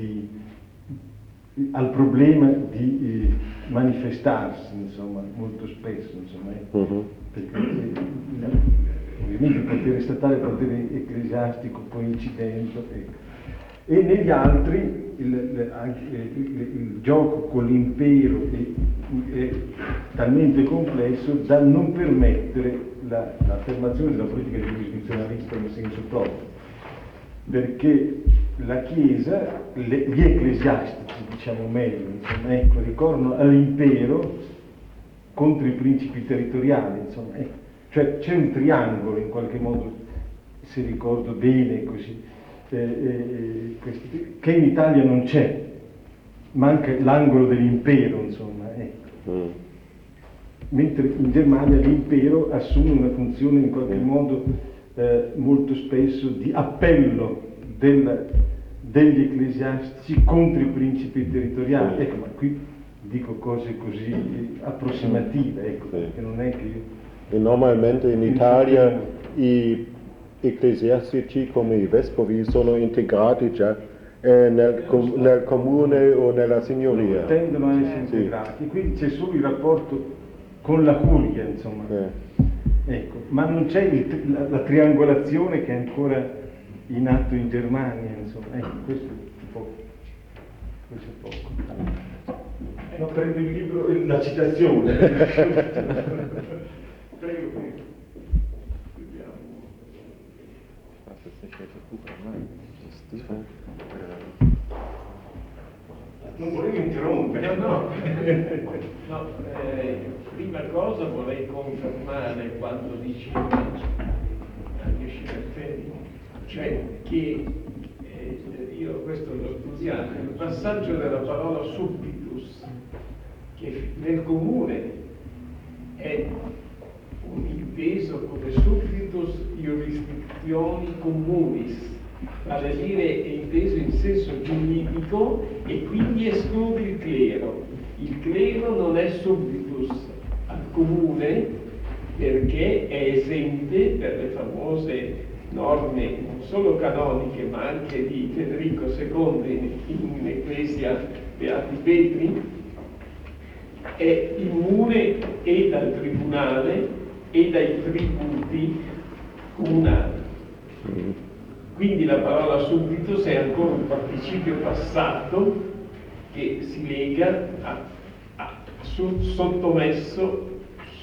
B: di, al problema di eh, manifestarsi, insomma, molto spesso, insomma, eh,
C: Uh-huh.
B: perché eh, ovviamente il potere statale, il potere ecclesiastico coincidendo, ecco. E negli altri il, anche, il, il gioco con l'impero è, è talmente complesso da non permettere la, l'affermazione della politica giurisdizionalista in senso proprio, perché la Chiesa, le, gli ecclesiastici, diciamo meglio, insomma, ecco, ricorrono all'impero contro i principi territoriali, insomma, ecco. Cioè c'è un triangolo in qualche modo, se ricordo bene così, eh, eh, questi, che in Italia non c'è, manca l'angolo dell'impero, insomma, ecco. Mm. Mentre in Germania l'impero assume una funzione in qualche mm. modo eh, molto spesso di appello del, degli ecclesiastici contro i principi territoriali. Mm. Ecco, ma qui dico cose così approssimative, ecco,
C: sì.
B: Che non è che io...
C: E normalmente in Italia i ecclesiastici come i vescovi sono integrati già eh, nel, com, nel comune o nella signoria.
B: Tendono a essere
C: sì.
B: integrati, quindi c'è solo il rapporto con la curia, insomma.
C: Eh.
B: Ecco, ma non c'è il, la, la triangolazione che è ancora in atto in Germania, insomma. Ecco, questo è poco. Questo è poco. No, prendo il libro, la citazione. Prego, prego. Non volevo interrompere.
G: No, no. no eh, prima cosa vorrei confermare quanto diceva anche Schifferini, cioè che eh, io questo l'ho studiato, il passaggio della parola subditus, che nel comune è un inteso come subditus jurisdictioni communis, vale a dire è inteso in senso giuridico e quindi esclude il clero. Il clero non è subditus al comune perché è esente per le famose norme non solo canoniche ma anche di Federico secondo in, in Ecclesia Beati Petri, è immune e dal tribunale e dai tributi comunali. Quindi la parola subditus è ancora un participio passato che si lega a, a su, sottomesso,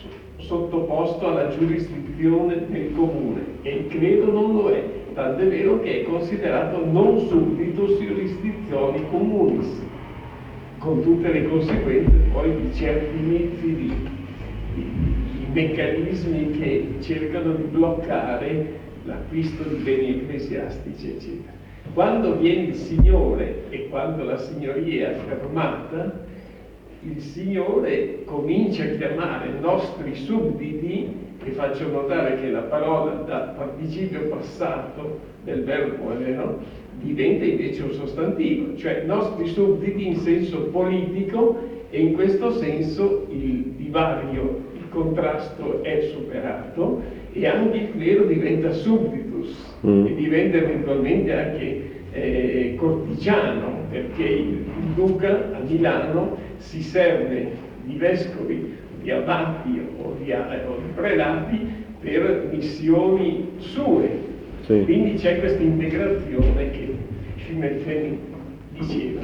G: sottoposto alla giurisdizione del comune, e il credo non lo è, tant'è vero che è considerato non subditus jurisdictionis communis, con tutte le conseguenze poi di certi inizi di, di, di meccanismi che cercano di bloccare l'acquisto di beni ecclesiastici, eccetera. Quando viene il Signore e quando la signoria è affermata, il Signore comincia a chiamare nostri sudditi, e faccio notare che la parola da participio passato del verbo vero diventa invece un sostantivo, cioè nostri sudditi in senso politico, e in questo senso il divario, il contrasto è superato, e anche il clero diventa subditus mm. e diventa eventualmente anche eh, cortigiano, perché il, il duca a Milano si serve di vescovi, di abati o di, o di prelati per missioni sue. Sì. Quindi c'è questa integrazione che Schimmelpfennig diceva.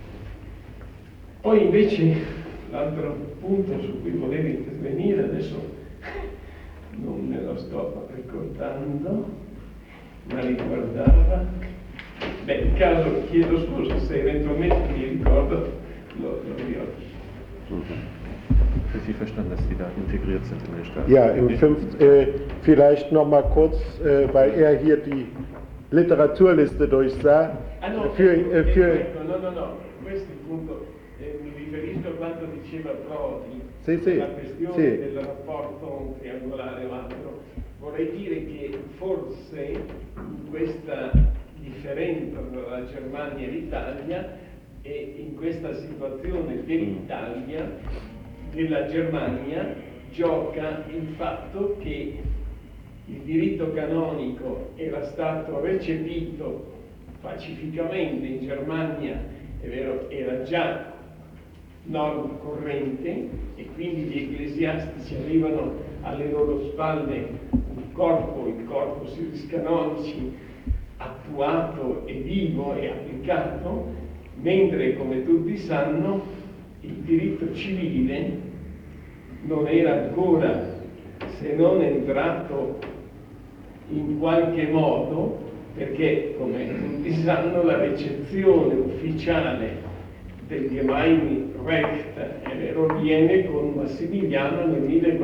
G: Poi invece l'altro punto su cui volevo intervenire, adesso non me lo sto ricordando, ma riguardava, beh, in caso chiedo scusa se eventualmente mi ricordo, lo, lo ricordo.
A: Für Sie verstanden, dass Sie da integriert sind in den Staat.
C: Ja, im fünf, äh, vielleicht noch mal kurz, äh, weil er hier die Literaturliste durchsah.
G: Ah no,
C: für,
G: ecco,
C: äh, für
G: ecco, no, no, no, questo è il punto, eh, mi riferisco a quanto diceva Prodi,
C: sì, sì,
G: la questione
C: sì.
G: del rapporto triangolare o altro. Vorrei dire che forse in questa differenza tra la Germania e l'Italia, e in questa situazione dell'Italia, della Germania, gioca il fatto che il diritto canonico era stato recepito pacificamente in Germania, è vero, era già norma corrente, e quindi gli ecclesiastici avevano alle loro spalle un corpo, il corpus iuris canonici, attuato e vivo e applicato, mentre, come tutti sanno, il diritto civile non era ancora, se non entrato in qualche modo, perché, come tutti sanno, la recezione ufficiale del Gemeinrecht, è vero, viene con Massimiliano nel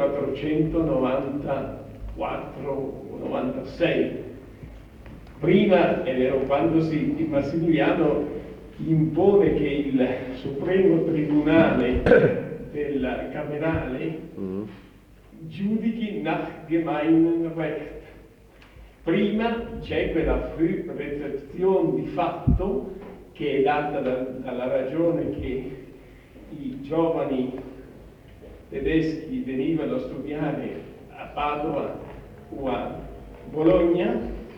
G: millequattrocentonovantaquattro novantasei. Prima, è vero, quando si, Massimiliano impone che il Supremo Tribunale del Camerale mm. giudichi nach Gemeinrecht. Prima c'è quella Rezeption di fatto che è data da, dalla ragione che i giovani tedeschi venivano a studiare a Padova o a Bologna,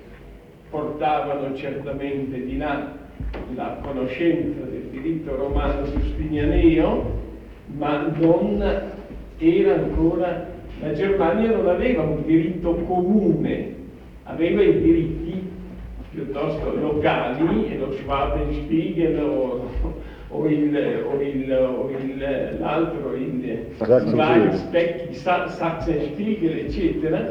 G: portavano certamente di là la conoscenza del diritto romano giustinianeo, ma non era ancora, la Germania non aveva un diritto comune, aveva i diritti piuttosto locali, e lo Schwabenspiegel o, o, il, o, il, o il, l'altro, il Sachsenspiegel, Sachsenspiegel, eccetera,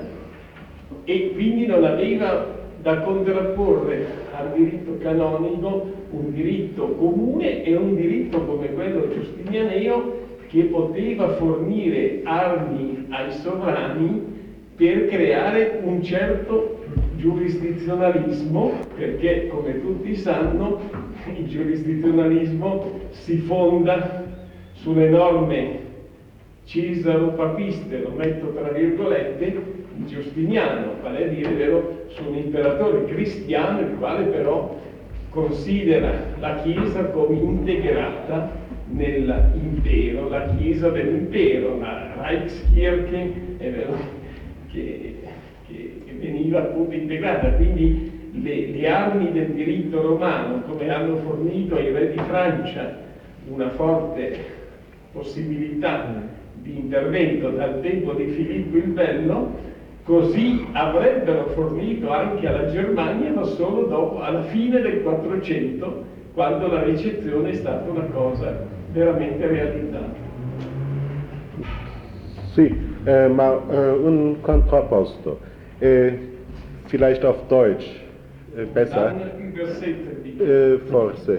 G: e quindi non aveva da contrapporre al diritto canonico un diritto comune e un diritto come quello giustinianeo, che poteva fornire armi ai sovrani per creare un certo giurisdizionalismo, perché, come tutti sanno, il giurisdizionalismo si fonda sulle norme cesaro-papiste, lo metto tra virgolette, di Giustiniano, vale a dire, vero, su un imperatore cristiano, il quale però considera la Chiesa come integrata nell'impero, la Chiesa dell'impero, la Reichskirche, è vero, che, che veniva appunto integrata. Quindi le, le armi del diritto romano, come hanno fornito ai re di Francia una forte possibilità di intervento dal tempo di Filippo il Bello, così avrebbero fornito anche alla Germania, ma solo dopo, alla fine del quattrocento, quando la ricezione è stata una cosa veramente realizzata.
C: Sì, eh, ma eh, un contrapposto, eh, vielleicht auf Deutsch, äh, besser, äh, forse.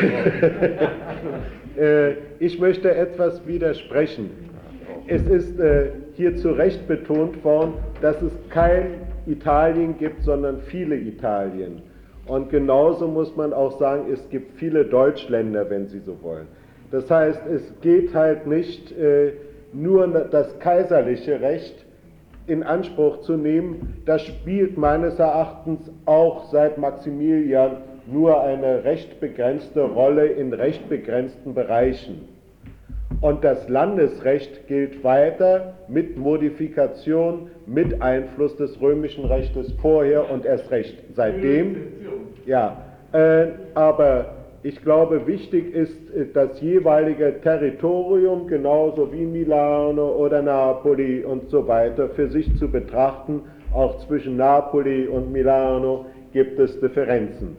C: äh, ich möchte etwas widersprechen. Es ist äh, hier zu Recht betont worden, dass es kein Italien gibt, sondern viele Italien. Und genauso muss man auch sagen, es gibt viele Deutschländer, wenn Sie so wollen. Das heißt, es geht halt nicht äh, nur das kaiserliche Recht in Anspruch zu nehmen. Das spielt meines Erachtens auch seit Maximilian nur eine recht begrenzte Rolle in recht begrenzten Bereichen. Und das Landesrecht gilt weiter mit Modifikation, mit Einfluss des römischen Rechtes vorher und erst recht seitdem. Ja, äh, aber ich glaube, wichtig ist, das jeweilige Territorium, genauso wie Milano oder Napoli und so weiter, für sich zu betrachten. Auch zwischen Napoli und Milano gibt es Differenzen.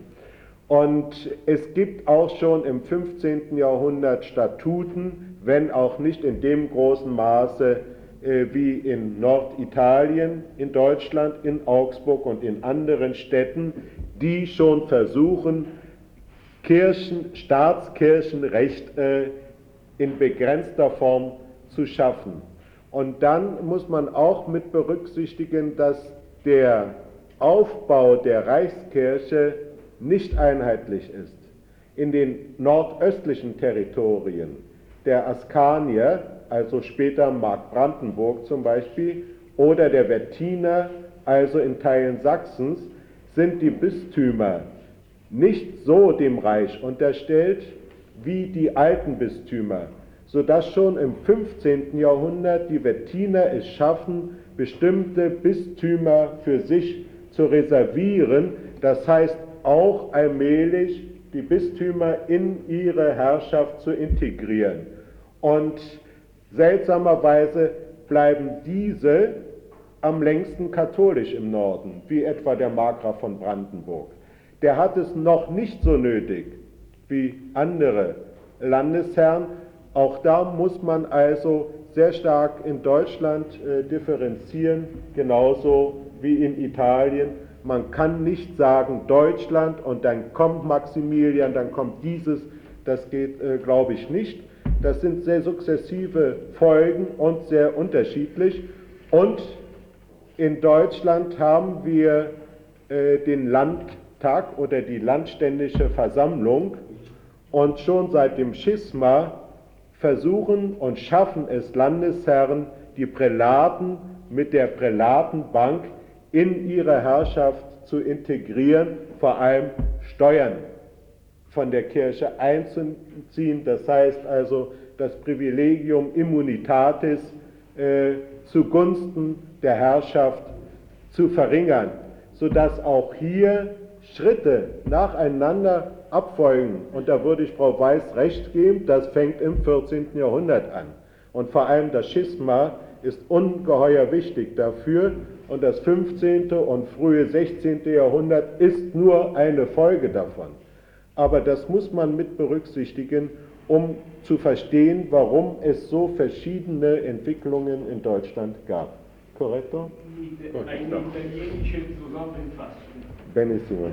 C: Und es gibt auch schon im fünfzehnten Jahrhundert Statuten, wenn auch nicht in dem großen Maße äh, wie in Norditalien, in Deutschland, in Augsburg und in anderen Städten, die schon versuchen, Kirchen, Staatskirchenrecht äh, in begrenzter Form zu schaffen. Und dann muss man auch mit berücksichtigen, dass der Aufbau der Reichskirche nicht einheitlich ist. In den nordöstlichen Territorien der Askanier, also später Mark Brandenburg zum Beispiel, oder der Wettiner, also in Teilen Sachsens, sind die Bistümer nicht so dem Reich unterstellt wie die alten Bistümer, sodass schon im fünfzehnten Jahrhundert die Wettiner es schaffen, bestimmte Bistümer für sich zu reservieren, das heißt auch allmählich die Bistümer in ihre Herrschaft zu integrieren. Und seltsamerweise bleiben diese am längsten katholisch im Norden, wie etwa der Markgraf von Brandenburg. Der hat es noch nicht so nötig wie andere Landesherren. Auch da muss man also sehr stark in Deutschland äh, differenzieren, genauso wie in Italien. Man kann nicht sagen Deutschland und dann kommt Maximilian, dann kommt dieses, das geht, äh, glaube ich, nicht. Das sind sehr sukzessive Folgen und sehr unterschiedlich. Und in Deutschland haben wir äh, den Landtag oder die Landständische Versammlung und schon seit dem Schisma versuchen und schaffen es Landesherren, die Prälaten mit der Prälatenbank in ihre Herrschaft zu integrieren, vor allem Steuern von der Kirche einzuziehen, das heißt also das Privilegium Immunitatis äh, zugunsten der Herrschaft zu verringern, sodass auch hier Schritte nacheinander abfolgen. Und da würde ich Frau Weiß recht geben, das fängt im vierzehnten Jahrhundert an. Und vor allem das Schisma ist ungeheuer wichtig dafür. Und das fünfzehnte und frühe sechzehnte Jahrhundert ist nur eine Folge davon. Aber das muss man mit berücksichtigen, um zu verstehen, warum es so verschiedene Entwicklungen in Deutschland gab. Corretto?
G: Eine italienische Zusammenfassung.
C: Benissimo.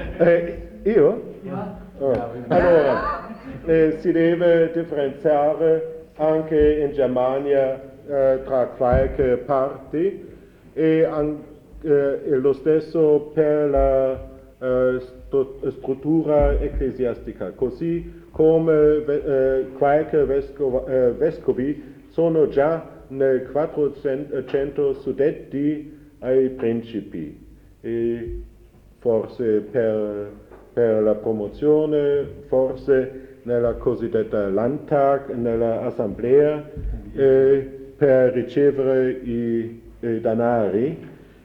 C: Eh, io?
G: Ja.
C: Oh. Allora, eh, si deve differenziare anche in Germania eh, tra qualche parte e an, eh, lo stesso per la eh, struttura ecclesiastica, così come eh, qualche vescovo, eh, vescovi sono già nel quattrocento suddetti ai principi, e forse per, per la promozione, forse nella cosiddetta Landtag, nella assemblea, eh, per ricevere i, i danari,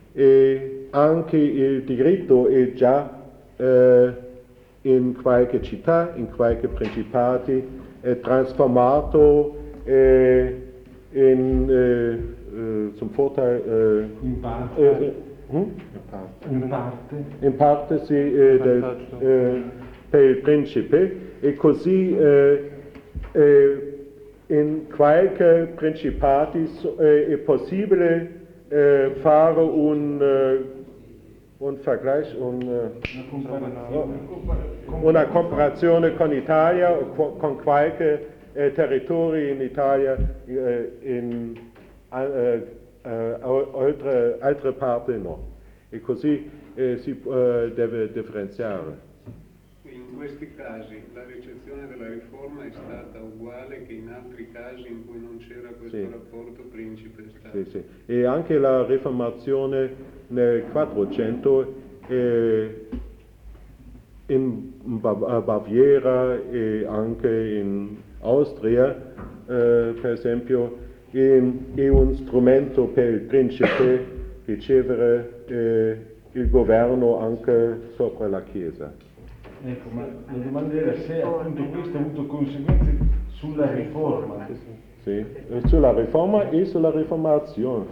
C: e anche il diritto è già eh, in qualche città, in qualche principati, è trasformato eh, in, eh, eh, zum Vorteil eh,
B: In parte.
C: eh, hm?
B: In parte.
C: in parte sì, eh, del, eh, per il principe, e così eh, eh, in qualche principati è possibile eh, fare un, uh, un vergleich, un, uh, una comparazione con Italia, con qualche eh, territorio in Italia, eh, in eh, eh, altre, altre parti no. E così eh, si eh, deve differenziare.
H: In questi casi la ricezione della riforma è stata uguale che in altri casi in cui non c'era questo
C: sì.
H: rapporto principe-stato.
C: Sì, sì. E anche la riformazione nel quattrocento eh, in Baviera e anche in Austria, eh, per esempio, è, è un strumento per il principe ricevere eh, il governo anche sopra la Chiesa.
B: Ecco, ma la domanda era se appunto questo ha avuto conseguenze sulla riforma.
C: Sì, sulla riforma e sulla riformazione.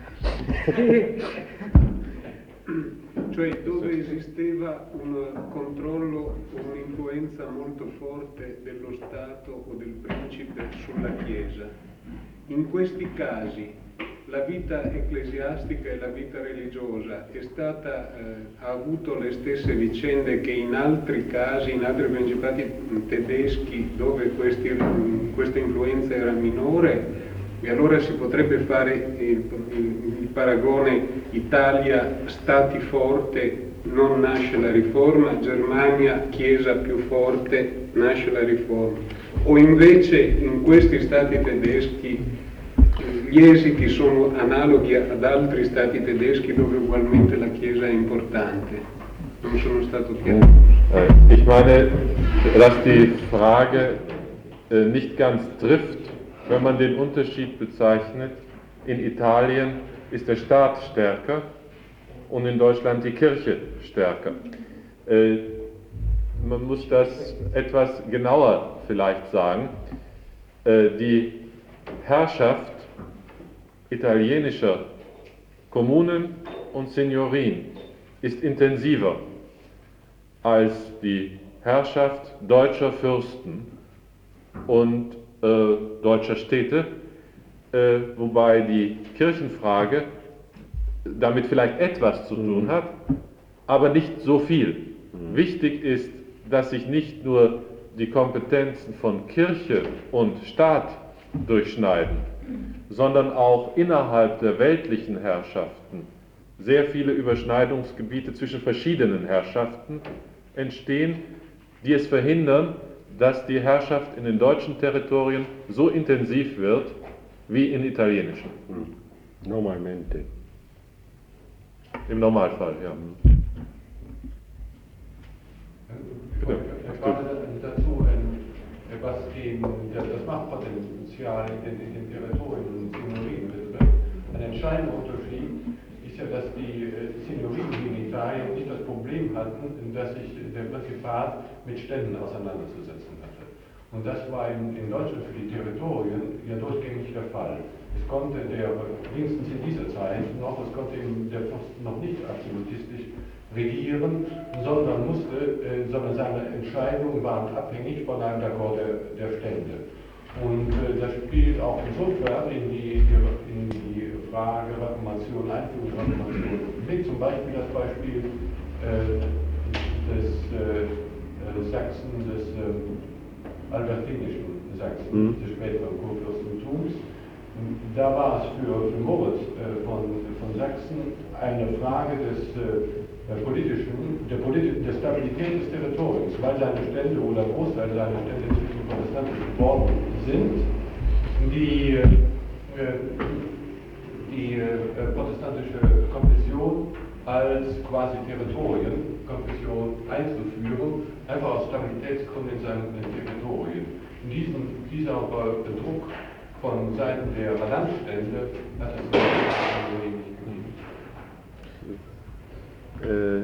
H: Cioè dove esisteva un controllo, un'influenza molto forte dello Stato o del principe sulla Chiesa. In questi casi la vita ecclesiastica e la vita religiosa è stata, eh, ha avuto le stesse vicende che in altri casi, in altri principati tedeschi dove questi, questa influenza era minore, e allora si potrebbe fare il, il, il paragone Italia stati forte, non nasce la riforma, Germania chiesa più forte, nasce la riforma. O invece in questi stati tedeschi gli esiti sono analoghi ad altri stati tedeschi dove ugualmente la Chiesa è importante. Non sono stato chiaro.
A: Ich meine, dass die Frage äh, nicht ganz trifft, wenn man den Unterschied bezeichnet. In Italien ist der Staat stärker und in Deutschland die Kirche stärker. Äh, man muss das etwas genauer vielleicht sagen. Äh, die Herrschaft italienischer Kommunen und Signorien ist intensiver als die Herrschaft deutscher Fürsten und äh, deutscher Städte, äh, wobei die Kirchenfrage damit vielleicht etwas zu tun hat, aber nicht so viel. Mhm. Wichtig ist, dass sich nicht nur die Kompetenzen von Kirche und Staat durchschneiden, sondern auch innerhalb der weltlichen Herrschaften sehr viele Überschneidungsgebiete zwischen verschiedenen Herrschaften entstehen, die es verhindern, dass die Herrschaft in den deutschen Territorien so intensiv wird wie in italienischen.
C: Normalmente.
A: Im Normalfall, ja.
D: Bitte. Ich frage dazu, was die, das Machtpotenzial in den Territorien und Signorien betrifft. Ein entscheidender Unterschied ist ja, dass die Signorien in Italien nicht das Problem hatten, dass sich der Prinzipat mit Ständen auseinanderzusetzen hatte. Und das war in, in Deutschland für die Territorien ja durchgängig der Fall. Es konnte der, wenigstens in dieser Zeit noch, es konnte der Fürst noch nicht absolutistisch regieren, sondern musste, äh, sondern seine Entscheidungen waren abhängig von einem Akkord der, der Stände. Und äh, das spielt auch insofern in die, in die Frage Reformation, Einführung von Reformation mit, zum Beispiel das Beispiel äh, des äh, Sachsen, des äh, albertinischen Sachsen, mhm. des späteren Kurfürstentums. Da war es für, für Moritz äh, von, von Sachsen eine Frage des äh, der politischen, der, politi der Stabilität des Territoriums, weil seine Stände oder Großteil seiner Stände inzwischen protestantisch geworden sind, die, äh, die äh, protestantische Konfession als quasi Territorienkonfession einzuführen, einfach aus Stabilitätsgründen in seinen Territorien. In diesem, dieser äh, Druck von Seiten der Landstände hat es wenig gegeben.
B: Eh,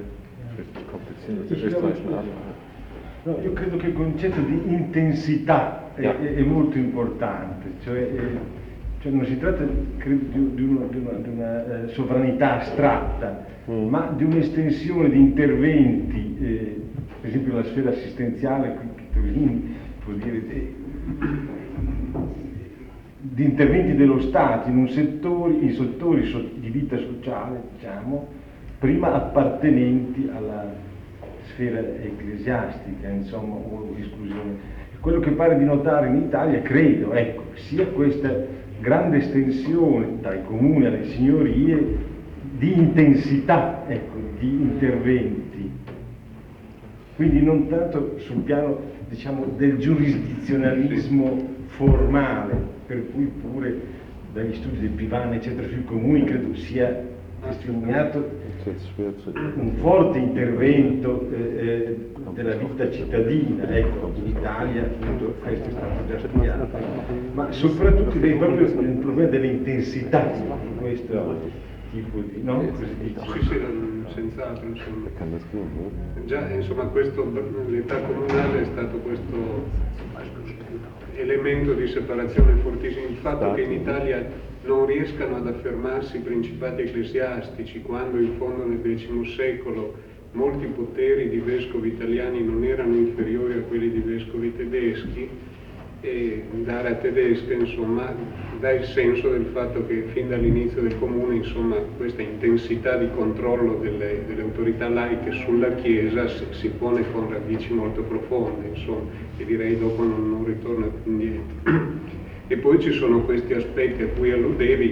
B: no, io credo che il concetto di intensità è, yeah. è, è molto importante, cioè, è, cioè non si tratta credo, di, di, una, di una, di una eh, sovranità astratta, mm. ma di un'estensione di interventi, eh, per esempio la sfera assistenziale, qui può dire, eh, di interventi dello Stato in, un settore, in settori so, di vita sociale, diciamo, prima appartenenti alla sfera ecclesiastica, insomma, o esclusione. Quello che pare di notare in Italia, credo, ecco, sia questa grande estensione dai comuni alle signorie di intensità, ecco, di interventi. Quindi non tanto sul piano, diciamo, del giurisdizionalismo formale, per cui pure dagli studi del Pivan, eccetera, sui comuni credo sia testimoniato un forte intervento eh, eh, della vita cittadina, ecco, in Italia appunto questo è stato già studiato, ma soprattutto è proprio il problema dell'intensità di questo tipo di, no?
H: Sì, sì, senz'altro, insomma. Già, insomma, questo, l'età comunale è stato questo elemento di separazione fortissimo. Il fatto che in Italia non riescano ad affermarsi i principati ecclesiastici, quando in fondo nel X secolo molti poteri di vescovi italiani non erano inferiori a quelli di vescovi tedeschi, e d'area tedesca, insomma, dà il senso del fatto che fin dall'inizio del comune, insomma, questa intensità di controllo delle, delle autorità laiche sulla Chiesa si, si pone con radici molto profonde, insomma, e direi dopo non, non ritorna più indietro. E poi ci sono questi aspetti a cui alludevi.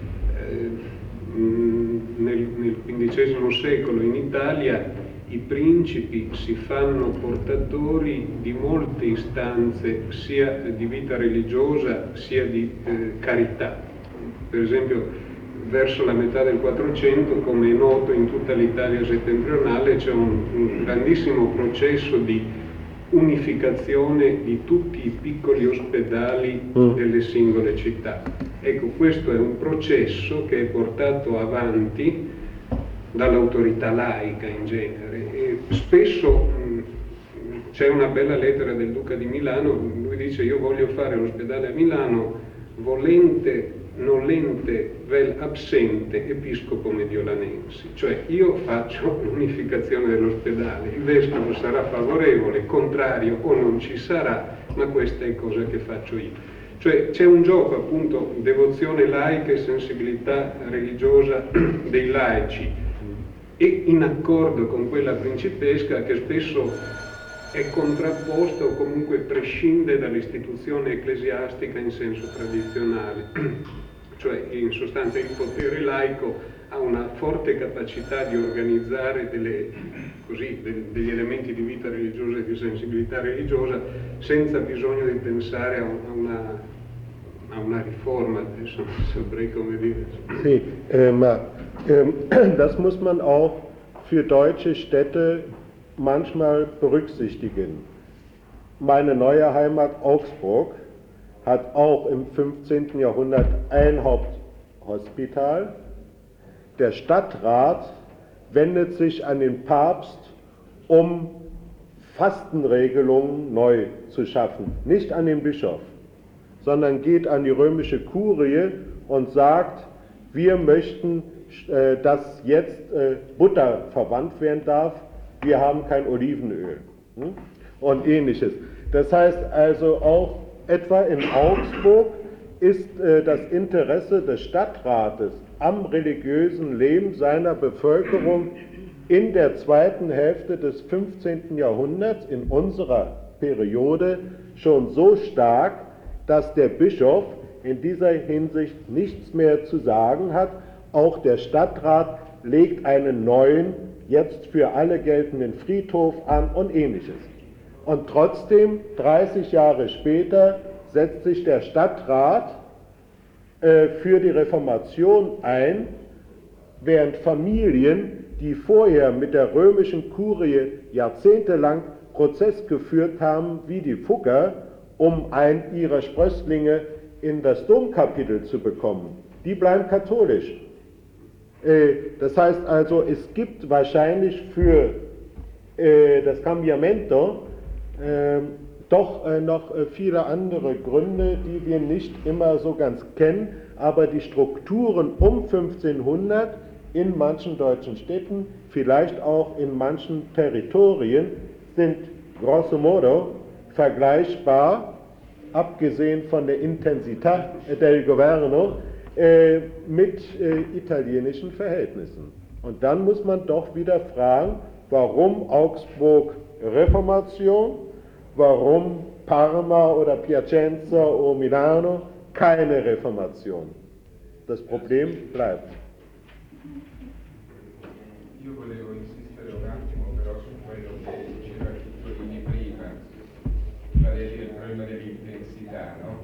H: Eh, nel, nel quindicesimo secolo in Italia i principi si fanno portatori di molte istanze sia di vita religiosa sia di eh, carità. Per esempio verso la metà del Quattrocento, come è noto, in tutta l'Italia settentrionale c'è un, un grandissimo processo di unificazione di tutti i piccoli ospedali delle singole città. Ecco, questo è un processo che è portato avanti dall'autorità laica in genere, e spesso mh, c'è una bella lettera del Duca di Milano, lui dice: io voglio fare l'ospedale a Milano, volente nolente vel absente episcopo mediolanensi, cioè io faccio l'unificazione dell'ospedale, il vescovo sarà favorevole, contrario o non ci sarà, ma questa è cosa che faccio io. Cioè c'è un gioco, appunto, devozione laica e sensibilità religiosa dei laici, e in accordo con quella principesca che spesso è contrapposta o comunque prescinde dall'istituzione ecclesiastica in senso tradizionale. Cioè, in sostanza, il potere laico ha una forte capacità di organizzare delle, così, de, degli elementi di vita religiosa e di sensibilità religiosa senza bisogno di pensare a, un, a, una, a una riforma, adesso non saprei come dire.
C: Sì, äh, ma äh, das muss man auch für deutsche Städte manchmal berücksichtigen. Meine neue Heimat Augsburg hat auch im fünfzehnten Jahrhundert ein Haupthospital. Der Stadtrat wendet sich an den Papst, um Fastenregelungen neu zu schaffen. Nicht an den Bischof, sondern geht an die römische Kurie und sagt, wir möchten, äh, dass jetzt äh, Butter verwandt werden darf, wir haben kein Olivenöl, hm? Und ähnliches. Das heißt also auch, etwa in Augsburg ist äh, das Interesse des Stadtrates am religiösen Leben seiner Bevölkerung in der zweiten Hälfte des fünfzehnten Jahrhunderts, in unserer Periode, schon so stark, dass der Bischof in dieser Hinsicht nichts mehr zu sagen hat. Auch der Stadtrat legt einen neuen, jetzt für alle geltenden Friedhof an und ähnliches. Und trotzdem, dreißig Jahre später, setzt sich der Stadtrat äh, für die Reformation ein, während Familien, die vorher mit der römischen Kurie jahrzehntelang Prozess geführt haben, wie die Fugger, um einen ihrer Sprösslinge in das Domkapitel zu bekommen, die bleiben katholisch. Äh, das heißt also, es gibt wahrscheinlich für äh, das Cambiamento äh, doch äh, noch äh, viele andere Gründe, die wir nicht immer so ganz kennen, aber die Strukturen um fünfzehnhundert in manchen deutschen Städten, vielleicht auch in manchen Territorien, sind grosso modo vergleichbar abgesehen von der Intensità del Governo, äh, mit äh, italienischen Verhältnissen. Und dann muss man doch wieder fragen, warum Augsburg Reformation, warum Parma oder Piacenza oder Milano keine Reformation. Das Problem bleibt.
I: Io volevo insistere un attimo però su quello che diceva Chitolini prima, vale a dire il problema dell'intensità, no?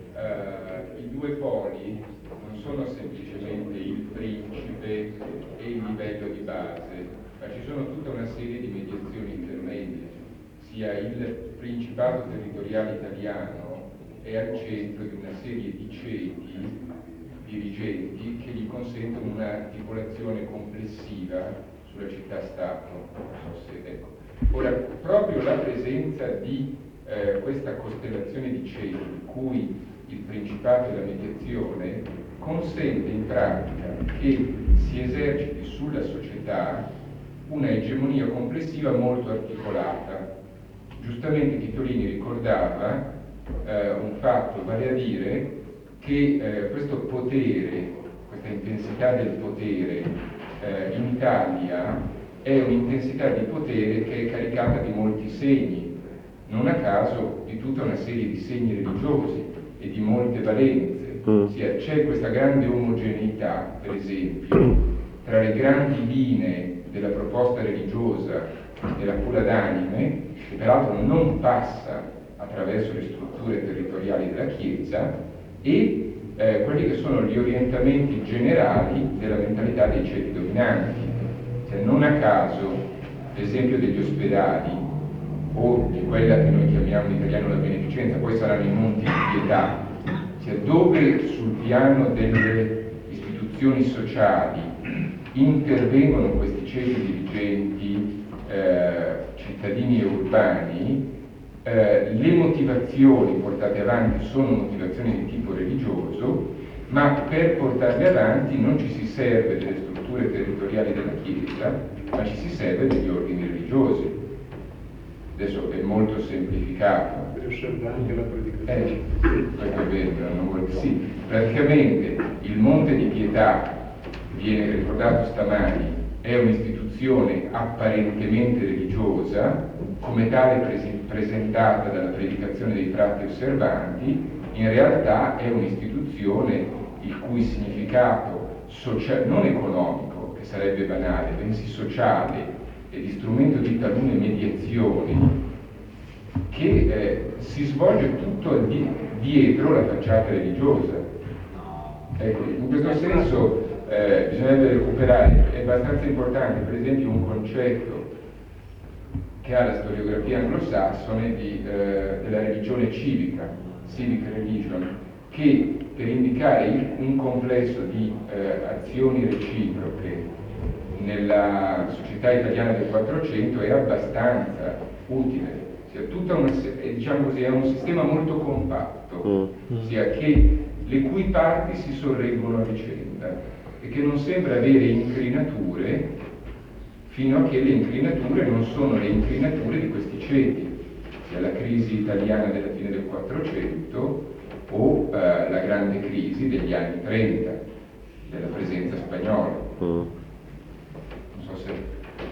I: Uh, I due poli non sono semplicemente il principe e il livello di base, ma ci sono tutta una serie di mediazioni intermedie, sia il Principato territoriale italiano è al centro di una serie di ceti dirigenti che gli consentono un'articolazione complessiva sulla città-stato. Non so se, ecco. Ora, proprio la presenza di eh, questa costellazione di ceti, in cui il Principato e la mediazione, consente in pratica che si eserciti sulla società una egemonia complessiva molto articolata. Giustamente Chitolini ricordava eh, un fatto, vale a dire che eh, questo potere, questa intensità del potere eh, in Italia è un'intensità di potere che è caricata di molti segni, non a caso di tutta una serie di segni religiosi e di molte valenze. Mm. Ossia, c'è questa grande omogeneità, per esempio, tra le grandi linee della proposta religiosa della cura d'anime, che peraltro non passa attraverso le strutture territoriali della Chiesa, e eh, quelli che sono gli orientamenti generali della mentalità dei ceti dominanti. Cioè, non a caso l'esempio degli ospedali o di quella che noi chiamiamo in italiano la beneficenza, poi saranno i monti di pietà, cioè dove sul piano delle istituzioni sociali intervengono questi ceti dirigenti eh, cittadini e urbani, eh, le motivazioni portate avanti sono motivazioni di tipo religioso, ma per portarle avanti non ci si serve delle strutture territoriali della Chiesa, ma ci si serve degli ordini religiosi. Adesso è molto semplificato.
H: Per osservare anche la predicazione.
I: Eh, questo è vero, non vuol dire sì. Praticamente il Monte di Pietà, viene ricordato stamani, è un'istituzione apparentemente religiosa, come tale presi- presentata dalla predicazione dei frati osservanti, in realtà è un'istituzione il cui significato socia- non economico, che sarebbe banale, bensì sociale e di strumento di talune mediazioni, che eh, si svolge tutto di- dietro la facciata religiosa. Ecco, in questo senso eh, bisognerebbe recuperare, è abbastanza importante, per esempio, un concetto che ha la storiografia anglosassone di, eh, della religione civica, civic religion, che per indicare il, un complesso di eh, azioni reciproche nella società italiana del Quattrocento è abbastanza utile. Sia tutta una, diciamo così, è un sistema molto compatto, sia che le cui parti si sorreggono a vicenda e che non sembra avere inclinature fino a che le inclinature non sono le inclinature di questi ceti, sia la crisi italiana della fine del Quattrocento o eh, la grande crisi degli anni trenta, della presenza spagnola. Non so se...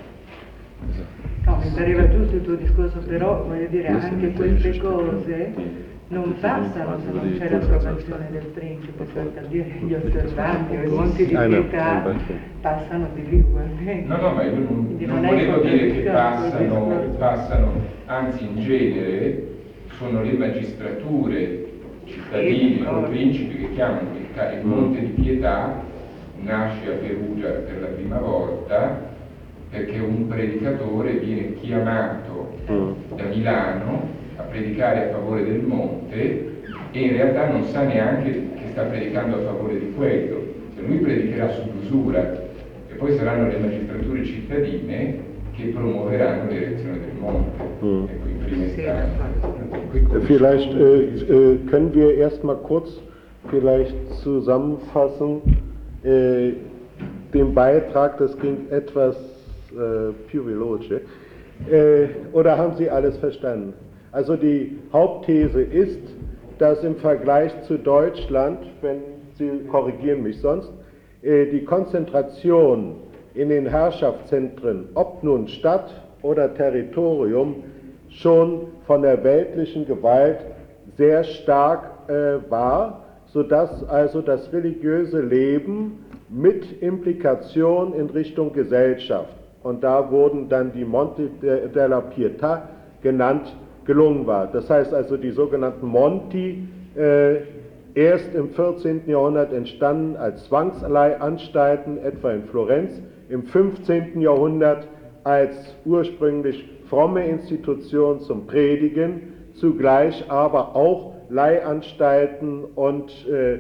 J: No, mi pareva giusto il tuo discorso, però voglio dire, anche queste cose non passano se non c'è l'approvazione del principe, cioè per dire gli osservanti o i monti di pietà passano di lì ugualmente.
I: No, no, ma io non, non volevo dire che passano, passano, anzi in genere sono le magistrature cittadine o principi che chiamano il, il Monte di Pietà, nasce a Perugia per la prima volta perché un predicatore viene chiamato da Milano a predicare a favore del monte e in realtà non sa neanche che sta predicando a favore di quello, cioè lui predicherà su misura e poi saranno le magistrature cittadine che promuoveranno l'erezione del monte. Mm. Ecco, in prima istanza.
C: Vielleicht äh, äh, können wir erstmal kurz vielleicht zusammenfassen äh, den Beitrag, das ging etwas äh, più veloce, äh, oder haben Sie alles verstanden? Also die Hauptthese ist, dass im Vergleich zu Deutschland, wenn Sie korrigieren mich sonst, die Konzentration in den Herrschaftszentren, ob nun Stadt oder Territorium, schon von der weltlichen Gewalt sehr stark äh, war, sodass also das religiöse Leben mit Implikation in Richtung Gesellschaft, und da wurden dann die Monti della Pietà genannt, gelungen war. Das heißt also, die sogenannten Monti, äh, erst im vierzehnten Jahrhundert entstanden als Zwangsleihanstalten, etwa in Florenz, im fünfzehnten Jahrhundert als ursprünglich fromme Institution zum Predigen, zugleich aber auch Leihanstalten und äh,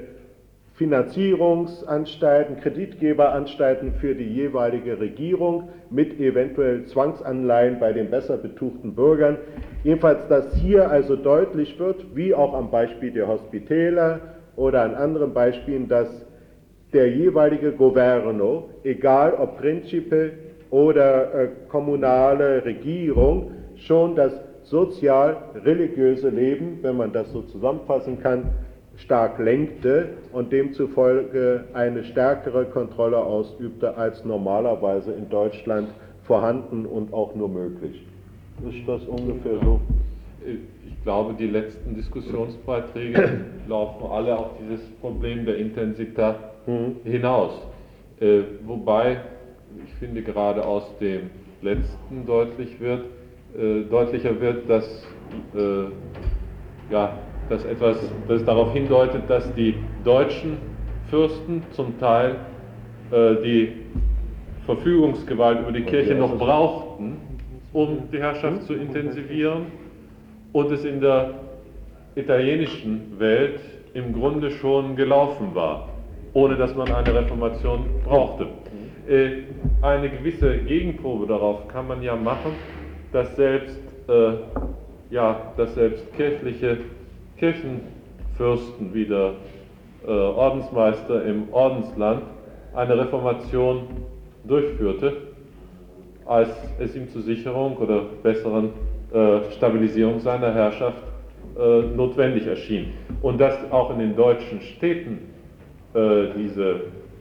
C: Finanzierungsanstalten, Kreditgeberanstalten für die jeweilige Regierung mit eventuell Zwangsanleihen bei den besser betuchten Bürgern. Jedenfalls, dass hier also deutlich wird, wie auch am Beispiel der Hospitäler oder an anderen Beispielen, dass der jeweilige Governo, egal ob Principe oder äh, kommunale Regierung, schon das sozial-religiöse Leben, wenn man das so zusammenfassen kann, stark lenkte und demzufolge eine stärkere Kontrolle ausübte als normalerweise in Deutschland vorhanden und auch nur möglich. Ist das ungefähr so?
A: Ich glaube, die letzten Diskussionsbeiträge laufen alle auf dieses Problem der Intensität mhm. hinaus. Äh, wobei, ich finde, gerade aus dem letzten deutlich wird, äh, deutlicher wird, dass, äh, ja, dass etwas, das darauf hindeutet, dass die deutschen Fürsten zum Teil äh, die Verfügungsgewalt über die Kirche noch brauchten, um die Herrschaft zu intensivieren, und es in der italienischen Welt im Grunde schon gelaufen war, ohne dass man eine Reformation brauchte. Äh, eine gewisse Gegenprobe darauf kann man ja machen, dass selbst, äh, ja, dass selbst kirchliche Kirchenfürsten wie der äh, Ordensmeister im Ordensland eine Reformation durchführte, als es ihm zur Sicherung oder besseren äh, Stabilisierung seiner Herrschaft äh, notwendig erschien. Und dass auch in den deutschen Städten äh, diese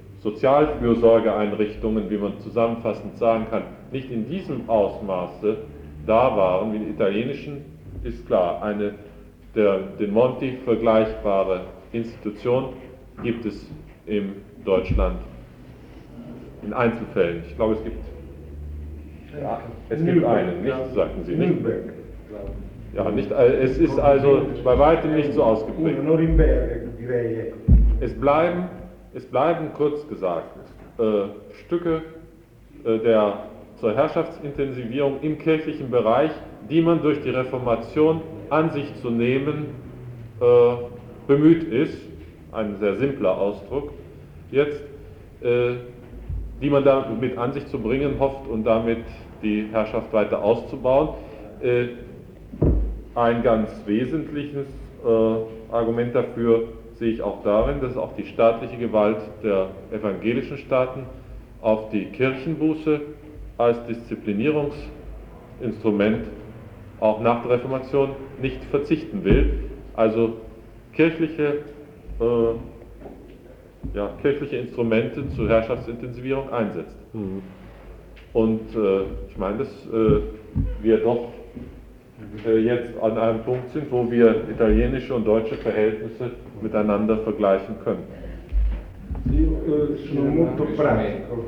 A: Sozialfürsorgeeinrichtungen, wie man zusammenfassend sagen kann, nicht in diesem Ausmaße da waren wie in den italienischen, ist klar. Eine der den Monti vergleichbare Institution gibt es in Deutschland in Einzelfällen. Ich glaube, es gibt, ja, es gibt einen, nicht, sagten Sie, nicht? Ja, nicht, es ist also bei weitem nicht so ausgeprägt. Es bleiben, es bleiben kurz gesagt, äh, Stücke äh, der, zur Herrschaftsintensivierung im kirchlichen Bereich, die man durch die Reformation an sich zu nehmen äh, bemüht ist, ein sehr simpler Ausdruck, jetzt, äh, die man damit an sich zu bringen hofft und damit die Herrschaft weiter auszubauen. Äh, ein ganz wesentliches äh, Argument dafür sehe ich auch darin, dass auch die staatliche Gewalt der evangelischen Staaten auf die Kirchenbuße als Disziplinierungsinstrument auch nach der Reformation nicht verzichten will, also kirchliche, äh, ja, kirchliche Instrumente zur Herrschaftsintensivierung einsetzt. Mhm. Und äh, ich meine, dass äh, wir doch äh, jetzt an einem Punkt sind, wo wir italienische und deutsche Verhältnisse miteinander vergleichen können.
B: Sì, eh, sono molto pratico.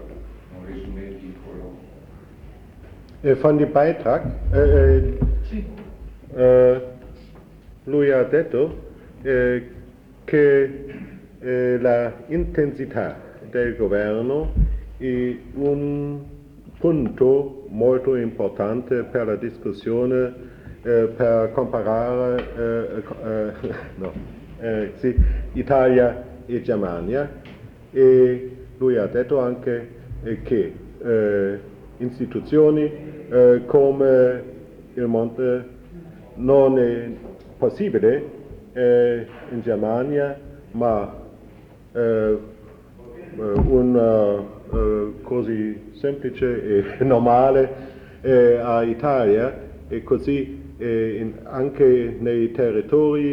C: Von dem Beitrag, äh, äh, lui ha detto eh, che eh, la intensità del governo è un punto molto importante per la discussione, eh, per comparare eh, eh, no, eh, sì, Italia e Germania, e lui ha detto anche eh, che eh, istituzioni eh, come il Monte non è possibile eh, in Germania, ma eh, una eh, così semplice e normale eh, a Italia, e così eh, in, anche nei territori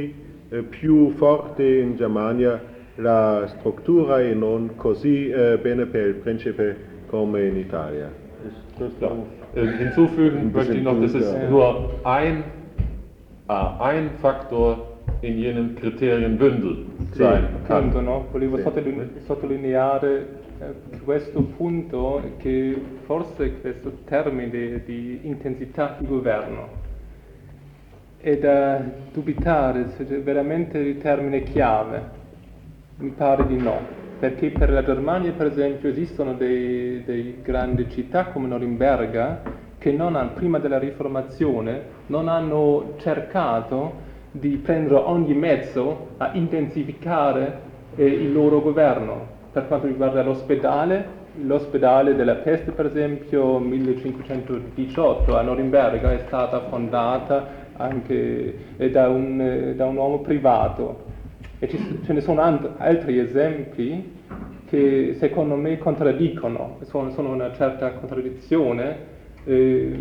C: eh, più forte in Germania la struttura e non così eh, bene per il principe come in Italia.
A: Ja. Äh, hinzufügen möchte ich noch, dass es nur ein, äh, ein Faktor in jenem Kriterienbündel sein kann.
E: Appunto, no? Volevo sottoline- sottolineare eh, questo punto, che forse questo termine di intensità di governo è da dubitare se è veramente il termine chiave. Mi pare di no, perché per la Germania per esempio esistono dei, dei grandi città come Norimberga che non hanno, prima della riformazione non hanno cercato di prendere ogni mezzo a intensificare eh, il loro governo. Per quanto riguarda l'ospedale, l'ospedale della peste per esempio millecinquecentodiciotto a Norimberga è stata fondata anche eh, da, un, eh, da un uomo privato. E ci, ce ne sono ant- altri esempi che secondo me contraddicono, sono, sono una certa contraddizione eh,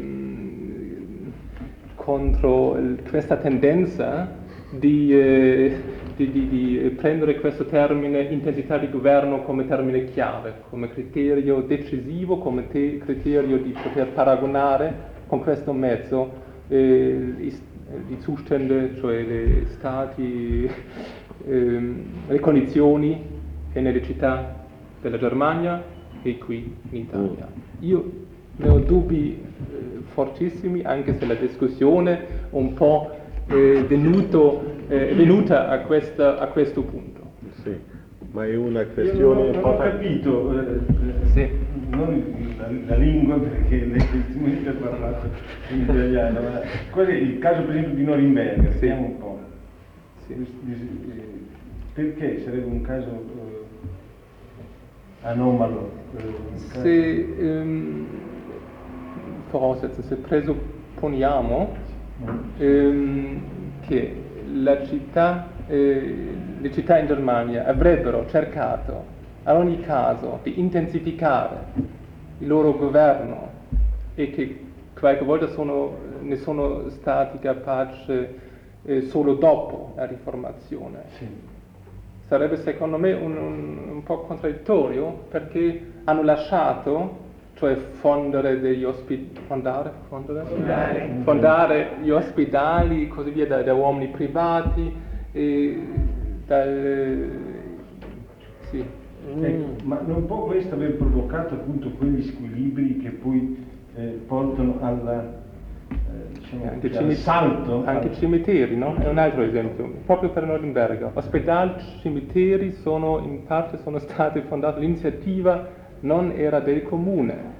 E: contro il, questa tendenza di, eh, di, di, di prendere questo termine intensità di governo come termine chiave, come criterio decisivo, come te- criterio di poter paragonare con questo mezzo eh, i, i Zustände, cioè gli stati, ehm, le condizioni e nelle città della Germania e qui in Italia. Io ne ho dubbi eh, fortissimi, anche se la discussione un po' è venuto, eh, venuta a, questa, a questo punto.
C: Sì, ma è una
B: Io
C: questione...
B: non, non ho capito eh,
E: Sì.
B: non la, la lingua, perché lei ha parlato in italiano, ma qual è il caso per esempio di Norimberga? Vediamo un po'.
E: Sì.
B: Perché sarebbe un caso eh, anomalo? Eh, un caso...
E: Se, ehm, voraussetzen, se presupponiamo ehm, che la città, eh, le città in Germania avrebbero cercato a ogni caso di intensificare il loro governo e che qualche volta sono, ne sono stati capaci eh, solo dopo la riformazione.
B: Sì.
E: Sarebbe secondo me un, un, un po' contraddittorio, perché hanno lasciato, cioè fondare degli ospedali, fondare, fondare,
J: Fondare.
E: fondare gli ospedali, così via, da, da uomini privati, e dal, sì.
B: Ecco, ma non può questo aver provocato appunto quegli squilibri che poi eh, portano alla, eh, diciamo,
E: Anche,
B: al
E: cimiteri,
B: salto?
E: anche
B: al...
E: cimiteri, no? È un altro esempio, proprio per Norimberga. Ospedali, cimiteri sono in parte sono stati fondati, l'iniziativa non era del comune.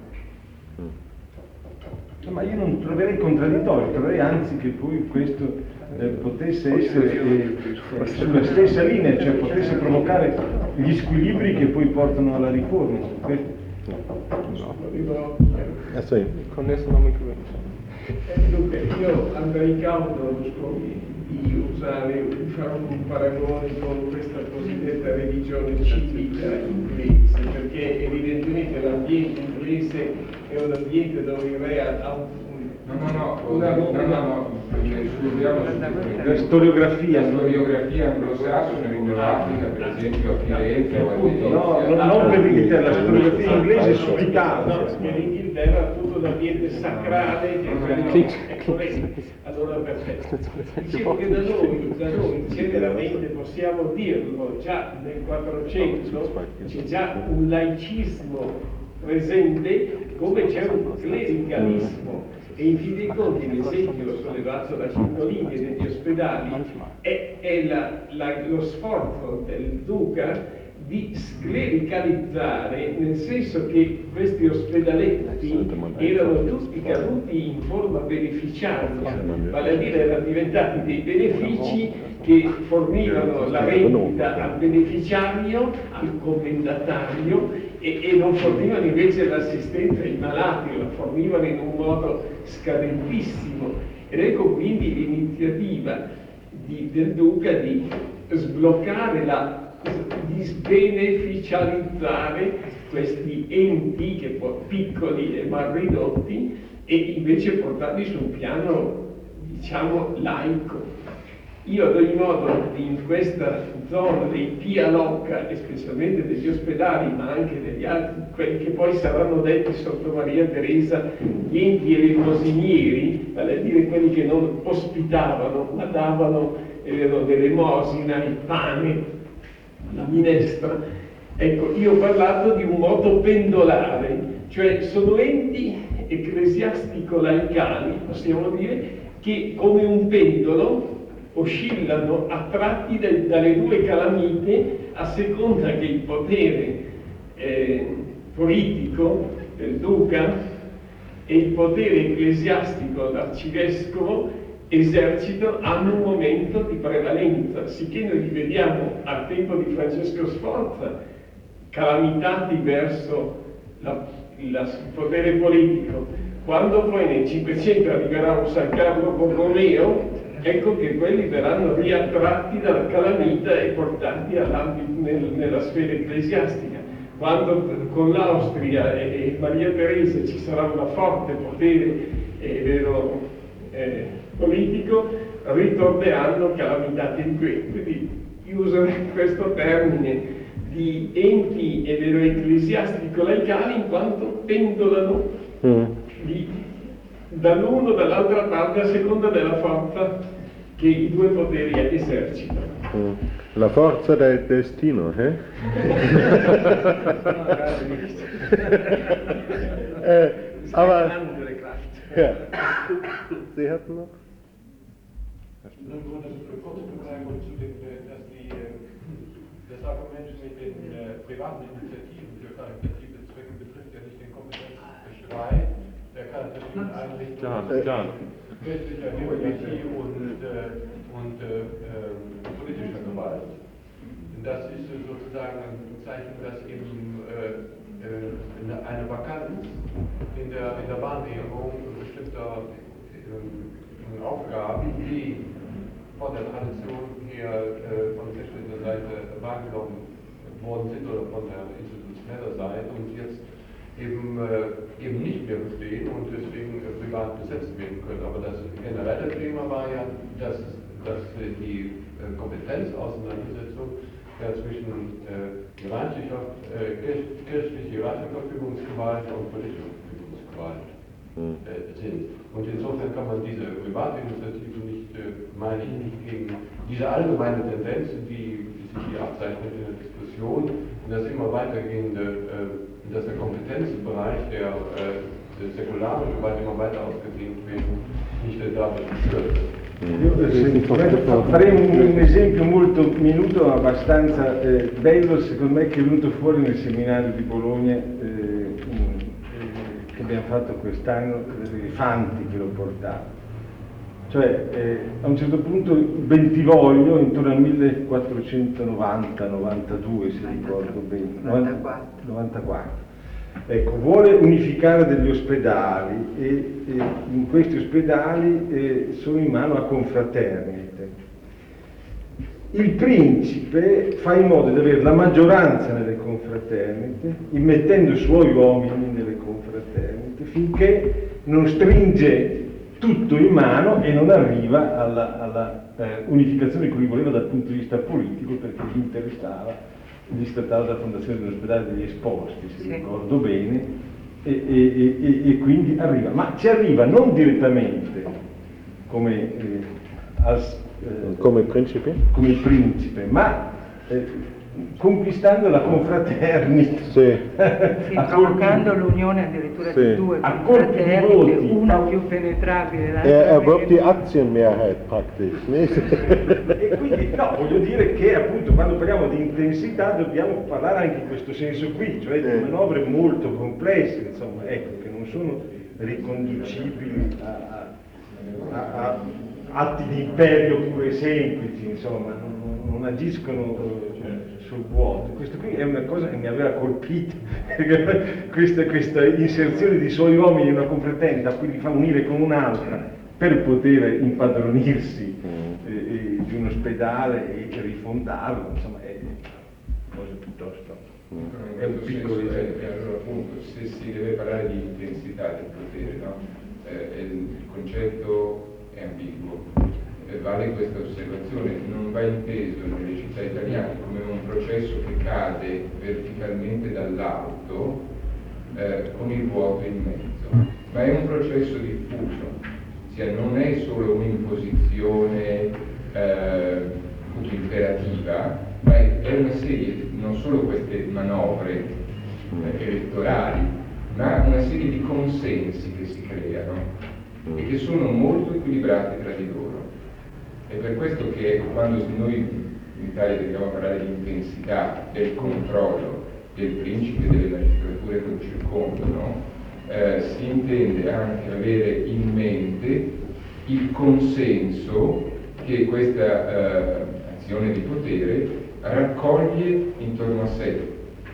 B: Ma io non troverei contraddittorio, troverei anzi che poi questo eh, potesse essere eh, sulla stessa linea, cioè potesse provocare gli squilibri che poi portano alla riforma. Questo...
C: Ah, sì.
E: Connesso non mi convince.
G: Dunque, io andrei cauto di usare, di fare un paragone con questa cosiddetta religione civica inglese, perché evidentemente l'ambiente inglese è un ambiente dove il re ha un
I: No, no, no,
G: una
I: no, no, no, scusiamo
B: La storiografia,
I: la storiografia anglosassone come l'Africa, per esempio a Firenze o a
B: no,
I: Venezia.
B: non, non per l'Inghilterra, la storiografia inglese spiegava.
G: No, in Inghilterra appunto l'ambiente sacrale, che è quello, allora perfetto. Dicevo che da noi, da noi generalmente possiamo dirlo, già nel quattrocento c'è già un laicismo presente, come c'è un clericalismo. E in fin dei conti l'esempio sollevato da Cintolini degli ospedali è, è la, la, lo sforzo del duca di sclericalizzare, nel senso che questi ospedaletti erano tutti caduti in forma beneficiaria, vale a dire erano diventati dei benefici che fornivano la vendita al beneficiario, al commendatario, e, e non fornivano invece l'assistenza ai malati, la fornivano in un modo scadentissimo. Ed ecco quindi l'iniziativa di, del duca di sbloccare la di sbeneficializzare questi enti che poi piccoli e mal ridotti e invece portarli su un piano, diciamo, laico. Io ad ogni modo in questa zona dei Pia Locca, e specialmente degli ospedali, ma anche degli altri, quelli che poi saranno detti sotto Maria Teresa, gli enti elemosinieri, vale a dire quelli che non ospitavano, ma davano eh, dell'elemosina, il pane, la minestra. Ecco, io ho parlato di un modo pendolare, cioè sono enti ecclesiastico-laicali, possiamo dire, che come un pendolo oscillano attratti dai, dalle due calamite a seconda che il potere eh, politico del duca e il potere ecclesiastico l'arcivescovo esercitano, hanno un momento di prevalenza, sicché noi li vediamo al tempo di Francesco Sforza calamitati verso la, la, il potere politico. Quando poi nel Cinquecento arriverà un San Carlo Borromeo, ecco che quelli verranno riattratti dalla calamita e portati nel, nella sfera ecclesiastica. Quando con l'Austria e, e Maria Teresa ci sarà un forte potere eh, vero, eh, politico, ritorneranno calamitati di questo. Quindi io uso questo termine di enti e vero ecclesiastico-laicali in quanto pendolano mm. di, dall'uno o dall'altra parte a seconda della forza che i due poteri esercitano.
C: Mm. La forza del destino, eh? äh, aber, ja. Sie hatten noch?
D: Nur eine kurze Bemerkung zu dem, dass die, das Argument mit den äh, privaten Initiativen für karitative Zwecke betrifft ja nicht den Kompetenzstreit der karitativen Einrichtungen christlicher Demokratie und, äh, und äh, äh, politischer Gewalt. Das ist äh, sozusagen ein Zeichen, dass eben äh, äh, eine Vakanz in der, in der Wahrnehmung bestimmter äh, Aufgaben, die von der Tradition her äh, von christlicher Seite wahrgenommen worden sind oder von der institutioneller Seite und jetzt eben, äh, eben nicht mehr bestehen und deswegen äh, privat besetzt werden können. Aber das generelle Thema war ja, dass, dass äh, die äh, Kompetenzauseinandersetzung ja, zwischen äh, hierarchischer, äh, kirchlich-hierarchischer Verfügungsgewalt und politischer Verfügungsgewalt äh, sind. Und insofern kann man diese Privatinitiative nicht, äh, meine ich, nicht gegen diese allgemeine Tendenz, die, die sich hier abzeichnet in der Diskussion, und das immer weitergehende, äh, dass der Kompetenzbereich der, äh, der säkularen Gewalt immer weiter ausgedehnt wird, nicht äh, dadurch gestört wird.
B: Io, faremo un esempio molto minuto, abbastanza eh, bello, secondo me, che è venuto fuori nel seminario di Bologna eh, che abbiamo fatto quest'anno, dei Fanti che lo portava. Cioè, eh, a un certo punto Bentivoglio, intorno al millequattrocentonovanta novantadue, se ricordo bene, novantaquattro, ecco, vuole unificare degli ospedali e, e in questi ospedali eh, sono in mano a confraternite. Il principe fa in modo di avere la maggioranza nelle confraternite, immettendo i suoi uomini nelle confraternite, finché non stringe tutto in mano e non arriva alla, alla eh, unificazione che lui voleva dal punto di vista politico, perché gli interessava, gli scattava la fondazione dell'ospedale degli Esposti, se sì. ricordo bene, e, e, e, e quindi arriva, ma ci arriva non direttamente come, eh, as, eh,
C: come principe,
B: come principe, ma eh, conquistando la confraternita,
C: sì.
J: sì, provocando l'unione addirittura sì. di due confraternite, una più penetrabile, l'altra
C: er erwirbt die Aktienmehrheit praktisch, nicht?
B: E quindi no, voglio dire che appunto quando parliamo di intensità dobbiamo parlare anche in questo senso qui, cioè di manovre molto complesse, insomma, ecco, che non sono riconducibili a, a, a, a atti di imperio pure semplici, insomma, non, non agiscono cioè, sul vuoto. Questo qui è una cosa che mi aveva colpito, questa, questa inserzione di suoi uomini in una confraternita, poi li fa unire con un'altra per poter impadronirsi eh, eh, di un ospedale e rifondarlo, insomma è una cosa piuttosto, è un piccolo esempio.
I: Allora appunto se si deve parlare di intensità del potere, no? eh, il concetto è ambiguo. eh, vale questa osservazione, non va inteso nelle città italiane come un processo che cade verticalmente dall'alto eh, con il vuoto in mezzo, ma è un processo diffuso, cioè non è solo un'imposizione eh, imperativa, ma è, è una serie, non solo queste manovre eh, elettorali, ma una serie di consensi che si creano e che sono molto equilibrati tra di loro. È per questo che quando noi in Italia dobbiamo parlare di intensità del controllo del principe delle magistrature che lo circondano, eh, si intende anche avere in mente il consenso che questa eh, azione di potere raccoglie intorno a sé.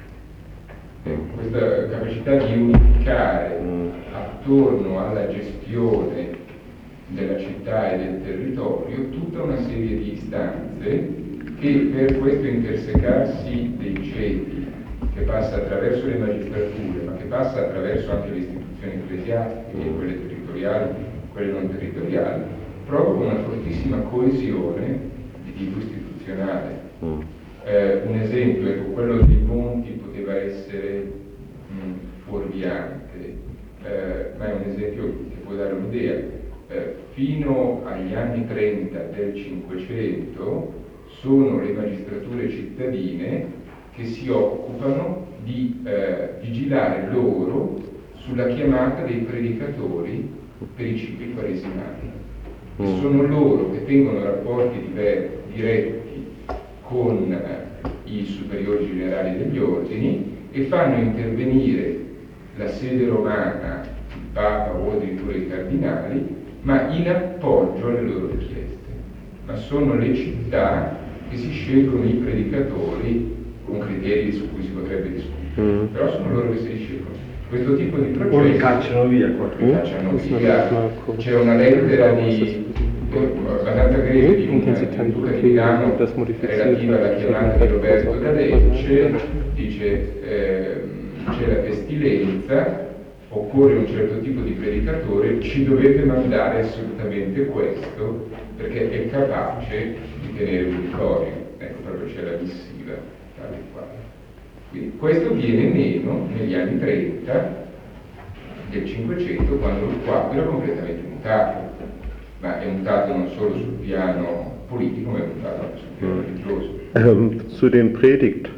I: Questa capacità di unificare attorno alla gestione della città e del territorio tutta una serie di istanze che per questo intersecarsi dei ceti, che passa attraverso le magistrature, ma che passa attraverso anche le istituzioni ecclesiastiche, quelle territoriali, quelle non territoriali, provoca una fortissima coesione di tipo istituzionale. Eh, un esempio, ecco, quello dei monti poteva essere mh, fuorviante, eh, ma è un esempio che può dare un'idea. Eh, fino agli anni trenta del Cinquecento sono le magistrature cittadine che si occupano di eh, vigilare loro sulla chiamata dei predicatori per i cicli quaresimali. E sono loro che tengono rapporti diver- diretti con eh, i superiori generali degli ordini e fanno intervenire la sede romana, il Papa o addirittura i cardinali, ma in appoggio alle loro richieste. Ma sono le città che si scelgono i predicatori con criteri su cui si potrebbe discutere, mm. però sono loro che si scelgono. Questo tipo di processi... O li cacciano via, qualche mm. cacciano via. C'è una lettera di abbastanza greve di un Duca di Milano relativa alla chiamata di Roberto da Lecce, dice eh, c'è la pestilenza, occorre un certo tipo di predicatore, ci dovete mandare assolutamente questo perché è capace di tenere l'uditorio. Ecco, proprio c'è la missiva tale e quale. Quindi questo viene meno negli anni trenta del Cinquecento, quando il quadro è completamente mutato, ma è mutato non solo sul piano politico, ma è mutato anche sul piano religioso.
C: Ähm, zu den Predigt.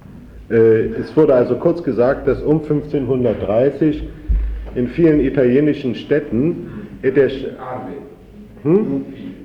C: Äh, es wurde also kurz gesagt, dass um fünfzehnhundertdreißig in vielen italienischen Städten in der Sch hm?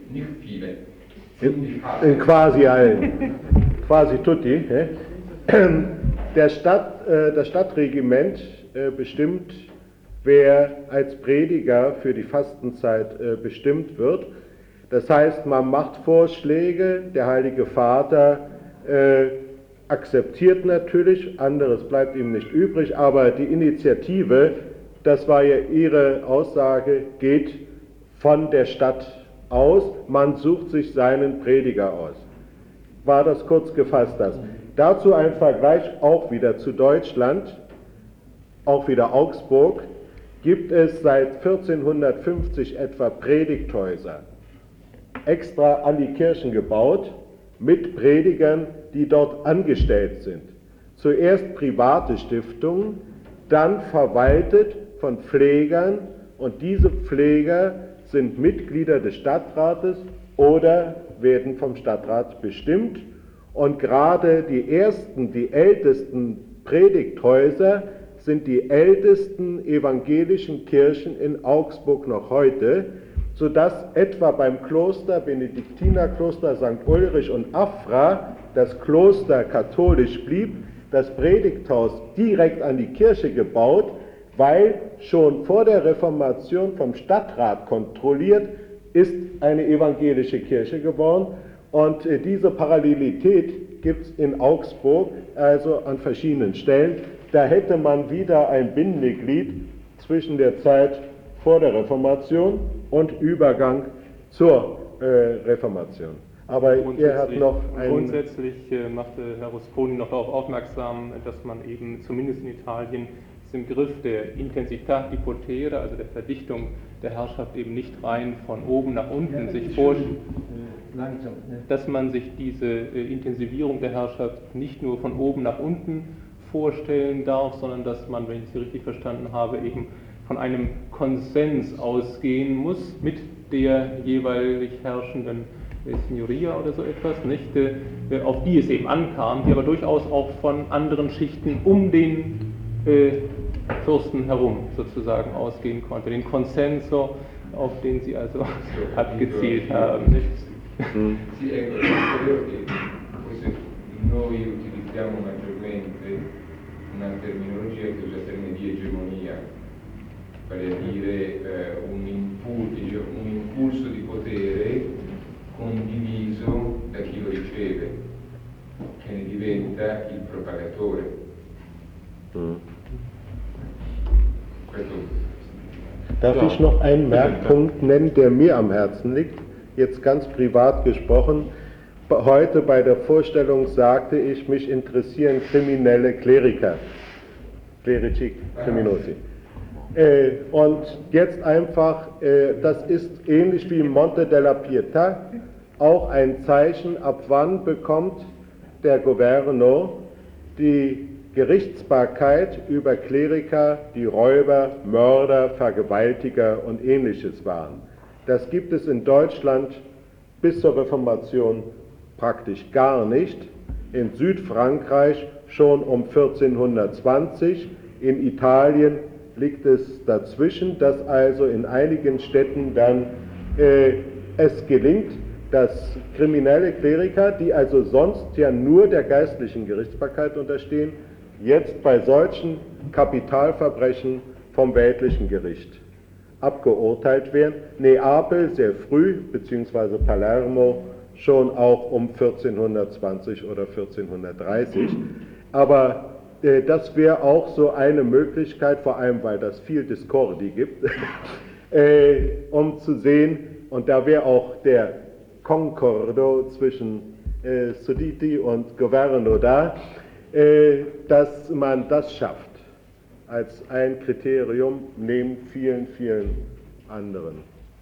C: in, in quasi allen, quasi tutti, eh? der Stadt, äh, das Stadtregiment äh, bestimmt, wer als Prediger für die Fastenzeit äh, bestimmt wird. Das heißt, man macht Vorschläge, der Heilige Vater äh, akzeptiert natürlich, anderes bleibt ihm nicht übrig, aber die Initiative, das war ja Ihre Aussage, geht von der Stadt aus, man sucht sich seinen Prediger aus. War das kurz gefasst das? Dazu ein Vergleich auch wieder zu Deutschland, auch wieder Augsburg, gibt es seit vierzehnhundertfünfzig etwa Predigthäuser, extra an die Kirchen gebaut, mit Predigern, die dort angestellt sind. Zuerst private Stiftungen, dann verwaltet von Pflegern, und diese Pfleger sind Mitglieder des Stadtrates oder werden vom Stadtrat bestimmt. Und gerade die ersten, die ältesten Predigthäuser sind die ältesten evangelischen Kirchen in Augsburg noch heute, sodass etwa beim Kloster, Benediktinerkloster Sankt Ulrich und Afra, das Kloster katholisch blieb, das Predigthaus direkt an die Kirche gebaut, weil schon vor der Reformation vom Stadtrat kontrolliert ist eine evangelische Kirche geworden, und diese Parallelität gibt es in Augsburg, also an verschiedenen Stellen. Da hätte man wieder ein Bindeglied zwischen der Zeit vor der Reformation und Übergang zur äh, Reformation. Aber er hat noch ein...
E: Grundsätzlich äh, machte Herr Rusconi noch darauf aufmerksam, dass man eben zumindest in Italien im Begriff der Intensità di potere, also der Verdichtung der Herrschaft eben nicht rein von oben nach unten sich vorstellt, dass man sich diese äh, Intensivierung der Herrschaft nicht nur von oben nach unten vorstellen darf, sondern dass man, wenn ich Sie richtig verstanden habe, eben von einem Konsens ausgehen muss mit der jeweilig herrschenden äh, Signoria oder so etwas, nicht, äh, auf die es eben ankam, die aber durchaus auch von anderen Schichten um den äh, Fürsten herum sozusagen ausgehen konnte. Den Consenso, auf den Sie also abgezielt haben. Nicht?
I: Sì, ecco, credo che forse noi utilizziamo maggiormente una terminologia che usa il termine di egemonia, vale a dire eh, un, impulso, un impulso di potere condiviso da chi lo riceve, che ne diventa il propagatore. Mm.
C: Darf ich noch einen Merkpunkt nennen, der mir am Herzen liegt? Jetzt ganz privat gesprochen. Heute bei der Vorstellung sagte ich, mich interessieren kriminelle Kleriker. Clerici, Criminosi. Äh, und jetzt einfach, äh, das ist ähnlich wie Monte della Pietà, auch ein Zeichen, ab wann bekommt der Governo die Gerichtsbarkeit über Kleriker, die Räuber, Mörder, Vergewaltiger und Ähnliches waren. Das gibt es in Deutschland bis zur Reformation praktisch gar nicht. In Südfrankreich schon um vierzehnhundertzwanzig, in Italien liegt es dazwischen, dass also in einigen Städten dann äh, es gelingt, dass kriminelle Kleriker, die also sonst ja nur der geistlichen Gerichtsbarkeit unterstehen, jetzt bei solchen Kapitalverbrechen vom weltlichen Gericht abgeurteilt werden. Neapel sehr früh, beziehungsweise Palermo schon auch um vierzehnhundertzwanzig oder vierzehnhundertdreißig. Aber äh, das wäre auch so eine Möglichkeit, vor allem weil das viel Diskordi gibt, äh, um zu sehen, und da wäre auch der Concordo zwischen äh, Sudditi und Governo da, äh, dass man das schafft, als ein Kriterium neben vielen, vielen anderen.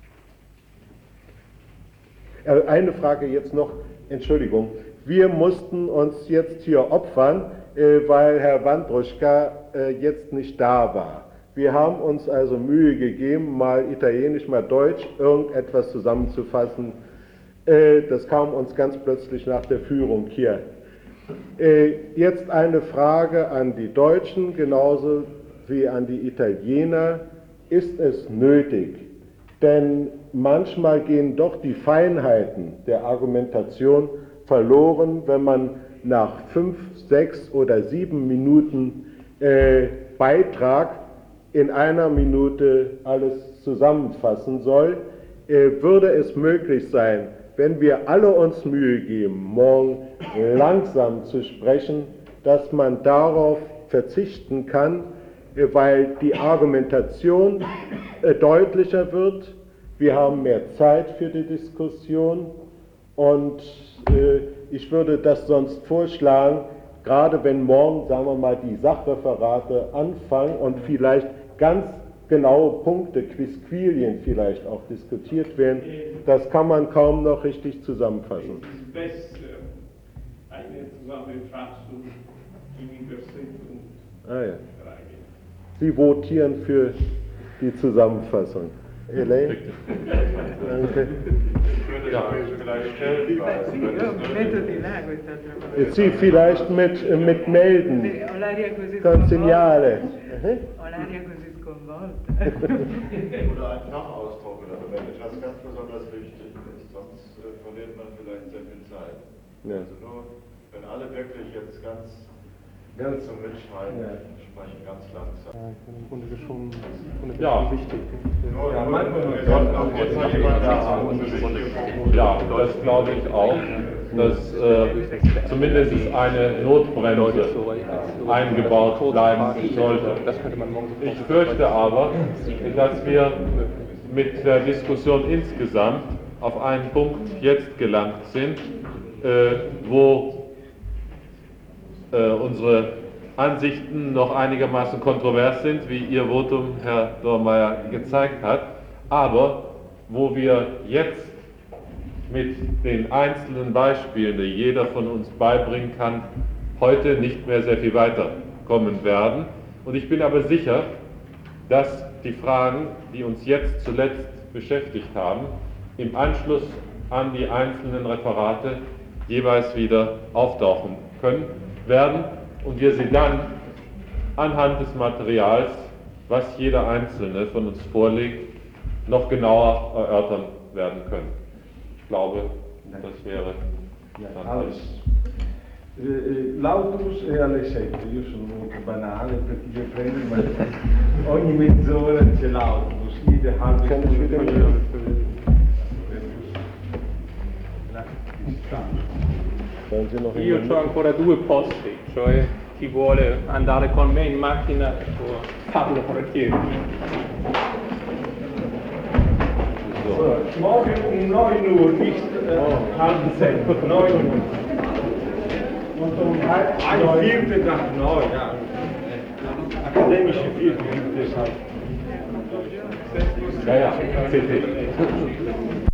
C: Äh, eine Frage jetzt noch, Entschuldigung, wir mussten uns jetzt hier opfern, äh, weil Herr Wandruschka äh, jetzt nicht da war. Wir haben uns also Mühe gegeben, mal Italienisch, mal Deutsch, irgendetwas zusammenzufassen. Das kam uns ganz plötzlich nach der Führung hier. Jetzt eine Frage an die Deutschen, genauso wie an die Italiener. Ist es nötig? Denn manchmal gehen doch die Feinheiten der Argumentation verloren, wenn man nach fünf, sechs oder sieben Minuten äh, Beitrag in einer Minute alles zusammenfassen soll. Äh, würde es möglich sein, wenn wir alle uns Mühe geben, morgen langsam zu sprechen, dass man darauf verzichten kann, äh, weil die Argumentation äh, deutlicher wird, wir haben mehr Zeit für die Diskussion und äh, ich würde das sonst vorschlagen, gerade wenn morgen, sagen wir mal, die Sachreferate anfangen und vielleicht ganz genaue Punkte, Quisquilien vielleicht auch diskutiert werden, das kann man kaum noch richtig zusammenfassen.
G: Es ist besser, eine Zusammenfassung in Übersetzung.
C: Ah, ja. Sie votieren für die Zusammenfassung. Elaine? Danke.
F: Ja,
C: Sì, vielleicht mit, mit melden.
J: Ho l'aria così
C: Con segnale.
J: Ho l'aria così sconvolta.
F: Oder ein Fachausdruck oder wenn etwas ganz besonders wichtig ist, sonst äh, verliert man vielleicht sehr viel Zeit.
C: Ja.
F: Also nur, wenn alle wirklich jetzt ganz, ganz zum Mitschreiben
E: Ja.
F: sprechen, ganz langsam.
E: Ja, im Grunde schon, im Grunde
A: Ja.
E: schon wichtig.
F: Nur,
A: Ja,
F: nur,
A: manchmal
F: wir sollten auch jetzt noch jemanden da haben.
A: Ja, das glaube ich auch, dass äh, zumindest eine Notbremse eingebaut bleiben sollte.
E: Das könnte man morgen
A: Ich fürchte aber, dass wir mit der Diskussion insgesamt auf einen Punkt jetzt gelangt sind, äh, wo äh, unsere Ansichten noch einigermaßen kontrovers sind, wie Ihr Votum, Herr Dormeyer, gezeigt hat. aber wo wir jetzt mit den einzelnen Beispielen, die jeder von uns beibringen kann, heute nicht mehr sehr viel weiterkommen werden. Und ich bin aber sicher, dass die Fragen, die uns jetzt zuletzt beschäftigt haben, im Anschluss an die einzelnen Referate jeweils wieder auftauchen können werden und wir sie dann anhand des Materials, was jeder Einzelne von uns vorlegt, noch genauer erörtern werden können. Ich glaube, das wäre dann alles.
B: Eh, L'autobus è alle sette, io sono molto banale perché io prendo, ma ogni mezz'ora c'è l'autobus, ide halbe
E: Io ho ancora due posti, cioè chi vuole andare con me in macchina può farlo volentieri.
B: Morgen um neun Uhr, nicht äh, halb sechs, neun Uhr. Und um halb ein Viertel nach neun, ja. Akademische Viertel gibt es halt.
A: Ja, ja, C T.